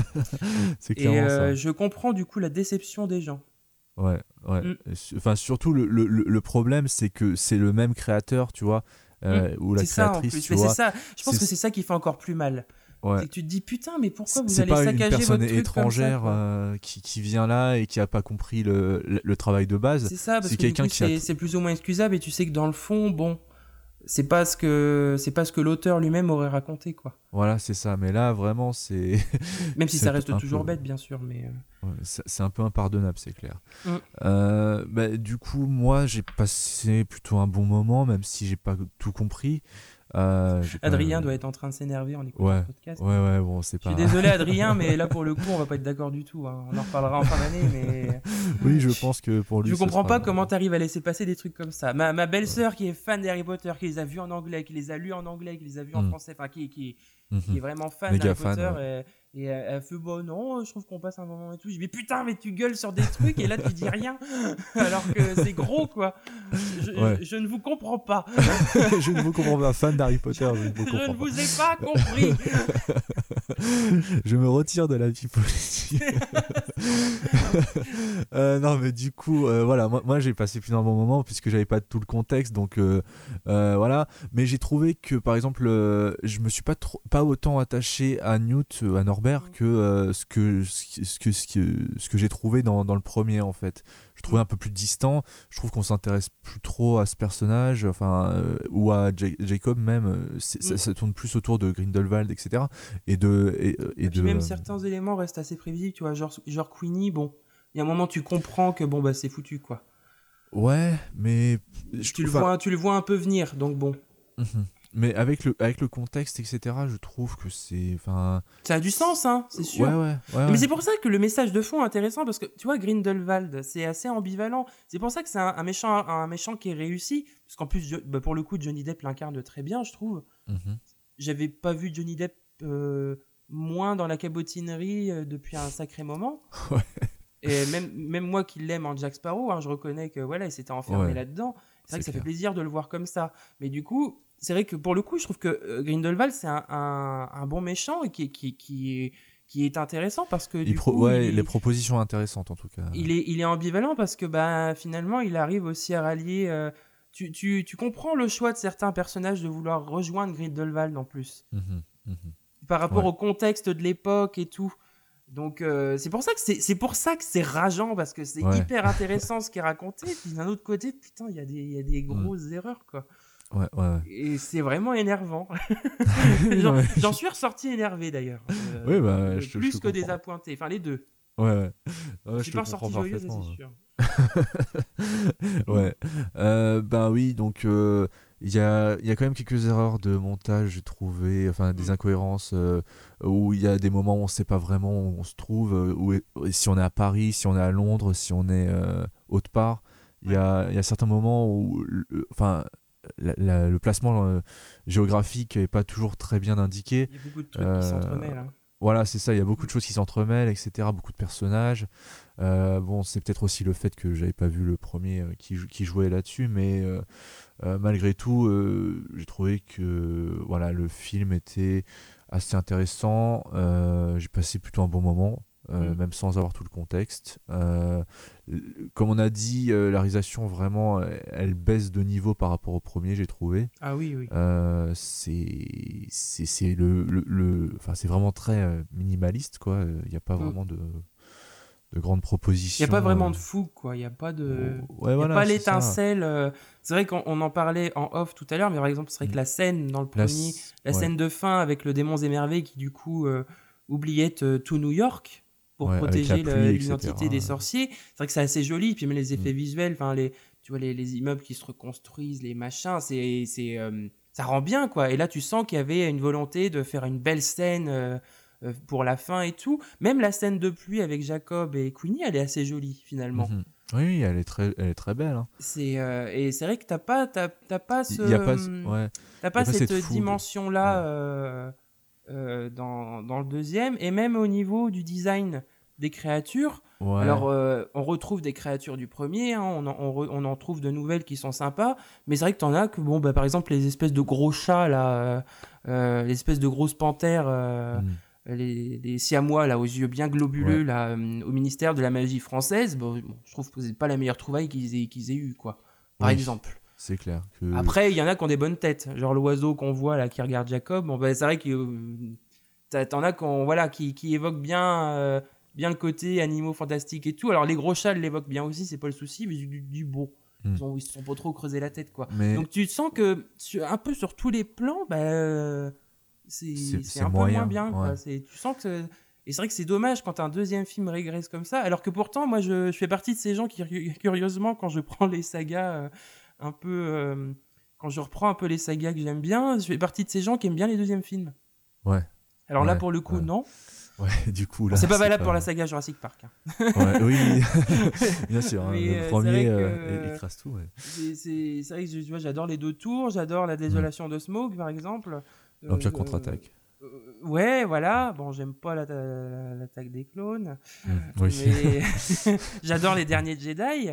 C'est Et clairement euh, ça. je comprends du coup la déception des gens. Ouais, ouais. Mm. Et su- Enfin, surtout, le, le, le- le problème, c'est que c'est le même créateur, tu vois, euh, ou la C'est ça en créatrice, plus. tu Mais c'est vois. ça. Je pense c'est- que c'est ça qui fait encore plus mal. Ouais. C'est que tu te dis putain, mais pourquoi C'est vous c'est allez pas une saccager personne votre truc étrangère comme ça, quoi. euh, qui, qui vient là et qui a pas compris le, le, le travail de base. C'est ça, parce c'est que du quelqu'un coup, qui a c'est, t- c'est plus ou moins excusable, et tu sais que dans le fond, bon, c'est pas ce que c'est pas ce que l'auteur lui-même aurait raconté, quoi. Voilà, c'est ça. Mais là, vraiment, c'est Même si C'est ça reste un toujours peu- bête, bien sûr, mais euh, ouais, c'est c'est un peu impardonnable, c'est clair. Mm. Euh, bah, du coup, moi, j'ai passé plutôt un bon moment, même si j'ai pas tout compris. Euh, j'ai pas- Adrien doit être en train de s'énerver en écoutant Ouais. le podcast. Ouais, ouais, bon, c'est Je suis pas. désolé Adrien, mais là pour le coup on va pas être d'accord du tout, hein. On en reparlera en fin d'année, mais Oui, je pense que pour lui. je ce comprends sera- pas comment t'arrives à laisser passer des trucs comme ça. Ma, ma belle-sœur qui est fan d'Harry Potter, qui les a vus en anglais, qui les a lus en anglais, qui les a vus en Mm. français, enfin qui, qui, Mhm. qui est vraiment fan Méga d'Harry fan, Potter, et, et elle, elle fait bon non, je trouve qu'on passe un moment et tout. Je dis mais putain, mais tu gueules sur des trucs et là tu dis rien, alors que c'est gros, quoi. Je, Ouais. je- je ne vous comprends pas. Je ne vous comprends pas, fan d'Harry Potter, je ne vous Je comprends ne pas. vous ai pas compris. Je me retire de la vie politique. Euh, non, mais du coup, euh, voilà, moi, moi j'ai passé plus d'un bon moment puisque j'avais pas tout le contexte, donc euh, euh, voilà. Mais j'ai trouvé que, par exemple, euh, je me suis pas trop, pas autant attaché à Newt, euh, à Norbert, que euh, ce que ce que ce que ce que j'ai trouvé dans dans le premier, en fait. Je trouvais un peu plus distant. Je trouve qu'on s'intéresse plus trop à ce personnage, enfin, euh, ou à Ja- Jacob même. euh, c'est- ça, Mm. ça tourne plus autour de Grindelwald, et cetera. Et de et, et Et puis de même certains éléments restent assez prévisibles, tu vois, genre, genre Queenie, bon, il y a un moment tu comprends que bon bah c'est foutu, quoi. Ouais, mais je Tu le enfin, vois, tu le vois un peu venir, donc bon. mhm. mais avec le, avec le contexte, et cetera, je trouve que c'est. Enfin. Ça a du sens, hein, c'est sûr. Ouais, ouais, ouais. Mais ouais. c'est pour ça que le message de fond est intéressant parce que tu vois, Grindelwald, c'est assez ambivalent. C'est pour ça que c'est un, un méchant, un méchant qui est réussi. Parce qu'en plus, je- bah, pour le coup, Johnny Depp l'incarne très bien, je trouve. Mhm. J'avais pas vu Johnny Depp euh, moins dans la cabotinerie euh, depuis un sacré moment. Ouais. Et même, même moi qui l'aime en Jack Sparrow, hein, je reconnais que voilà, il s'était enfermé Ouais. là-dedans. C'est vrai C'est que ça fait clair. plaisir de le voir comme ça. Mais du coup, c'est vrai que pour le coup, je trouve que euh, Grindelwald, c'est un, un, un bon méchant et qui, qui, qui, est, qui est intéressant parce que Il du pro- coup, ouais, il, les propositions intéressantes en tout cas. il est, il est ambivalent parce que bah, finalement, il arrive aussi à rallier. euh, tu, tu, tu comprends le choix de certains personnages de vouloir rejoindre Grindelwald en plus, Mhm, mhm. par rapport Ouais. au contexte de l'époque et tout. Donc euh, c'est pour ça que c'est c'est pour ça que c'est rageant parce que c'est Ouais. hyper intéressant ce qui est raconté. Puis d'un autre côté, putain, il y a des il y a des grosses erreurs quoi. Ouais, ouais, ouais. Et c'est vraiment énervant. J'en Ouais. j'en suis ressorti énervé d'ailleurs. Euh, Oui, bah, euh, je te- je plus te que comprends. désappointé. Enfin les deux. Ouais, ouais. Ouais, je je suis te pas comprends ressorti joyeux, ça parfaitement. c'est sûr. Ouais. Euh, ben oui, donc euh, il y a, il y a quand même quelques erreurs de montage, j'ai trouvé, enfin des Mm. incohérences euh, où il y a des moments où on ne sait pas vraiment où on se trouve, euh, où est- si on est à Paris, si on est à Londres, si on est euh, autre part. Il y a, il y a certains moments où, le- enfin, la- la- le placement euh, géographique n'est pas toujours très bien indiqué. Il y a beaucoup de trucs qui Euh, s'entremêlent. Hein. Voilà, c'est ça, il y a beaucoup de choses qui s'entremêlent, et cetera. Beaucoup de personnages. Euh, bon, c'est peut-être aussi le fait que j'avais pas vu le premier euh, qui, jou- qui jouait là-dessus, mais euh, euh, malgré tout, euh, j'ai trouvé que voilà, le film était assez intéressant. Euh, j'ai passé plutôt un bon moment, euh, Mm. même sans avoir tout le contexte. Euh, l- comme on a dit, euh, la réalisation, vraiment, elle, elle baisse de niveau par rapport au premier, j'ai trouvé. Ah oui, oui. Euh, c'est c'est c'est le, le, le- enfin c'est vraiment très euh, minimaliste quoi. Il n'y a pas Mm. vraiment de de grandes Il propositions. n'y a pas vraiment euh. de fou, quoi. Il n'y a pas de. Ouais, Il n'y voilà, a pas c'est ça. l'étincelle. euh, C'est vrai qu'on on en parlait en off tout à l'heure, mais par exemple, c'est vrai que Mm. la scène dans le La premier, s- la ouais, scène de fin avec le démon émerveillé qui, du coup, euh, oubliait euh, tout New York pour ouais, avec la protéger le- pluie, l'identité et cetera. des sorciers. C'est vrai que c'est assez joli. Puis même les effets Mm. visuels, enfin, les, tu vois, les, les immeubles qui se reconstruisent, les machins, c'est, c'est, euh, ça rend bien, quoi. Et là, tu sens qu'il y avait une volonté de faire une belle scène. euh, euh, pour la fin et tout. Même la scène de pluie avec Jacob et Queenie, elle est assez jolie finalement. Mhm. Oui, oui, elle est très, elle est très belle. Hein. C'est euh, et c'est vrai que t'as pas t'as, t'as pas Il ce y a pas, hum, ouais, t'as y pas a pas cette, cette fougue. dimension là Ouais. euh, euh, dans, dans le deuxième et même au niveau du design des créatures. Ouais. Alors euh, on retrouve des créatures du premier, hein, on, en, on, re- on en trouve de nouvelles qui sont sympas, mais c'est vrai que t'en as que bon bah par exemple les espèces de gros chats là, euh, euh, les espèces de grosses panthères. euh, Mm. les, les siamois là aux yeux bien globuleux Ouais. là euh, au ministère de la magie française, bon, bon, je trouve que c'est pas la meilleure trouvaille qu'ils aient, qu'ils aient eu quoi par Oui, exemple. c'est clair que. Après il y en a qui ont des bonnes têtes, genre l'oiseau qu'on voit là qui regarde Jacob, bon bah, c'est vrai que euh, t'as- t'en as qu'on voilà qui, qui évoquent bien euh, bien le côté animaux fantastiques et tout. Alors les gros chats l'évoquent bien aussi, c'est pas le souci, mais du, du bon. Mm. Ils, ont, ils se sont pas trop creusé la tête quoi. Mais Donc tu sens que sur, un peu sur tous les plans, bah, euh, c'est C'est- c'est c'est un peu moyen, moins bien. Quoi. ouais. C'est- Tu sens que c'est- et c'est vrai que c'est dommage quand un deuxième film régresse comme ça, alors que pourtant moi je, je fais partie de ces gens qui curieusement quand je prends les sagas euh, un peu euh, quand je reprends un peu les sagas que j'aime bien, je fais partie de ces gens qui aiment bien les deuxièmes films. ouais, Alors là Ouais, pour le coup ouais. non. ouais. Du coup là. Bon, c'est pas valable pour la saga Jurassic Park. hein. Ouais, oui, bien sûr. hein, Mais, le euh, c'est premier vrai euh, que- écrase tout. Ouais. C'est c'est- c'est vrai que je- tu vois, j'adore les deux tours, j'adore la désolation de Smaug par exemple. L'Empire Euh, contre-attaque. Euh, ouais, voilà. Bon, j'aime pas la- la- l'attaque des clones, Mm. Oui. mais j'adore les derniers Jedi.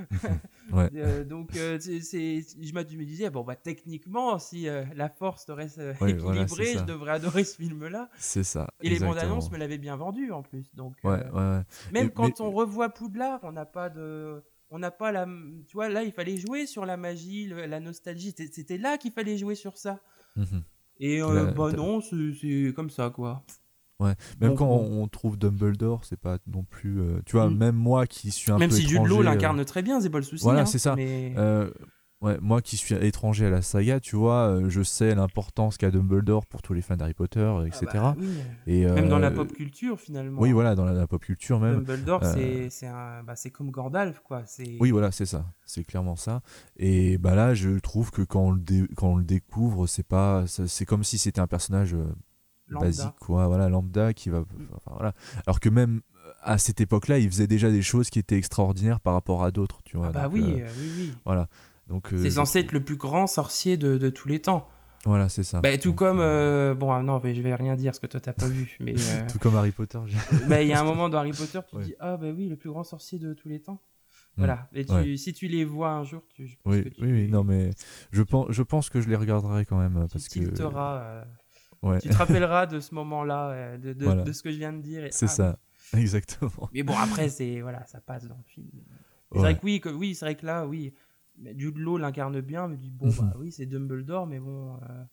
Ouais. Euh, donc, euh, c'est, c'est- je me je me disais, bon, bah, techniquement, si euh, la force reste euh, Ouais, équilibrée, voilà, c'est je ça. devrais adorer ce film-là. C'est ça. Et les bandes exactement. annonces me l'avaient bien vendu en plus. Donc, Ouais, euh, ouais, ouais. même Et- quand mais- on revoit Poudlard, on n'a pas de. On n'a pas la. Tu vois, là, il fallait jouer sur la magie, le- la nostalgie. C'était, c'était là qu'il fallait jouer sur ça. Mhm. Et euh, Là, bah t'as- non, c'est, c'est comme ça, quoi. Ouais. Même Donc, quand bon. on trouve Dumbledore, c'est pas non plus. euh, tu vois, Mm. même moi qui suis un Même peu si Jude étranger, Law euh, l'incarne très bien, c'est pas le souci. voilà, hein, c'est ça. Mais... euh, Ouais, moi qui suis étranger à la saga, tu vois, euh, je sais l'importance qu'a Dumbledore pour tous les fans d'Harry Potter, Ah et cetera. bah oui. Et, Même dans la euh, pop culture finalement. Oui, voilà, dans la, la pop culture même. Dumbledore, Euh, c'est c'est un, bah, c'est comme Gandalf quoi. C'est Oui, voilà, c'est ça. C'est clairement ça. Et bah là, je trouve que quand on le, dé- quand on le découvre, c'est pas, ça- c'est comme si c'était un personnage euh, lambda. basique, quoi. Voilà, lambda qui va. Enfin, voilà. Alors que même euh, à cette époque-là, il faisait déjà des choses qui étaient extraordinaires par rapport à d'autres, tu vois. Ah bah Donc, oui, euh, euh, oui, oui. voilà. Donc, euh, C'est je censé trouve- être le plus grand sorcier de, de tous les temps. Voilà, c'est ça. Bah, tout Donc, comme euh, euh, bon, ah non, mais je vais rien dire parce que toi t'as pas vu, mais euh, Tout comme Harry Potter. j'ai- bah, il y a un moment dans Harry Potter, tu Ouais. dis ah bah oui, le plus grand sorcier de tous les temps. Mm. Voilà. Et tu, Ouais. si tu les vois un jour, tu, je pense Oui, que tu, oui, oui, non, mais je pense, je pense que je les regarderai quand même. tu Parce que. tilteras, euh, Ouais, tu te rappelleras de ce moment-là, euh, de, de, Voilà. de ce que je viens de dire. et- c'est ah, ça. Exactement. Mais bon, après, c'est voilà, ça passe dans le film. Mais C'est Ouais. vrai que oui, que, oui, c'est vrai que là, oui, mais Jude Law l'incarne bien, mais du bon, Mhm. bah oui, c'est Dumbledore, mais bon. euh,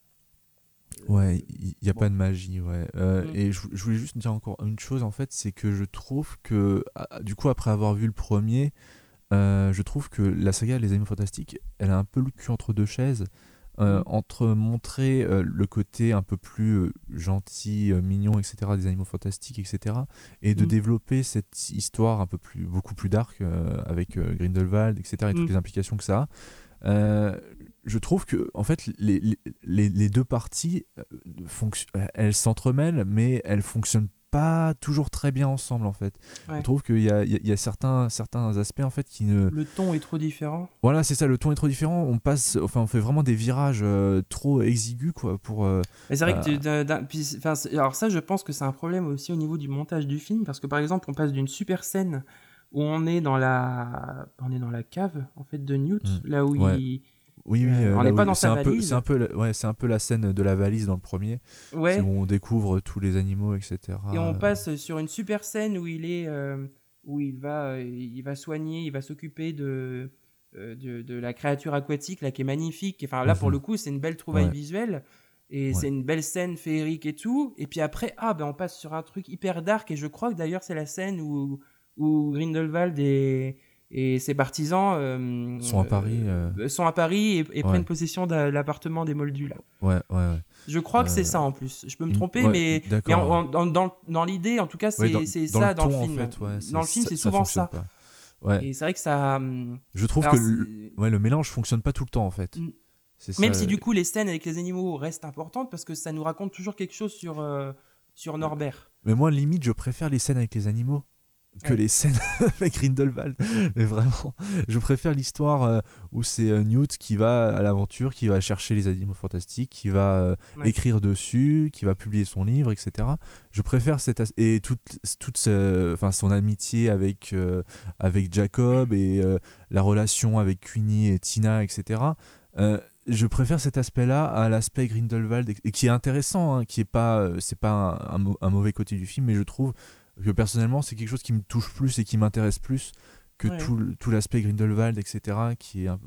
Ouais, il n'y a bon. pas de magie, ouais. Euh, Mm. Et je, je voulais juste dire encore une chose, en fait, c'est que je trouve que, ah, du coup, après avoir vu le premier, euh, je trouve que la saga Les Animaux Fantastiques, elle a un peu le cul entre deux chaises, euh, Mm. entre montrer euh, le côté un peu plus euh, gentil, euh, mignon, et cetera, des Animaux Fantastiques, et cetera, et de Mm. développer cette histoire un peu plus, beaucoup plus dark, euh, avec euh, Grindelwald, et cetera, et toutes Mm. les implications que ça a. Euh, je trouve que en fait les, les, les- les deux parties euh, fonction- elles s'entremêlent, mais elles fonctionnent pas toujours très bien ensemble en fait. Ouais. Je trouve qu'il y a, il y a- il y a certains, certains aspects en fait qui ne... Le ton est trop différent. Voilà, c'est ça, le ton est trop différent, on passe, enfin on fait vraiment des virages euh, trop exigus quoi pour... euh, Mais c'est vrai Euh. que tu- d'un- d'un- puis, enfin, c'est- alors ça, je pense que c'est un problème aussi au niveau du montage du film, parce que par exemple, on passe d'une super scène où on est dans la, on est dans la cave en fait de Newt, Mm. là où Ouais. il, Oui, oui, Euh, euh, on là n'est où- pas dans c'est sa un peu, valise. c'est un peu, la- ouais, c'est un peu la scène de la valise dans le premier, ouais, c'est où on découvre tous les animaux, et cetera. et on passe sur une super scène où il est, euh, où il va, euh, il va soigner, il va s'occuper de, euh, de, de la créature aquatique là qui est magnifique. Enfin là pour Mhm. le coup, c'est une belle trouvaille Ouais. visuelle. Et Ouais. c'est une belle scène féerique et tout. Et puis après, ah ben on passe sur un truc hyper dark. Et je crois que d'ailleurs c'est la scène où, où Grindelwald et, et ses partisans euh, Sont à Paris, euh. euh, sont à Paris et, et Ouais. prennent possession de l'appartement des Moldus là. Ouais, ouais, ouais. Je crois que c'est Euh, ça en plus. Je peux me il- tromper, ouais, mais, mais d'accord. en- en- dans, dans, dans l'idée, en tout cas, c'est Ouais, dans- c'est dans ça le dans ton, le en film. fait, ouais, c'est- dans le film, ça- c'est ça souvent fonctionne ça. pas. Ouais. Et c'est vrai que ça. hum, Je trouve alors, que le, c'est- ouais, le mélange fonctionne pas tout le temps en fait. Mm. C'est Même ça, si du euh, coup les scènes avec les animaux restent importantes parce que ça nous raconte toujours quelque chose sur, euh, sur Norbert. Mais moi, limite, je préfère les scènes avec les animaux que Ouais. les scènes avec Grindelwald. Mais vraiment, je préfère l'histoire euh, où c'est euh, Newt qui va à l'aventure, qui va chercher les animaux fantastiques, qui va euh, Ouais. écrire dessus, qui va publier son livre, et cetera. Je préfère cette as- et toute toute ce- enfin son amitié avec euh, avec Jacob et euh, la relation avec Queenie et Tina, et cetera. Euh, je préfère cet aspect-là à l'aspect Grindelwald et, et qui est intéressant, hein, qui est pas, euh, c'est pas un, un mau- un mauvais côté du film, mais je trouve que personnellement c'est quelque chose qui me touche plus et qui m'intéresse plus que Ouais. tout, le- tout l'aspect Grindelwald, et cetera. Qui est un-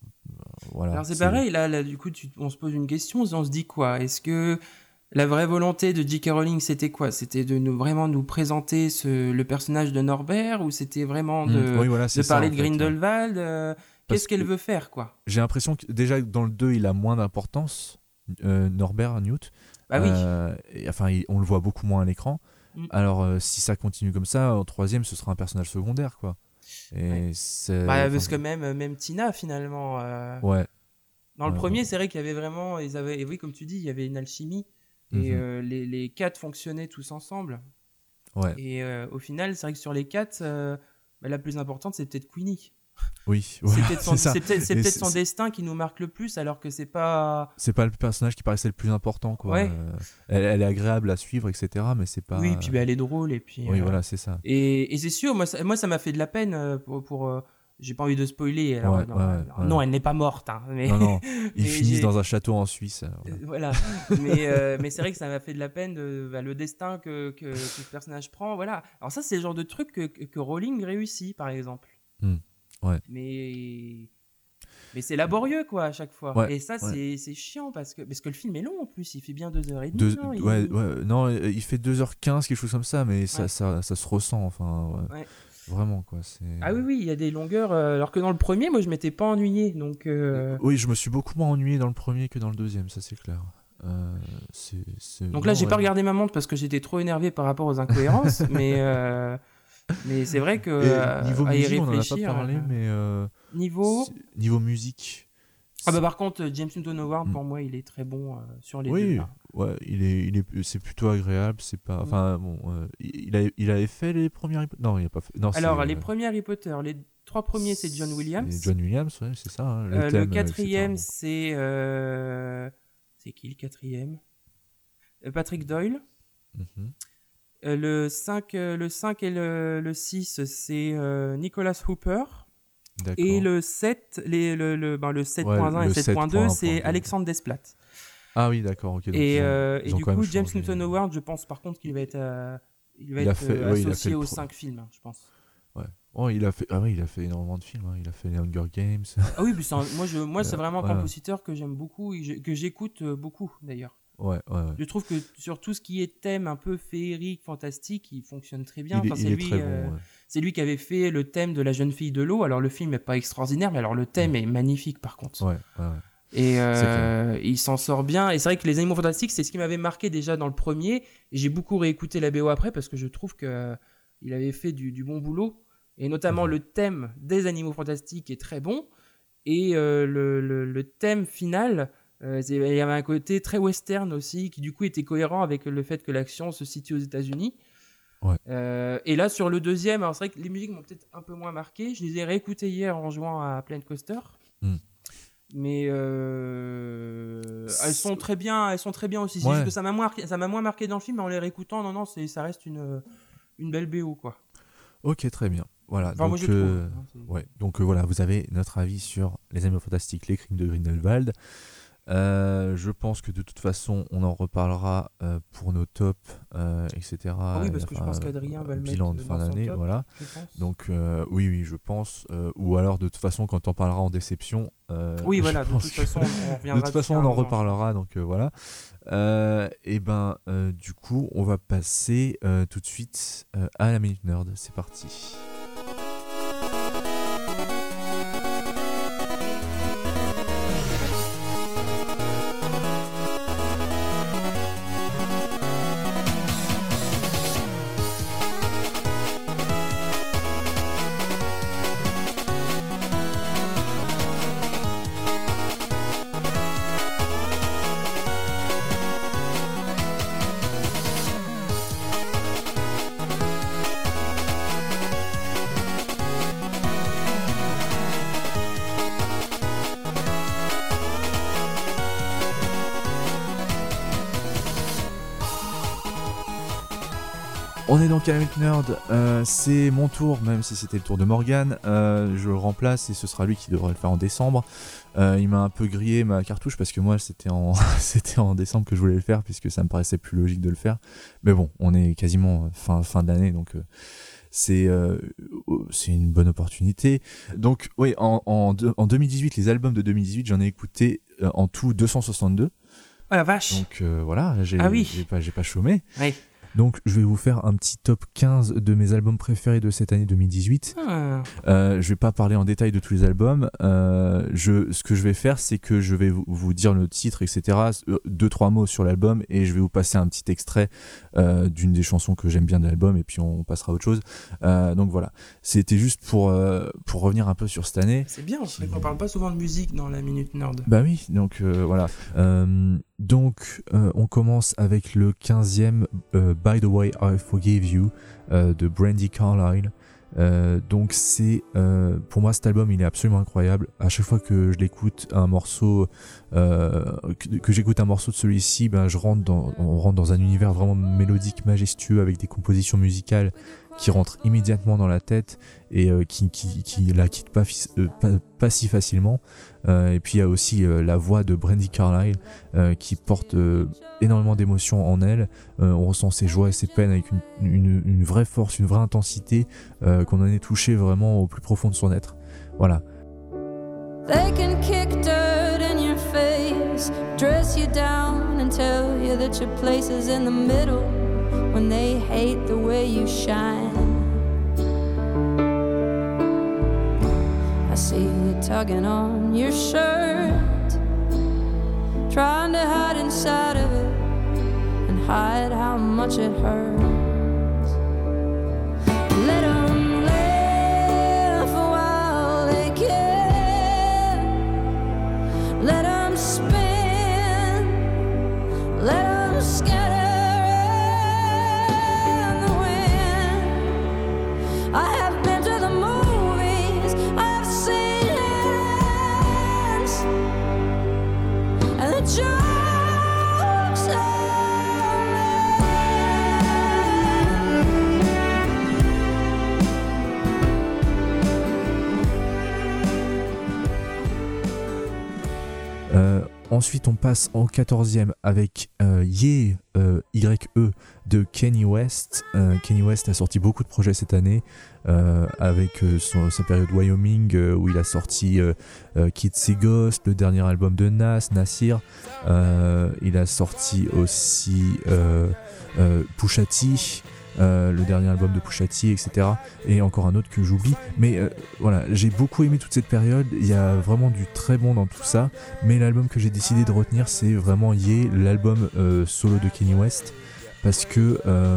voilà. Alors c'est pareil, là, là du coup, tu- on se pose une question, on se dit quoi? Est-ce que la vraie volonté de J K. Rowling, c'était quoi? C'était de nous, vraiment nous présenter ce, le personnage de Norbert ou c'était vraiment de, Mm, oui, voilà, de c'est ça, parler en de fait, ouais. Grindelwald euh, Parce Qu'est-ce qu'elle que- veut faire, quoi? J'ai l'impression que déjà dans le deux il a moins d'importance, euh, Norbert Newt. Bah oui. Euh, et, enfin, il- on le voit beaucoup moins à l'écran. Mm. Alors, euh, si ça continue comme ça, en troisième, ce sera un personnage secondaire, quoi. Et Ouais. c'est. Bah, enfin, parce que même, même Tina, finalement. euh, Ouais. Dans le Ouais, premier, ouais. c'est vrai qu'il y avait vraiment. Ils avaient, et oui, comme tu dis, il y avait une alchimie. Et Mhm. euh, les, les quatre fonctionnaient tous ensemble. Ouais. Et euh, au final, c'est vrai que sur les quatre, euh, bah, la plus importante, c'est peut-être Queenie. Oui. C'est voilà, peut-être son, c'est ça. c'est peut-être- c'est Et peut-être c'est- son c'est- destin qui nous marque le plus, alors que c'est pas. C'est pas le personnage qui paraissait le plus important, quoi. Ouais. Euh, elle, elle est agréable à suivre, et cetera. Mais c'est pas. Oui, puis bah, elle est drôle. Et puis. Oui, euh, voilà, c'est ça. Et, et c'est sûr, moi, ça, moi, ça m'a fait de la peine euh, pour. pour euh, j'ai pas envie de spoiler. Alors, Ouais, non, ouais, alors, ouais. non, elle n'est pas morte. Hein, mais... Non, non. Ils Mais finissent j'ai- dans un château en Suisse. euh, voilà. voilà. mais euh, mais c'est vrai que ça m'a fait de la peine de, bah, le destin que, que, que ce personnage prend. Voilà. Alors ça, c'est le genre de truc que, que, que Rowling réussit, par exemple. Hmm. Ouais. Mais mais c'est laborieux, quoi, à chaque fois. Ouais, Et ça, ouais. c'est c'est chiant parce que parce que le film est long en plus. Il fait bien deux heures et demie. Deux- non, il- ouais, ouais, non, euh, il fait deux heures quinze, quelque chose comme ça, mais ça, Ouais. ça, ça se ressent. Enfin, ouais. Ouais. Vraiment, quoi. C'est... Ah oui, oui, il y a des longueurs. euh, alors que dans le premier, moi, je m'étais pas ennuyé. Donc, euh, Oui, je me suis beaucoup moins ennuyé dans le premier que dans le deuxième, ça c'est clair. Euh, c'est, c'est... donc là, non, j'ai ouais. pas regardé ma montre parce que j'étais trop énervé par rapport aux incohérences. mais, euh, mais c'est vrai que Et euh, niveau à y musique, on en a pas réfléchir. parlé, euh, mais euh, Niveau. c'est- niveau musique. Ah bah par contre, James Newton Howard, Mm. pour moi, il est très bon euh, sur les deux. Oui, Là. ouais, il est, il est, c'est plutôt agréable. C'est pas, Mm. enfin bon, euh, il, a, il avait fait les premières. Harry- Non, il a pas fait. Non, Alors, c'est, les euh, premiers Harry Potter, les trois premiers, c'est John Williams. c'est John Williams, ouais, c'est ça. hein, le, Euh, thème, le euh, quatrième, et cetera. c'est. euh, C'est qui le quatrième? Euh, Patrick Doyle. Bon. Mhm. Euh, le, cinq, euh, le cinq et le, le six, c'est euh, Nicholas Hooper. D'accord. Et le sept, les, le, le, ben, le sept point un Ouais, et le sept point deux, sept point un c'est point deux. Alexandre Desplat. Ah oui, d'accord. Ok. donc Et, ils ont- euh, ils et ont du quand coup, même James changé. Newton Howard, je pense par contre qu'il va être, euh, il va Il a être fait- euh, ouais, il a fait associé le aux pro- cinq films, hein, je pense. Ouais. Oh, il a fait. Ah oui, il a fait énormément de films. hein. Il a fait les Hunger Games. Ah oui, puis c'est un- moi, je, moi c'est Euh, vraiment un voilà. compositeur que j'aime beaucoup, et que j'ai- que j'écoute euh, beaucoup d'ailleurs. ouais, ouais, ouais. Je trouve que sur tout ce qui est thème un peu féerique, fantastique, il fonctionne très bien. Il, est- Enfin, il c'est est lui, très euh, bon. ouais. c'est lui qui avait fait le thème de La jeune fille de l'eau. Alors le film n'est pas extraordinaire, mais alors le thème est magnifique par contre. Ouais, ouais, ouais. Et euh, C'est clair. il s'en sort bien. Et c'est vrai que les Animaux Fantastiques, c'est ce qui m'avait marqué déjà dans le premier. Et j'ai beaucoup réécouté la B O après parce que je trouve que euh, il avait fait du, du bon boulot. Et notamment Mhm. le thème des Animaux Fantastiques est très bon. Et euh, le, le, le thème final, euh, c'est- il y avait un côté très western aussi, qui du coup était cohérent avec le fait que l'action se situe aux États-Unis. Ouais. Euh, et là, sur le deuxième, alors c'est vrai que les musiques m'ont peut-être un peu moins marqué. Je les ai réécoutées hier en jouant à Planet Coaster. Mm. Mais euh, elles sont très bien, elles sont très bien aussi. C'est Ouais. juste que ça m'a moins, marqué- ça m'a moins marqué dans le film, mais en les réécoutant, non, non, c'est, ça reste une, une belle B O, quoi. Ok, très bien. Voilà. Enfin, moi, donc, je euh, trouve. hein, c'est- ouais. Donc euh, voilà, vous avez notre avis sur les Animaux Fantastiques, les Crimes de Grindelwald. Euh, je pense que de toute façon, on en reparlera euh, pour nos tops, euh, et cetera. Ah oui, parce que je Enfin, pense qu'Adrien va le bilan mettre de fin dans son d'année, top, voilà. je pense. Donc euh, oui, oui, je pense. euh, ou alors de toute façon, quand on parlera en déception. euh, Oui, je voilà, de pense toute que- façon, on reviendra. De toute façon, dessus on à en un moment. reparlera, donc euh, voilà. Euh, et ben, euh, du coup, on va passer euh, tout de suite euh, à la Minute Nerd. C'est parti. On est donc à la Minute Nerd, euh, c'est mon tour, même si c'était le tour de Morgan. Euh, je le remplace et ce sera lui qui devrait le faire en décembre. Euh, il m'a un peu grillé ma cartouche parce que moi c'était en, c'était en décembre que je voulais le faire puisque ça me paraissait plus logique de le faire. Mais bon, on est quasiment fin, fin d'année donc euh, c'est, euh, c'est une bonne opportunité. Donc oui, en, en, deux- en deux mille dix-huit, les albums de deux mille dix-huit, j'en ai écouté euh, en tout deux cent soixante-deux. Oh la vache. Donc euh, voilà, j'ai, Ah oui. j'ai, pas, j'ai pas chômé. Ouais. Donc je vais vous faire un petit top quinze de mes albums préférés de cette année deux mille dix-huit. Ah. Euh, je vais pas parler en détail de tous les albums. Euh, je, ce que je vais faire, c'est que je vais vous, vous dire le titre, et cetera. euh, Deux trois mots sur l'album et je vais vous passer un petit extrait euh, d'une des chansons que j'aime bien de l'album et puis on passera à autre chose. Euh, donc voilà, c'était juste pour euh, pour revenir un peu sur cette année. C'est bien, c'est vrai qu'on parle pas souvent de musique dans la Minute Nerd. Bah oui, donc euh, voilà. Euh, donc euh, on commence avec le quinzième euh, By the Way I Forgive You euh, de Brandi Carlile. Euh, donc c'est euh, pour moi cet album il est absolument incroyable. À chaque fois que je l'écoute un morceau euh, que, que j'écoute un morceau de celui-ci, ben je rentre dans on rentre dans un univers vraiment mélodique, majestueux avec des compositions musicales qui rentrent immédiatement dans la tête et euh, qui, qui, qui la quittent pas, euh, pas, pas si facilement. Euh, et puis il y a aussi euh, la voix de Brandi Carlile euh, qui porte euh, énormément d'émotions en elle. Euh, on ressent ses joies et ses peines avec une, une, une vraie force, une vraie intensité, euh, qu'on en est touché vraiment au plus profond de son être. Voilà. They can kick dirt in your face, dress you down and tell you that your place is in the middle when they hate the way you shine. tugging on your shirt, trying to hide inside of it and hide how much it hurts. Let 'em laugh while they can, let 'em spin, let 'em scatter in the wind. I have been to the movies, I've seen it, and the jokes are Euh, ensuite, on passe en quatorzième avec euh, Yeah, euh, Y E de Kanye West. Euh, Kanye West a sorti beaucoup de projets cette année, euh, avec euh, son, sa période Wyoming, euh, où il a sorti euh, euh, Kids See Ghost, le dernier album de Nas, Nasir. Euh, il a sorti aussi euh, euh, Pusha T. Euh, le dernier album de Pusha T, et cetera. Et encore un autre que j'oublie. Mais euh, voilà, j'ai beaucoup aimé toute cette période. Il y a vraiment du très bon dans tout ça. Mais l'album que j'ai décidé de retenir, c'est vraiment Yeah, l'album euh, solo de Kanye West. Parce que euh,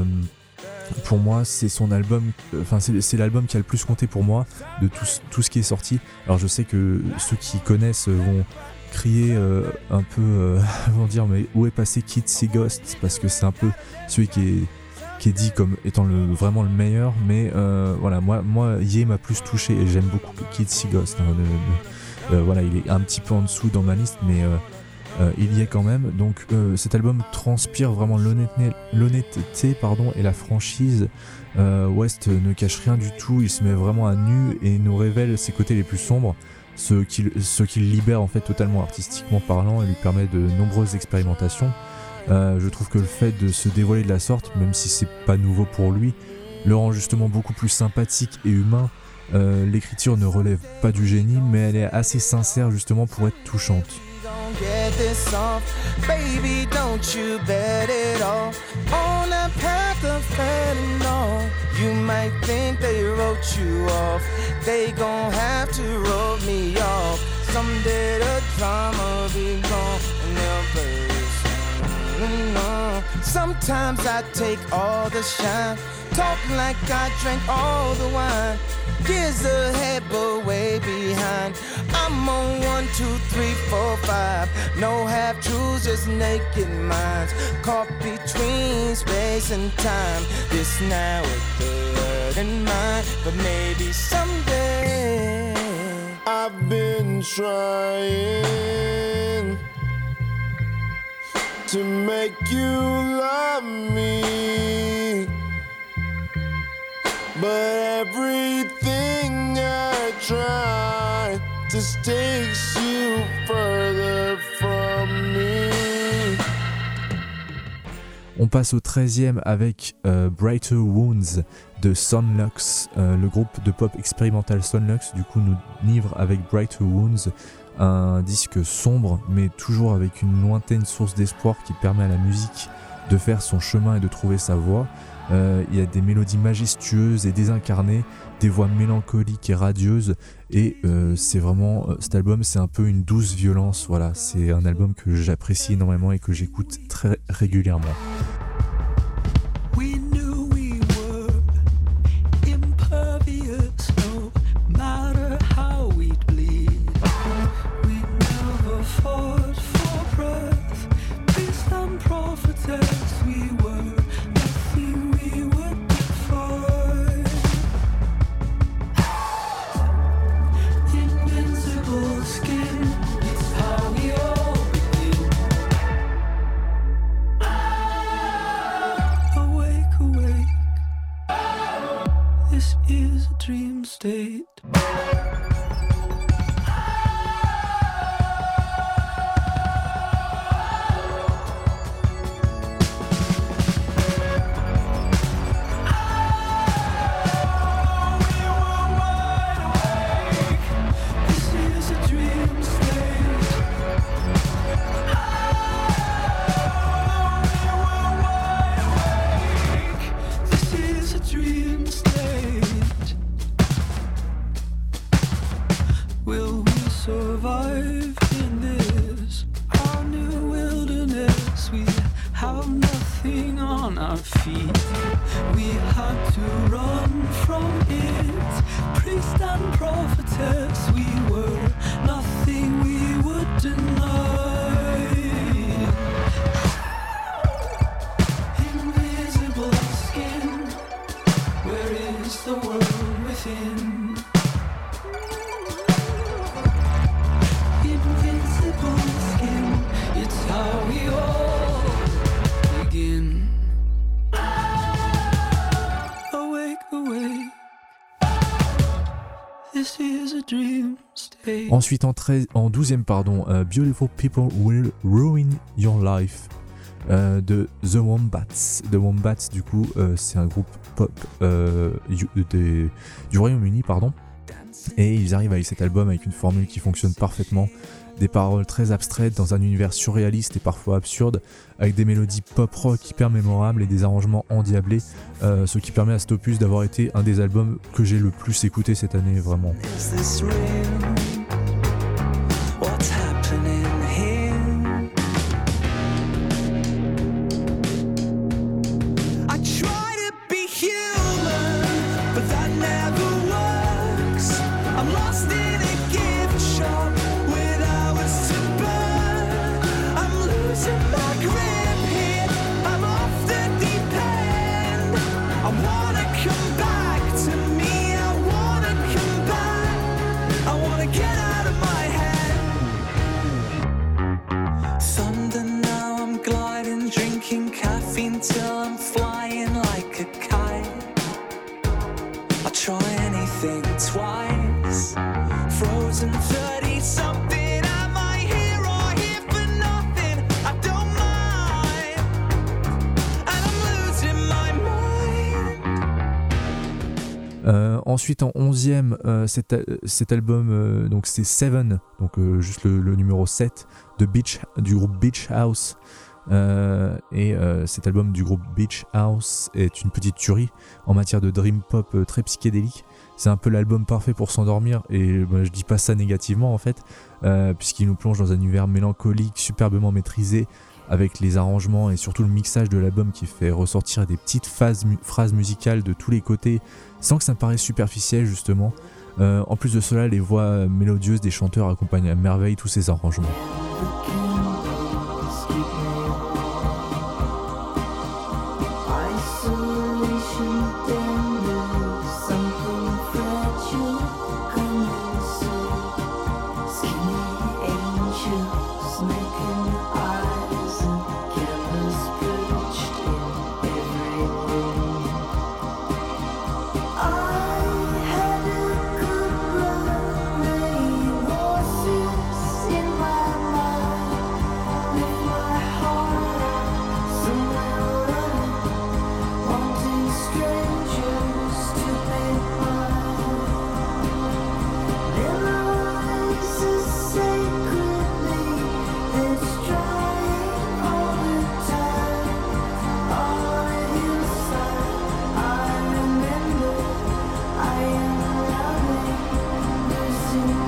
pour moi, c'est son album. Enfin, c'est, c'est l'album qui a le plus compté pour moi de tout, tout ce qui est sorti. Alors, je sais que ceux qui connaissent vont crier euh, un peu, euh, vont dire, mais où est passé Kids See Ghost? Parce que c'est un peu celui qui est. qui est dit comme étant le, vraiment le meilleur, mais euh, voilà, moi, moi Yeah m'a plus touché et j'aime beaucoup Kids See Ghost. Hein, le, le, euh, voilà, il est un petit peu en dessous dans ma liste, mais euh, euh, il y est quand même. Donc euh, cet album transpire vraiment l'honnêteté, l'honnêteté pardon, et la franchise. Euh, West ne cache rien du tout, il se met vraiment à nu et nous révèle ses côtés les plus sombres, ce qui, ce qui le libère en fait totalement artistiquement parlant et lui permet de nombreuses expérimentations. Euh, je trouve que le fait de se dévoiler de la sorte, même si c'est pas nouveau pour lui, le rend justement beaucoup plus sympathique et humain. Euh, l'écriture ne relève pas du génie, mais elle est assez sincère justement pour être touchante. Get this off, baby, don't you bet it all on a path of fentanyl. You might think they wrote you off, they gon' have to wrote me off. Someday the drama be gone and they'll play this song. No. Sometimes I take all the shine, talk like I drank all the wine. Years ahead, but way behind. I'm on one, two, three, four, five. No half truths, just naked minds. Caught between space and time. This now with the word in mind, but maybe someday. I've been trying to make you love me, but everything I try just takes you further from me. On passe au treizième avec euh, Brighter Wounds de Sonlux. Euh, le groupe de pop expérimental Sonlux du coup nous livre avec Brighter Wounds un disque sombre mais toujours avec une lointaine source d'espoir qui permet à la musique de faire son chemin et de trouver sa voie. Euh, il y a des mélodies majestueuses et désincarnées, des voix mélancoliques et radieuses, et euh, c'est vraiment, euh, cet album c'est un peu une douce violence. Voilà, c'est un album que j'apprécie énormément et que j'écoute très régulièrement. We knew we were impervious, no matter how we'd bleed. We never fought for breath, priest and prophetess. We were nothing we would defy. Invincible skin, it's how we all begin. Awake, awake, this is a dream state. This is a dream state. This is a dream state. on our feet. We had to run from it. Priest and prophetess, we were nothing we would deny. Invisible skin, where is the world within? Invincible skin, it's how we all begin. Awake, awake, this is a dream state. Ensuite en, treize, en douzième, pardon, uh, Beautiful People Will Ruin Your Life euh, de The Wombats. The Wombats, du coup, euh, c'est un groupe pop euh, du, des, du Royaume-Uni, pardon. Et ils arrivent avec cet album avec une formule qui fonctionne parfaitement. Des paroles très abstraites dans un univers surréaliste et parfois absurde, avec des mélodies pop-rock hyper mémorables et des arrangements endiablés, euh, ce qui permet à cet opus d'avoir été un des albums que j'ai le plus écouté cette année, vraiment. Is this real? What's happening here? I try to be human, but that never works. I'm lost in a gift shop with hours to burn. I'm losing my grip here. I'm off the deep end. I wanna come back to me. I wanna come back. I wanna get out of my head. Thunder now, I'm gliding, drinking caffeine till I'm flying like a kite. I'll try anything twice. Frozen thirty something. Am I here or here for nothing? I don't mind. And I'm losing my mind. Euh, ensuite en onzième, euh, cet, cet album, euh, donc c'est Seven, donc euh, juste le, le numéro sept de Beach, du groupe Beach House. Euh, et euh, cet album du groupe Beach House est une petite tuerie en matière de dream pop euh, très psychédélique. C'est un peu l'album parfait pour s'endormir, et bah, je dis pas ça négativement en fait, euh, puisqu'il nous plonge dans un univers mélancolique superbement maîtrisé, avec les arrangements et surtout le mixage de l'album qui fait ressortir des petites phases mu- phrases musicales de tous les côtés sans que ça paraisse superficiel justement. Euh, en plus de cela, les voix mélodieuses des chanteurs accompagnent à merveille tous ces arrangements. Isolation, tender, something fragile, coming soon. Skinny angels making eyes and cameras perched in every room. I had a good run, laying horses in my mind, with my heart out somewhere running, wanting strangers to make mine. Memories a sacred need that's drying all the time. On a hillside, I remember I am loving, losing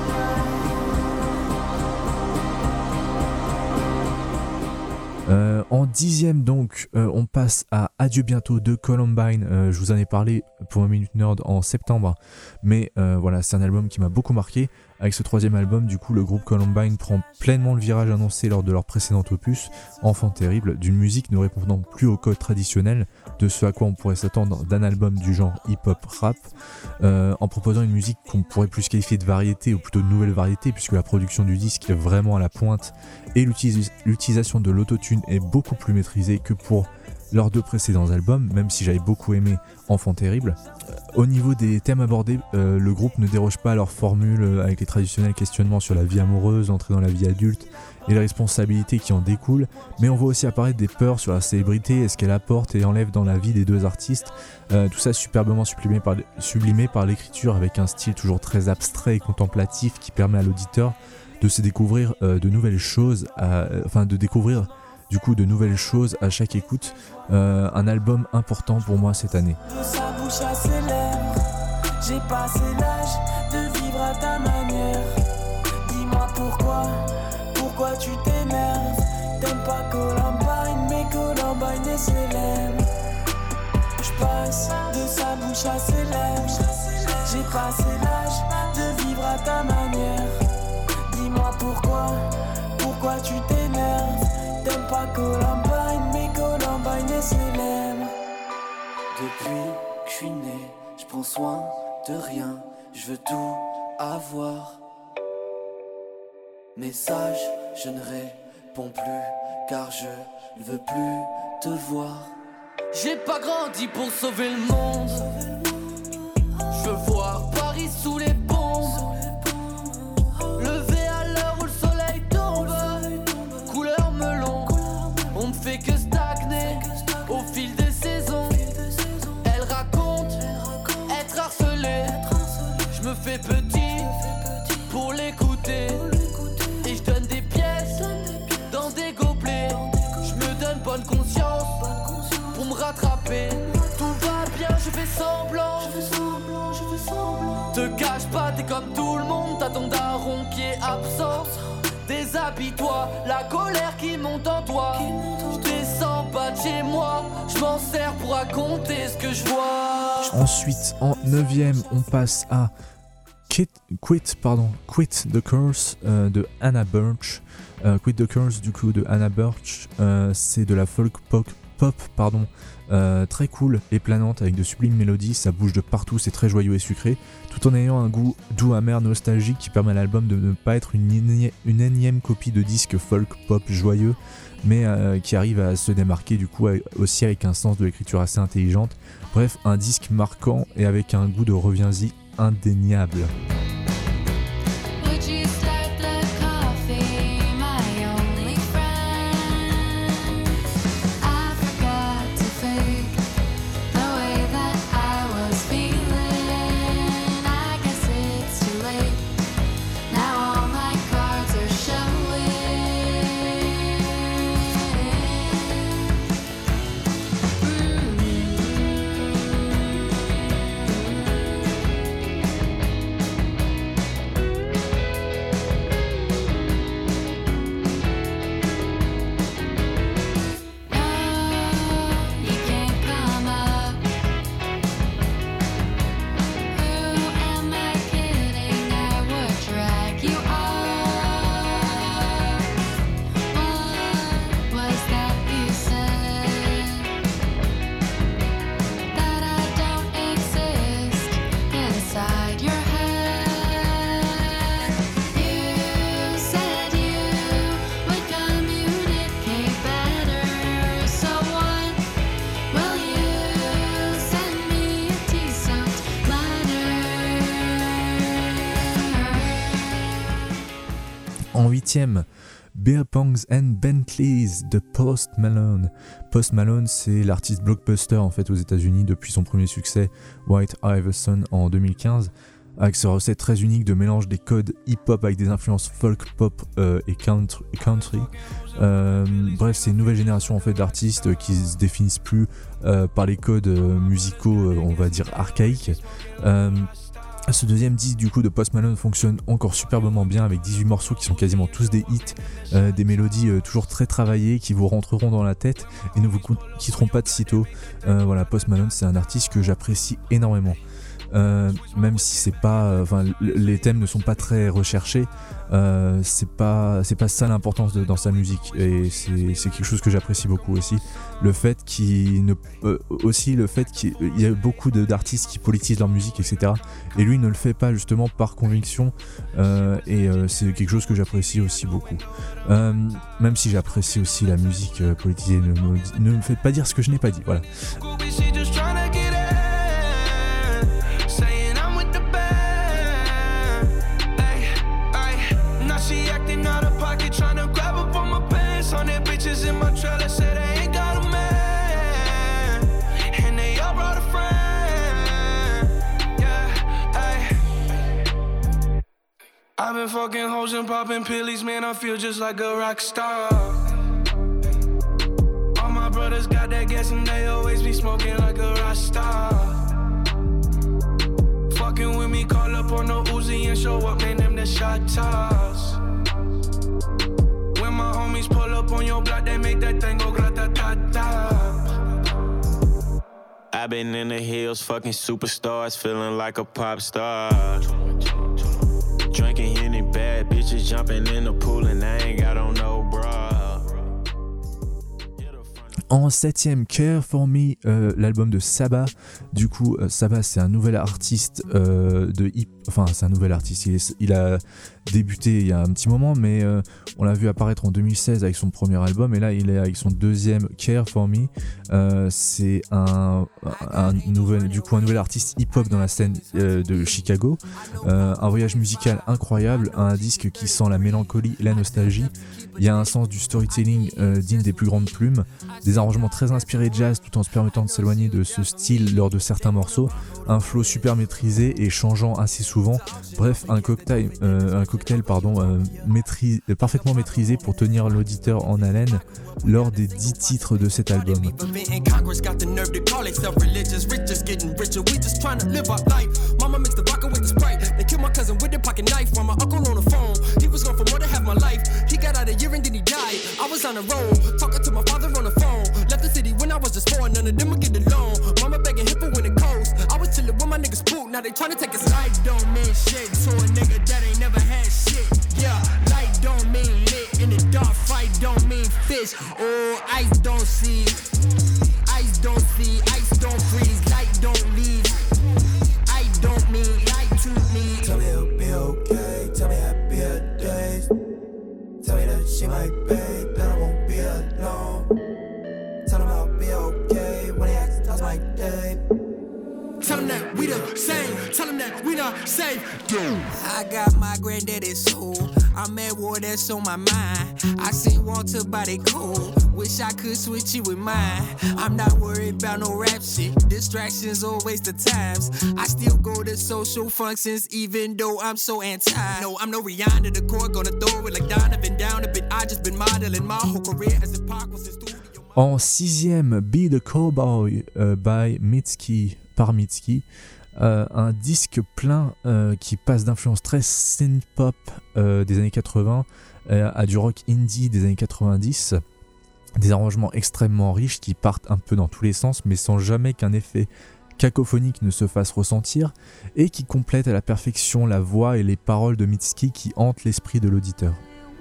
Euh, en dixième donc, euh, on passe à Adieu bientôt de Columbine. Euh, je vous en ai parlé pour un Minute Nerd en septembre, mais euh, voilà, c'est un album qui m'a beaucoup marqué. Avec ce troisième album, du coup, le groupe Columbine prend pleinement le virage annoncé lors de leur précédent opus, Enfant terrible, d'une musique ne répondant plus au code traditionnel de ce à quoi on pourrait s'attendre d'un album du genre hip-hop rap, euh, en proposant une musique qu'on pourrait plus qualifier de variété, ou plutôt de nouvelle variété, puisque la production du disque est vraiment à la pointe et l'utilis- l'utilisation de l'autotune est beaucoup plus maîtrisée que pour leurs deux précédents albums, même si j'avais beaucoup aimé Enfant terrible. Au niveau des thèmes abordés, euh, le groupe ne déroge pas à leur formule euh, avec les traditionnels questionnements sur la vie amoureuse, l'entrée dans la vie adulte et les responsabilités qui en découlent, mais on voit aussi apparaître des peurs sur la célébrité et ce qu'elle apporte et enlève dans la vie des deux artistes. Euh, tout ça superbement sublimé par, sublimé par l'écriture, avec un style toujours très abstrait et contemplatif qui permet à l'auditeur de se découvrir euh, de nouvelles choses, à, enfin de découvrir du coup de nouvelles choses à chaque écoute. Euh, un album important pour moi cette année. De sa bouche à ses lèvres, j'ai passé l'âge de vivre à ta manière. Dis-moi pourquoi, pourquoi tu t'énerves. T'aimes pas Columbine, mais Columbine est célèbre. chat célèbre. J'ai passé l'âge de vivre à ta manière. Dis-moi pourquoi, pourquoi tu t'énerves. T'aimes pas Columbine, mais Columbine est célèbre. Depuis que je suis né, je prends soin de rien, je veux tout avoir. Message, je ne réponds plus, car je ne veux plus te voir. J'ai pas grandi pour sauver le monde. Je veux voir Paris sous les bombes. Levé à l'heure où le soleil tombe. Couleur melon, on ne fait que stagner au fil des saisons. Elle raconte être harcelée. Je me fais petit pour l'écouter. Et je donne des pièces dans des gobelets. Je me donne bonne conscience pour me rattraper. Tout va bien, je fais semblant. Je fais semblant, je fais semblant. Te cache pas, t'es comme tout le monde. T'as ton daron qui est absent. Déshabille-toi, la colère qui monte en toi. Je descends pas de chez moi. Je m'en sers pour raconter ce que je vois. Ensuite, en neuvième, on passe à Quit, Quit, pardon, Quit the Curse euh, de Anna Birch. Euh, Quit the Curse, du coup, de Anna Birch, euh, c'est de la folk pop, pop pardon, euh, très cool et planante avec de sublimes mélodies. Ça bouge de partout, c'est très joyeux et sucré, tout en ayant un goût doux, amer, nostalgique qui permet à l'album de ne pas être une, énième, une énième copie de disque folk pop joyeux, mais euh, qui arrive à se démarquer du coup aussi avec un sens de l'écriture assez intelligente. Bref, un disque marquant et avec un goût de reviens-y indéniable. En huitième, Beer Pongs and Bentleys de Post Malone. Post Malone, c'est l'artiste blockbuster en fait aux États-Unis depuis son premier succès White Iverson en deux mille quinze, avec sa recette très unique de mélange des codes hip-hop avec des influences folk pop euh, et country. Euh, bref, c'est une nouvelle génération en fait d'artistes qui se définissent plus euh, par les codes euh, musicaux, euh, on va dire archaïques. Euh, Ce deuxième disque du coup de Post Malone fonctionne encore superbement bien avec dix-huit morceaux qui sont quasiment tous des hits, euh, des mélodies euh, toujours très travaillées qui vous rentreront dans la tête et ne vous quitteront pas de sitôt. Euh, voilà, Post Malone, c'est un artiste que j'apprécie énormément. Euh, même si c'est pas, enfin, euh, les thèmes ne sont pas très recherchés, euh, c'est pas, c'est pas ça l'importance de, dans sa musique, et c'est, c'est quelque chose que j'apprécie beaucoup aussi. Le fait qu'il ne, euh, aussi le fait qu'il y a beaucoup de, d'artistes qui politisent leur musique, et cetera. Et lui ne le fait pas justement par conviction, euh, et euh, c'est quelque chose que j'apprécie aussi beaucoup. Euh, même si j'apprécie aussi la musique euh, politisée, ne me, ne me faites pas dire ce que je n'ai pas dit. Voilà. I've been fucking hoes and popping pillies, man, I feel just like a rock star. All my brothers got that gas and they always be smoking like a rock star. Fucking with me, call up on the Uzi and show up, man, them the shot toss. When my homies pull up on your block, they make that thing go grata-ta-ta. I've I've been in the hills, fucking superstars, feeling like a pop star. Drinking any bad bitches, jumping in the pool, and I ain't got on no bra. En septième, Care For Me, euh, l'album de Saba. Du coup, euh, Saba, c'est un nouvel artiste euh, de hip. Enfin, c'est un nouvel artiste. Il, est, il a débuté il y a un petit moment, mais euh, on l'a vu apparaître en deux mille seize avec son premier album, et là, il est avec son deuxième, Care For Me. Euh, c'est un, un nouvel, du coup, un nouvel artiste hip-hop dans la scène euh, de Chicago. Euh, un voyage musical incroyable, un disque qui sent la mélancolie et la nostalgie. Il y a un sens du storytelling euh, digne des plus grandes plumes, des arrangements très inspirés de jazz tout en se permettant de s'éloigner de ce style lors de certains morceaux, un flow super maîtrisé et changeant assez souvent. Bref, un cocktail, euh, un cocktail pardon, euh, maîtrise, euh, parfaitement maîtrisé pour tenir l'auditeur en haleine lors des dix titres de cet album. And then he died. I was on the road, talking to my father on the phone. Left the city when I was just four, none of them would get along. Mama begging him for when it coast. I was chillin' with my niggas poop, now they tryna take his life. Don't mean shit to a nigga that ain't never had shit. Yeah, light don't mean lit. In the dark fight don't mean fish. Oh, ice don't see. Ice don't see, ice don't freeze, light don't leave. I don't mean light to me. Tell me it'll be okay, tell me happier days. Tell me that she might pay, that I won't be alone. Tell them I'll be okay when they ask how's my day. Tell them that we the same, tell them that we the same. I got my granddaddy's soul, I'm at war, that's on my mind. I seen Walter body cool, wish I could switch you with mine. I'm not worried about no rap shit, distractions or waste of times. I still go to social functions even though I'm so anti. No, I'm no Rihanna, the core gonna throw it like Donovan down a bit. I just been modeling my whole career as if Pac was in studio. En sixième, Be the Cowboy uh, by Mitski, par Mitski. Euh, un disque plein euh, qui passe d'influences très synth-pop euh, des années quatre-vingts euh, à du rock indie des années quatre-vingt-dix. Des arrangements extrêmement riches qui partent un peu dans tous les sens, mais sans jamais qu'un effet cacophonique ne se fasse ressentir, et qui complètent à la perfection la voix et les paroles de Mitski qui hantent l'esprit de l'auditeur.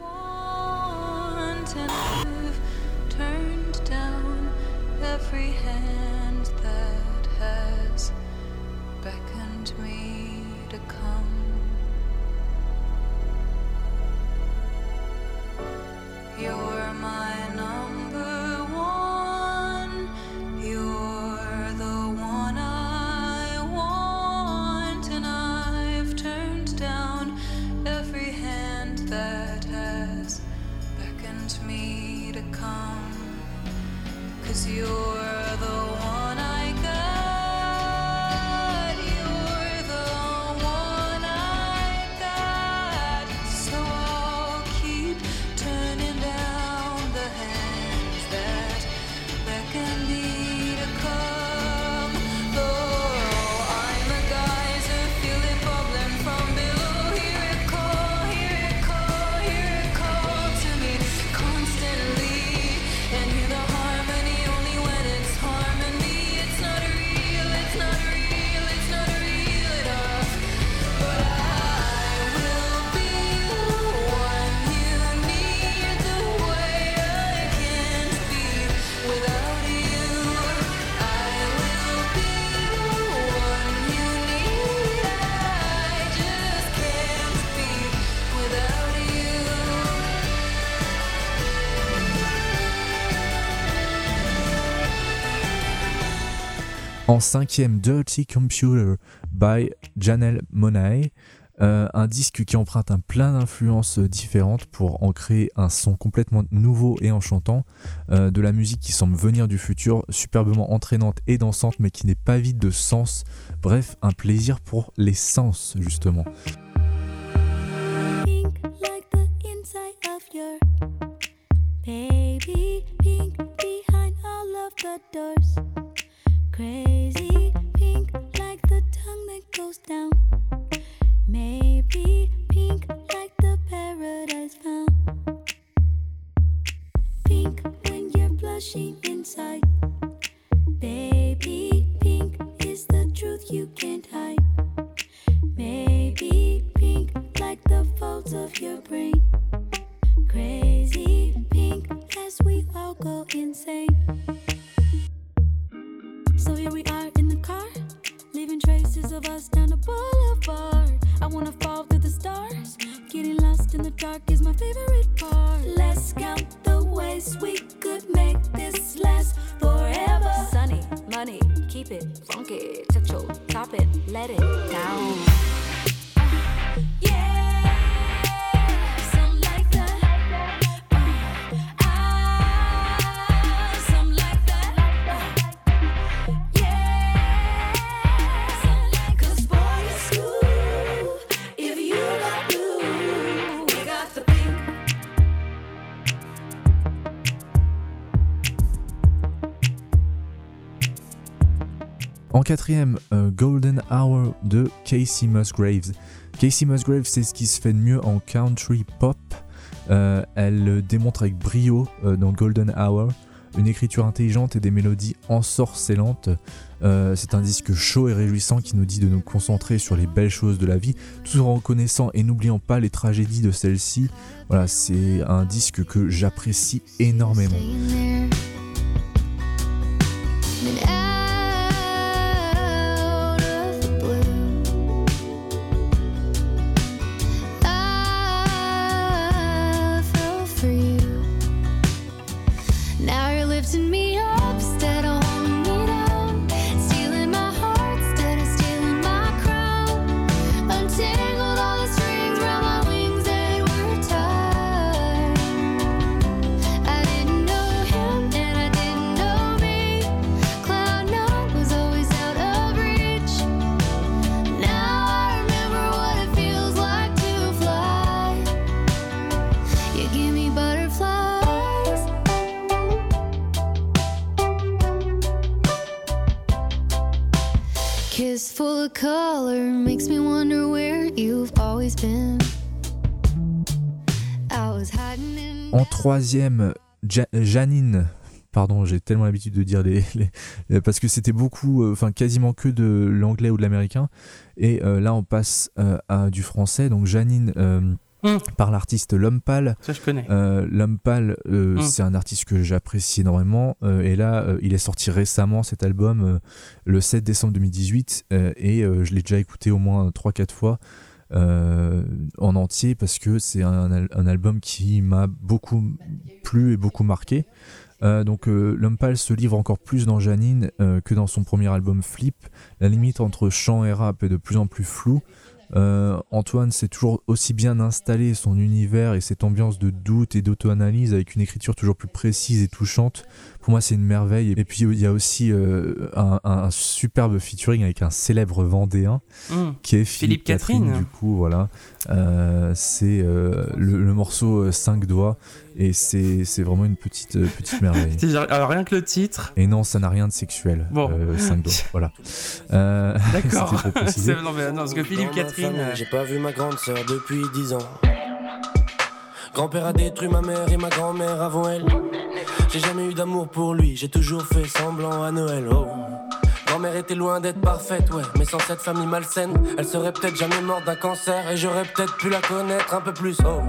En cinquième, Dirty Computer by Janelle Monáe, euh, un disque qui emprunte un plein d'influences différentes pour en créer un son complètement nouveau et enchantant, euh, de la musique qui semble venir du futur, superbement entraînante et dansante mais qui n'est pas vide de sens, bref un plaisir pour les sens justement. Pink like the inside of your baby, pink behind all of the doors. Crazy pink like the tongue that goes down. Maybe pink like the paradise found. Pink when you're blushing inside. Baby pink En quatrième, euh, Golden Hour de Kacey Musgraves. Kacey Musgraves, c'est ce qui se fait de mieux en country pop. Euh, elle démontre avec brio euh, dans Golden Hour une écriture intelligente et des mélodies ensorcelantes. Euh, c'est un disque chaud et réjouissant qui nous dit de nous concentrer sur les belles choses de la vie, tout en reconnaissant et n'oubliant pas les tragédies de celles-ci. Voilà, c'est un disque que j'apprécie énormément. Full of color makes me wonder where you've always been. I was hiding in. En troisième, ja- Janine. Pardon, j'ai tellement l'habitude de dire les, les parce que c'était beaucoup, enfin euh, quasiment que de l'anglais ou de l'américain. Et euh, là, on passe euh, à du français. Donc Janine. Euh, Mmh. par l'artiste L'Homme Pâle. Ça je connais. Euh, L'Homme Pâle, euh, mmh. c'est un artiste que j'apprécie énormément. Euh, et là, euh, il est sorti récemment cet album, euh, le sept décembre deux mille dix-huit, euh, et euh, je l'ai déjà écouté au moins trois quatre fois euh, en entier parce que c'est un, un album qui m'a beaucoup plu et beaucoup marqué. Euh, donc euh, L'Homme Pâle se livre encore plus dans Janine euh, que dans son premier album Flip. La limite entre chant et rap est de plus en plus floue. Euh, Antoine sait toujours aussi bien installer son univers et cette ambiance de doute et d'auto-analyse avec une écriture toujours plus précise et touchante. Pour moi, c'est une merveille. Et puis, il y a aussi euh, un, un superbe featuring avec un célèbre Vendéen mmh. qui est Philippe, Philippe Catherine. Catherine. Du coup, voilà, euh, c'est euh, le, le morceau cinq doigts et c'est, c'est vraiment une petite, petite merveille. Alors, rien que le titre. Et non, ça n'a rien de sexuel. Bon. Euh, cinq doigts, voilà. Euh, D'accord. c'est, non, mais, non, parce que Philippe Catherine. Famille, j'ai pas vu ma grande sœur depuis dix ans. Grand-père a détruit ma mère et ma grand-mère avant elle. J'ai jamais eu d'amour pour lui, j'ai toujours fait semblant à Noël. Oh. Grand-mère était loin d'être parfaite, ouais, mais sans cette famille malsaine, elle serait peut-être jamais morte d'un cancer et j'aurais peut-être pu la connaître un peu plus. Oh.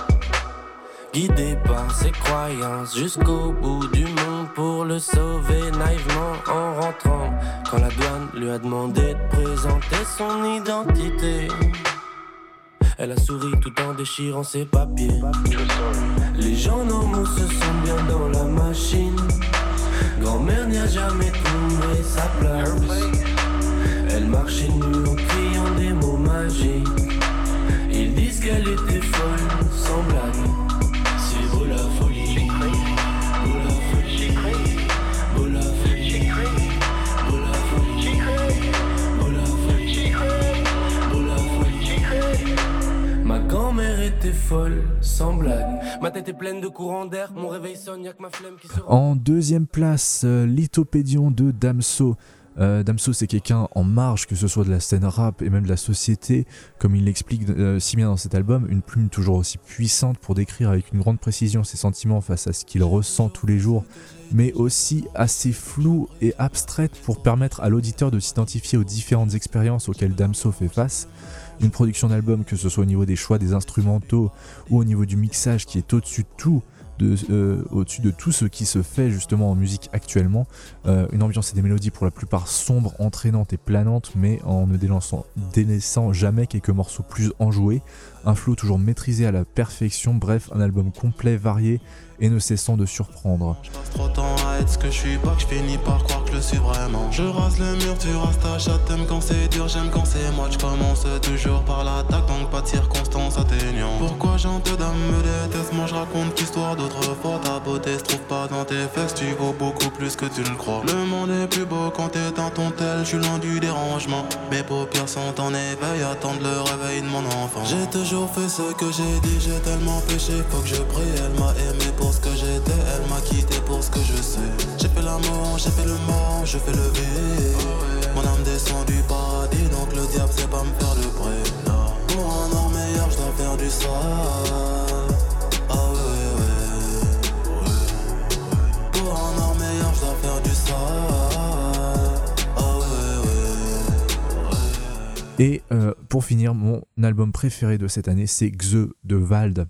Guidé par ses croyances jusqu'au bout du monde pour le sauver naïvement en rentrant. Quand la douane lui a demandé de présenter son identité, elle a souri tout en déchirant ses papiers. Les gens normaux se sentent bien dans la machine. Grand-mère n'y a jamais trouvé sa place. Elle marchait nue en criant des mots magiques. Ils disent qu'elle était folle, sans blague. C'est beau la folie, beau la folie, beau la folie, beau la folie, beau la folie, beau la folie. Ma grand-mère était folle, sans blague. Ma tête est pleine de courants d'air, mon réveil sonne, y'a que ma flemme qui se... En deuxième place, euh, Lithopédion de Damso. Euh, Damso, c'est quelqu'un en marge, que ce soit de la scène rap et même de la société, comme il l'explique euh, si bien dans cet album, une plume toujours aussi puissante pour décrire avec une grande précision ses sentiments face à ce qu'il ressent tous les jours, mais aussi assez floue et abstraite pour permettre à l'auditeur de s'identifier aux différentes expériences auxquelles Damso fait face. Une production d'album, que ce soit au niveau des choix des instrumentaux ou au niveau du mixage qui est au-dessus de tout, De, euh, au-dessus de tout ce qui se fait justement en musique actuellement, euh, une ambiance et des mélodies pour la plupart sombres, entraînantes et planantes, mais en ne délaissant, délaissant jamais quelques morceaux plus enjoués, un flow toujours maîtrisé à la perfection, bref, un album complet, varié et ne cessant de surprendre. Je passe trop de temps à pas être ce que je suis pas, que je finis par croire que je le suis vraiment. Je rase le mur, tu rases ta chatte, t'aimes quand c'est dur, j'aime quand c'est moche. Je commence toujours par l'attaque, donc pas de circonstances atteignantes. Pourquoi gente d'âme me déteste, moi je raconte qu'histoire d'autrefois. Ta beauté se trouve pas dans tes fesses, tu vaux beaucoup plus que tu le crois. Le monde est plus beau quand t'es dans ton tel, je suis loin du dérangement. Mes paupières sont en éveil, attendent le réveil de mon enfant. J'ai toujours fait ce que j'ai dit, j'ai tellement péché, faut que je prie. Elle m'a aimé pour ce que j'étais, elle m'a quitté pour ce que je sais. J'ai fait l'amour, j'ai fait le mort, je fais le vide. Mon âme descend du paradis, donc le diable sait pas me faire le prix. Pour un or meilleur, je dois faire du sale. Ah ouais, ouais, ouais. Pour un or meilleur, je dois faire du sale. Ah ouais, ouais, ouais. Et euh, pour finir, mon album préféré de cette année, c'est Xe de Vald.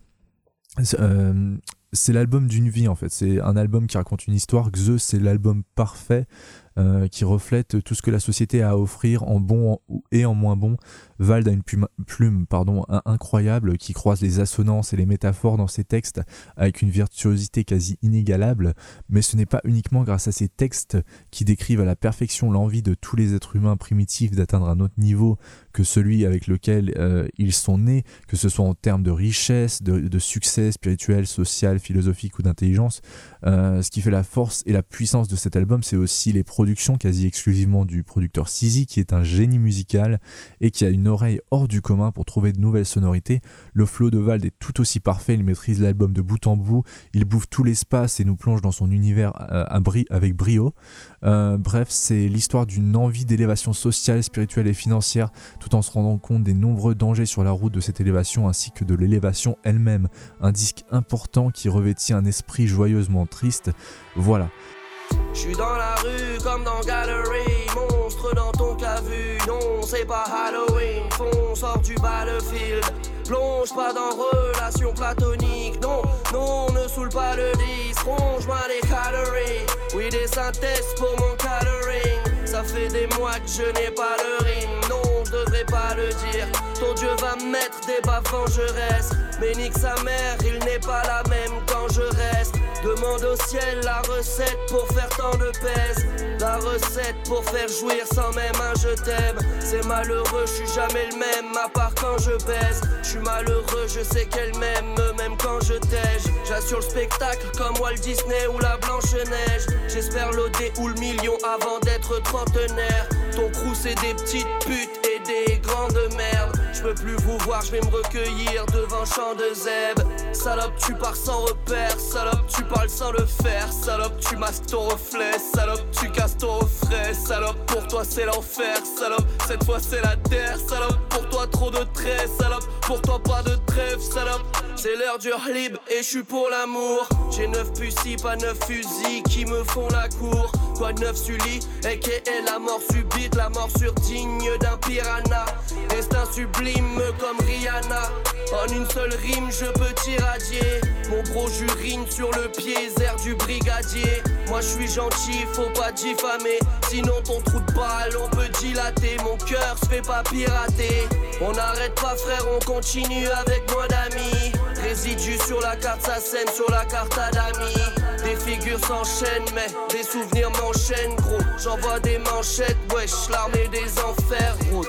Euh, c'est l'album d'une vie en fait, c'est un album qui raconte une histoire. Xe, c'est l'album parfait euh, qui reflète tout ce que la société a à offrir en bon et en moins bon. Vald a une plume, plume pardon, incroyable qui croise les assonances et les métaphores dans ses textes avec une virtuosité quasi inégalable, mais ce n'est pas uniquement grâce à ces textes qui décrivent à la perfection l'envie de tous les êtres humains primitifs d'atteindre un autre niveau que celui avec lequel euh, ils sont nés, que ce soit en termes de richesse, de, de succès spirituel, social, philosophique ou d'intelligence. Euh, ce qui fait la force et la puissance de cet album, c'est aussi les productions quasi exclusivement du producteur Sizi, qui est un génie musical et qui a une oreille hors du commun pour trouver de nouvelles sonorités. Le flow de Vald est tout aussi parfait, il maîtrise l'album de bout en bout, il bouffe tout l'espace et nous plonge dans son univers euh, à bri- avec brio. Euh, bref, c'est l'histoire d'une envie d'élévation sociale, spirituelle et financière, tout en se rendant compte des nombreux dangers sur la route de cette élévation ainsi que de l'élévation elle-même. Un disque important qui revêtit un esprit joyeusement triste. Voilà. Je suis dans la rue comme dans Gallery, monstre dans ton cavu, non c'est pas Halloween, fond sort du battlefield, plonge pas dans relation platonique, non, non ne saoule pas le disque, ronge-moi les calories, oui des synthèses pour mon coloring, ça fait des mois que je n'ai pas le rime, non je devrais pas le dire, ton Dieu va me mettre des baffes quand je reste, mais nique sa mère, il n'est pas la même quand je reste. Demande au ciel la recette pour faire tant de pèse, la recette pour faire jouir sans même un je t'aime. C'est malheureux, je suis jamais le même à part quand je baise. Je suis malheureux, je sais qu'elle m'aime même quand je tège. J'assure le spectacle comme Walt Disney ou la Blanche-Neige. J'espère l'O-D ou le million avant d'être trentenaire. Ton crew c'est des petites putes et des grandes merdes. Je peux plus vous voir, je vais me recueillir devant champ de zèbre. Salope, tu pars sans repère, salope, tu parles sans le faire, salope, tu masques ton reflet, salope, tu casses ton refrain, salope, pour toi c'est l'enfer, salope, cette fois c'est la terre, salope, pour toi trop de traits, salope, pour toi pas de trêve, salope, c'est l'heure du libre et je suis pour l'amour. J'ai neuf pucis, pas neuf fusils qui me font la cour. Quoi de neuf Sully, aka la mort subite, la morsure digne d'un piranha. Destin sublime comme Rihanna. En une seule rime je peux t'irradier. Mon gros jurine sur le pied, air du brigadier. Moi je suis gentil, faut pas diffamer. Sinon ton trou de balle on peut dilater. Mon cœur se fait pas pirater. On n'arrête pas frère, on continue avec moins d'amis. Résidus sur la carte, ça scène sur la carte à d'amis. Des figures s'enchaînent mais des souvenirs m'enchaînent gros. J'envoie des manchettes, wesh, l'armée des enfers route.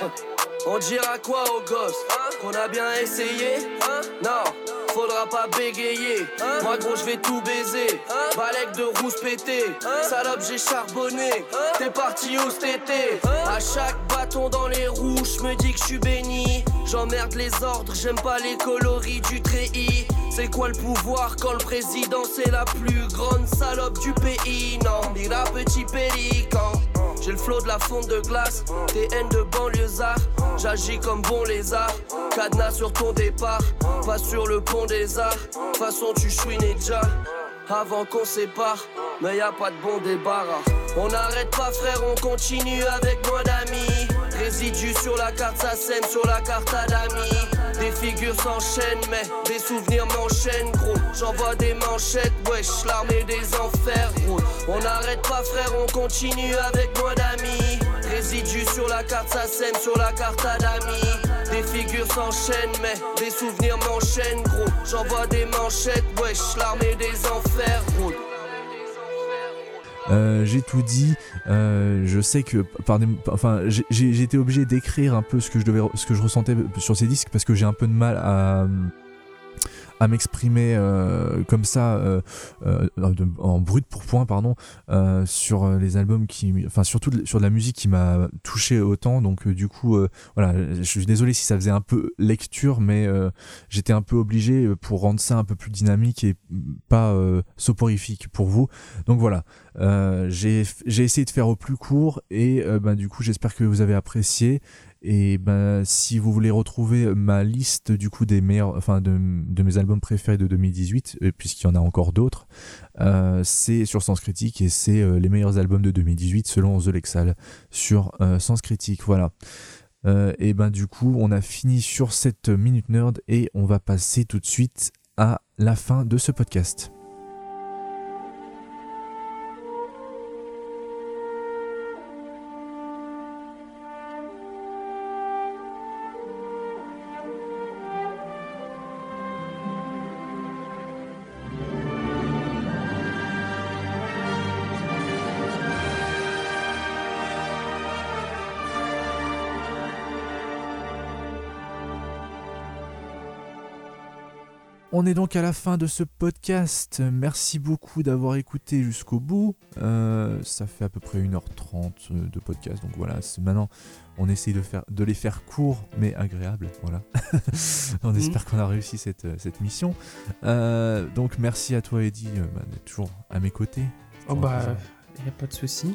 On dira quoi aux gosses? Qu'on a bien essayé? Non, faudra pas bégayer. Moi gros je vais tout baiser. Balèque de rousse pété. Salope j'ai charbonné. T'es parti où cet été? À chaque bâton dans les roues, je me dis que je suis béni. J'emmerde les ordres, j'aime pas les coloris du treillis. C'est quoi le pouvoir quand le président c'est la plus grande salope du pays? Non, mira petit pélican. J'ai le flot de la fonte de glace, T N de banlieusard. J'agis comme bon lézard, cadenas sur ton départ. Pas sur le pont des arts, façon tu chouinais déjà avant qu'on sépare, mais y a pas de bon débarras. On n'arrête pas frère, on continue avec moins d'amis. Résidus sur la carte, ça scène sur la carte à d'amis. Des figures s'enchaînent mais des souvenirs m'enchaînent gros. J'envoie des manchettes, wesh, l'armée des enfers route. On n'arrête pas frère, on continue avec moins d'amis. Résidus sur la carte, ça scène sur la carte à d'amis. Des figures s'enchaînent mais des souvenirs m'enchaînent gros. J'envoie des manchettes, wesh, l'armée des enfers route. Euh, j'ai tout dit. Euh, je sais que par des, enfin, j'ai, j'ai été obligé d'écrire un peu ce que je devais, ce que je ressentais sur ces disques parce que j'ai un peu de mal à à m'exprimer euh, comme ça euh, euh, en brut pour point pardon euh, sur les albums qui, enfin surtout de, sur de la musique qui m'a touché autant, donc euh, du coup euh, voilà, je suis désolé si ça faisait un peu lecture, mais euh, j'étais un peu obligé pour rendre ça un peu plus dynamique et pas euh, soporifique pour vous, donc voilà. Euh, j'ai, j'ai essayé de faire au plus court et euh, ben, du coup j'espère que vous avez apprécié. Et ben, si vous voulez retrouver ma liste du coup des meilleurs, enfin de, de mes albums préférés de deux mille dix-huit, puisqu'il y en a encore d'autres, euh, c'est sur Sens Critique et c'est euh, les meilleurs albums de deux mille dix-huit selon The Lexal sur euh, Sens Critique. Voilà. Euh, et ben du coup, on a fini sur cette Minute Nerd et on va passer tout de suite à la fin de ce podcast. On est donc à la fin de ce podcast. Merci beaucoup d'avoir écouté jusqu'au bout. Euh, ça fait à peu près une heure trente de podcast. Donc voilà, c'est maintenant on essaye de, faire, de les faire courts mais agréables. Voilà. On mmh. espère qu'on a réussi cette, cette mission. Euh, donc merci à toi Eddy euh, bah, d'être toujours à mes côtés. Oh bah, il n'y a pas de souci.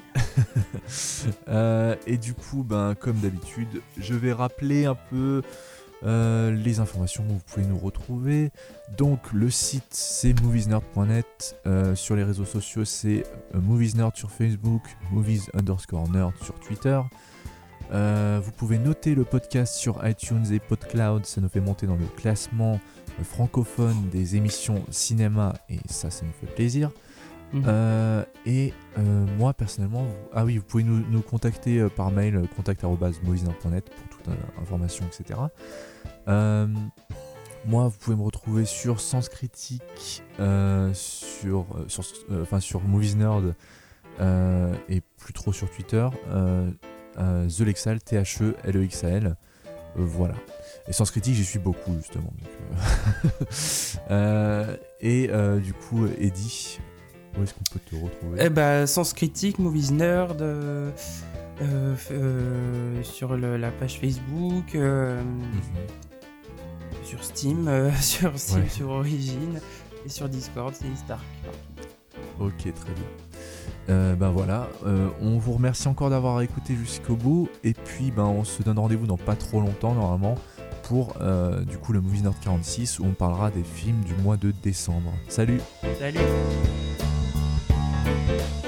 euh, et du coup, ben, comme d'habitude, je vais rappeler un peu... Euh, les informations où vous pouvez nous retrouver. Donc le site c'est moviesnerd point net, euh, sur les réseaux sociaux c'est euh, moviesnerd sur Facebook, movies underscore nerd sur Twitter. Euh, vous pouvez noter le podcast sur iTunes et PodCloud, ça nous fait monter dans le classement euh, francophone des émissions cinéma et ça ça nous fait plaisir. Mmh. Euh, et euh, moi personnellement, vous... ah oui, vous pouvez nous, nous contacter euh, par mail euh, contact arobase moviesnerd point net pour toute euh, information, et cetera. Euh, moi, vous pouvez me retrouver sur Sens Critique, euh, sur, euh, sur, euh, enfin, sur Moviesnerd euh, et plus trop sur Twitter. Euh, euh, The Lexal, T H E L E X A L. Euh, voilà. Et Sens Critique, j'y suis beaucoup justement. Donc, euh... euh, et euh, du coup, Eddy. Où est-ce qu'on peut te retrouver ? Eh ben, Sens Critique, Moviesnerd, euh, euh, euh, sur le, la page Facebook, euh, mm-hmm. sur Steam, euh, sur Steam, ouais. sur Origin, et sur Discord, c'est Stark. Ok, très bien. Euh, ben voilà, euh, on vous remercie encore d'avoir écouté jusqu'au bout, et puis ben on se donne rendez-vous dans pas trop longtemps normalement pour euh, du coup le Moviesnerd quarante-six où on parlera des films du mois de décembre. Salut. Salut.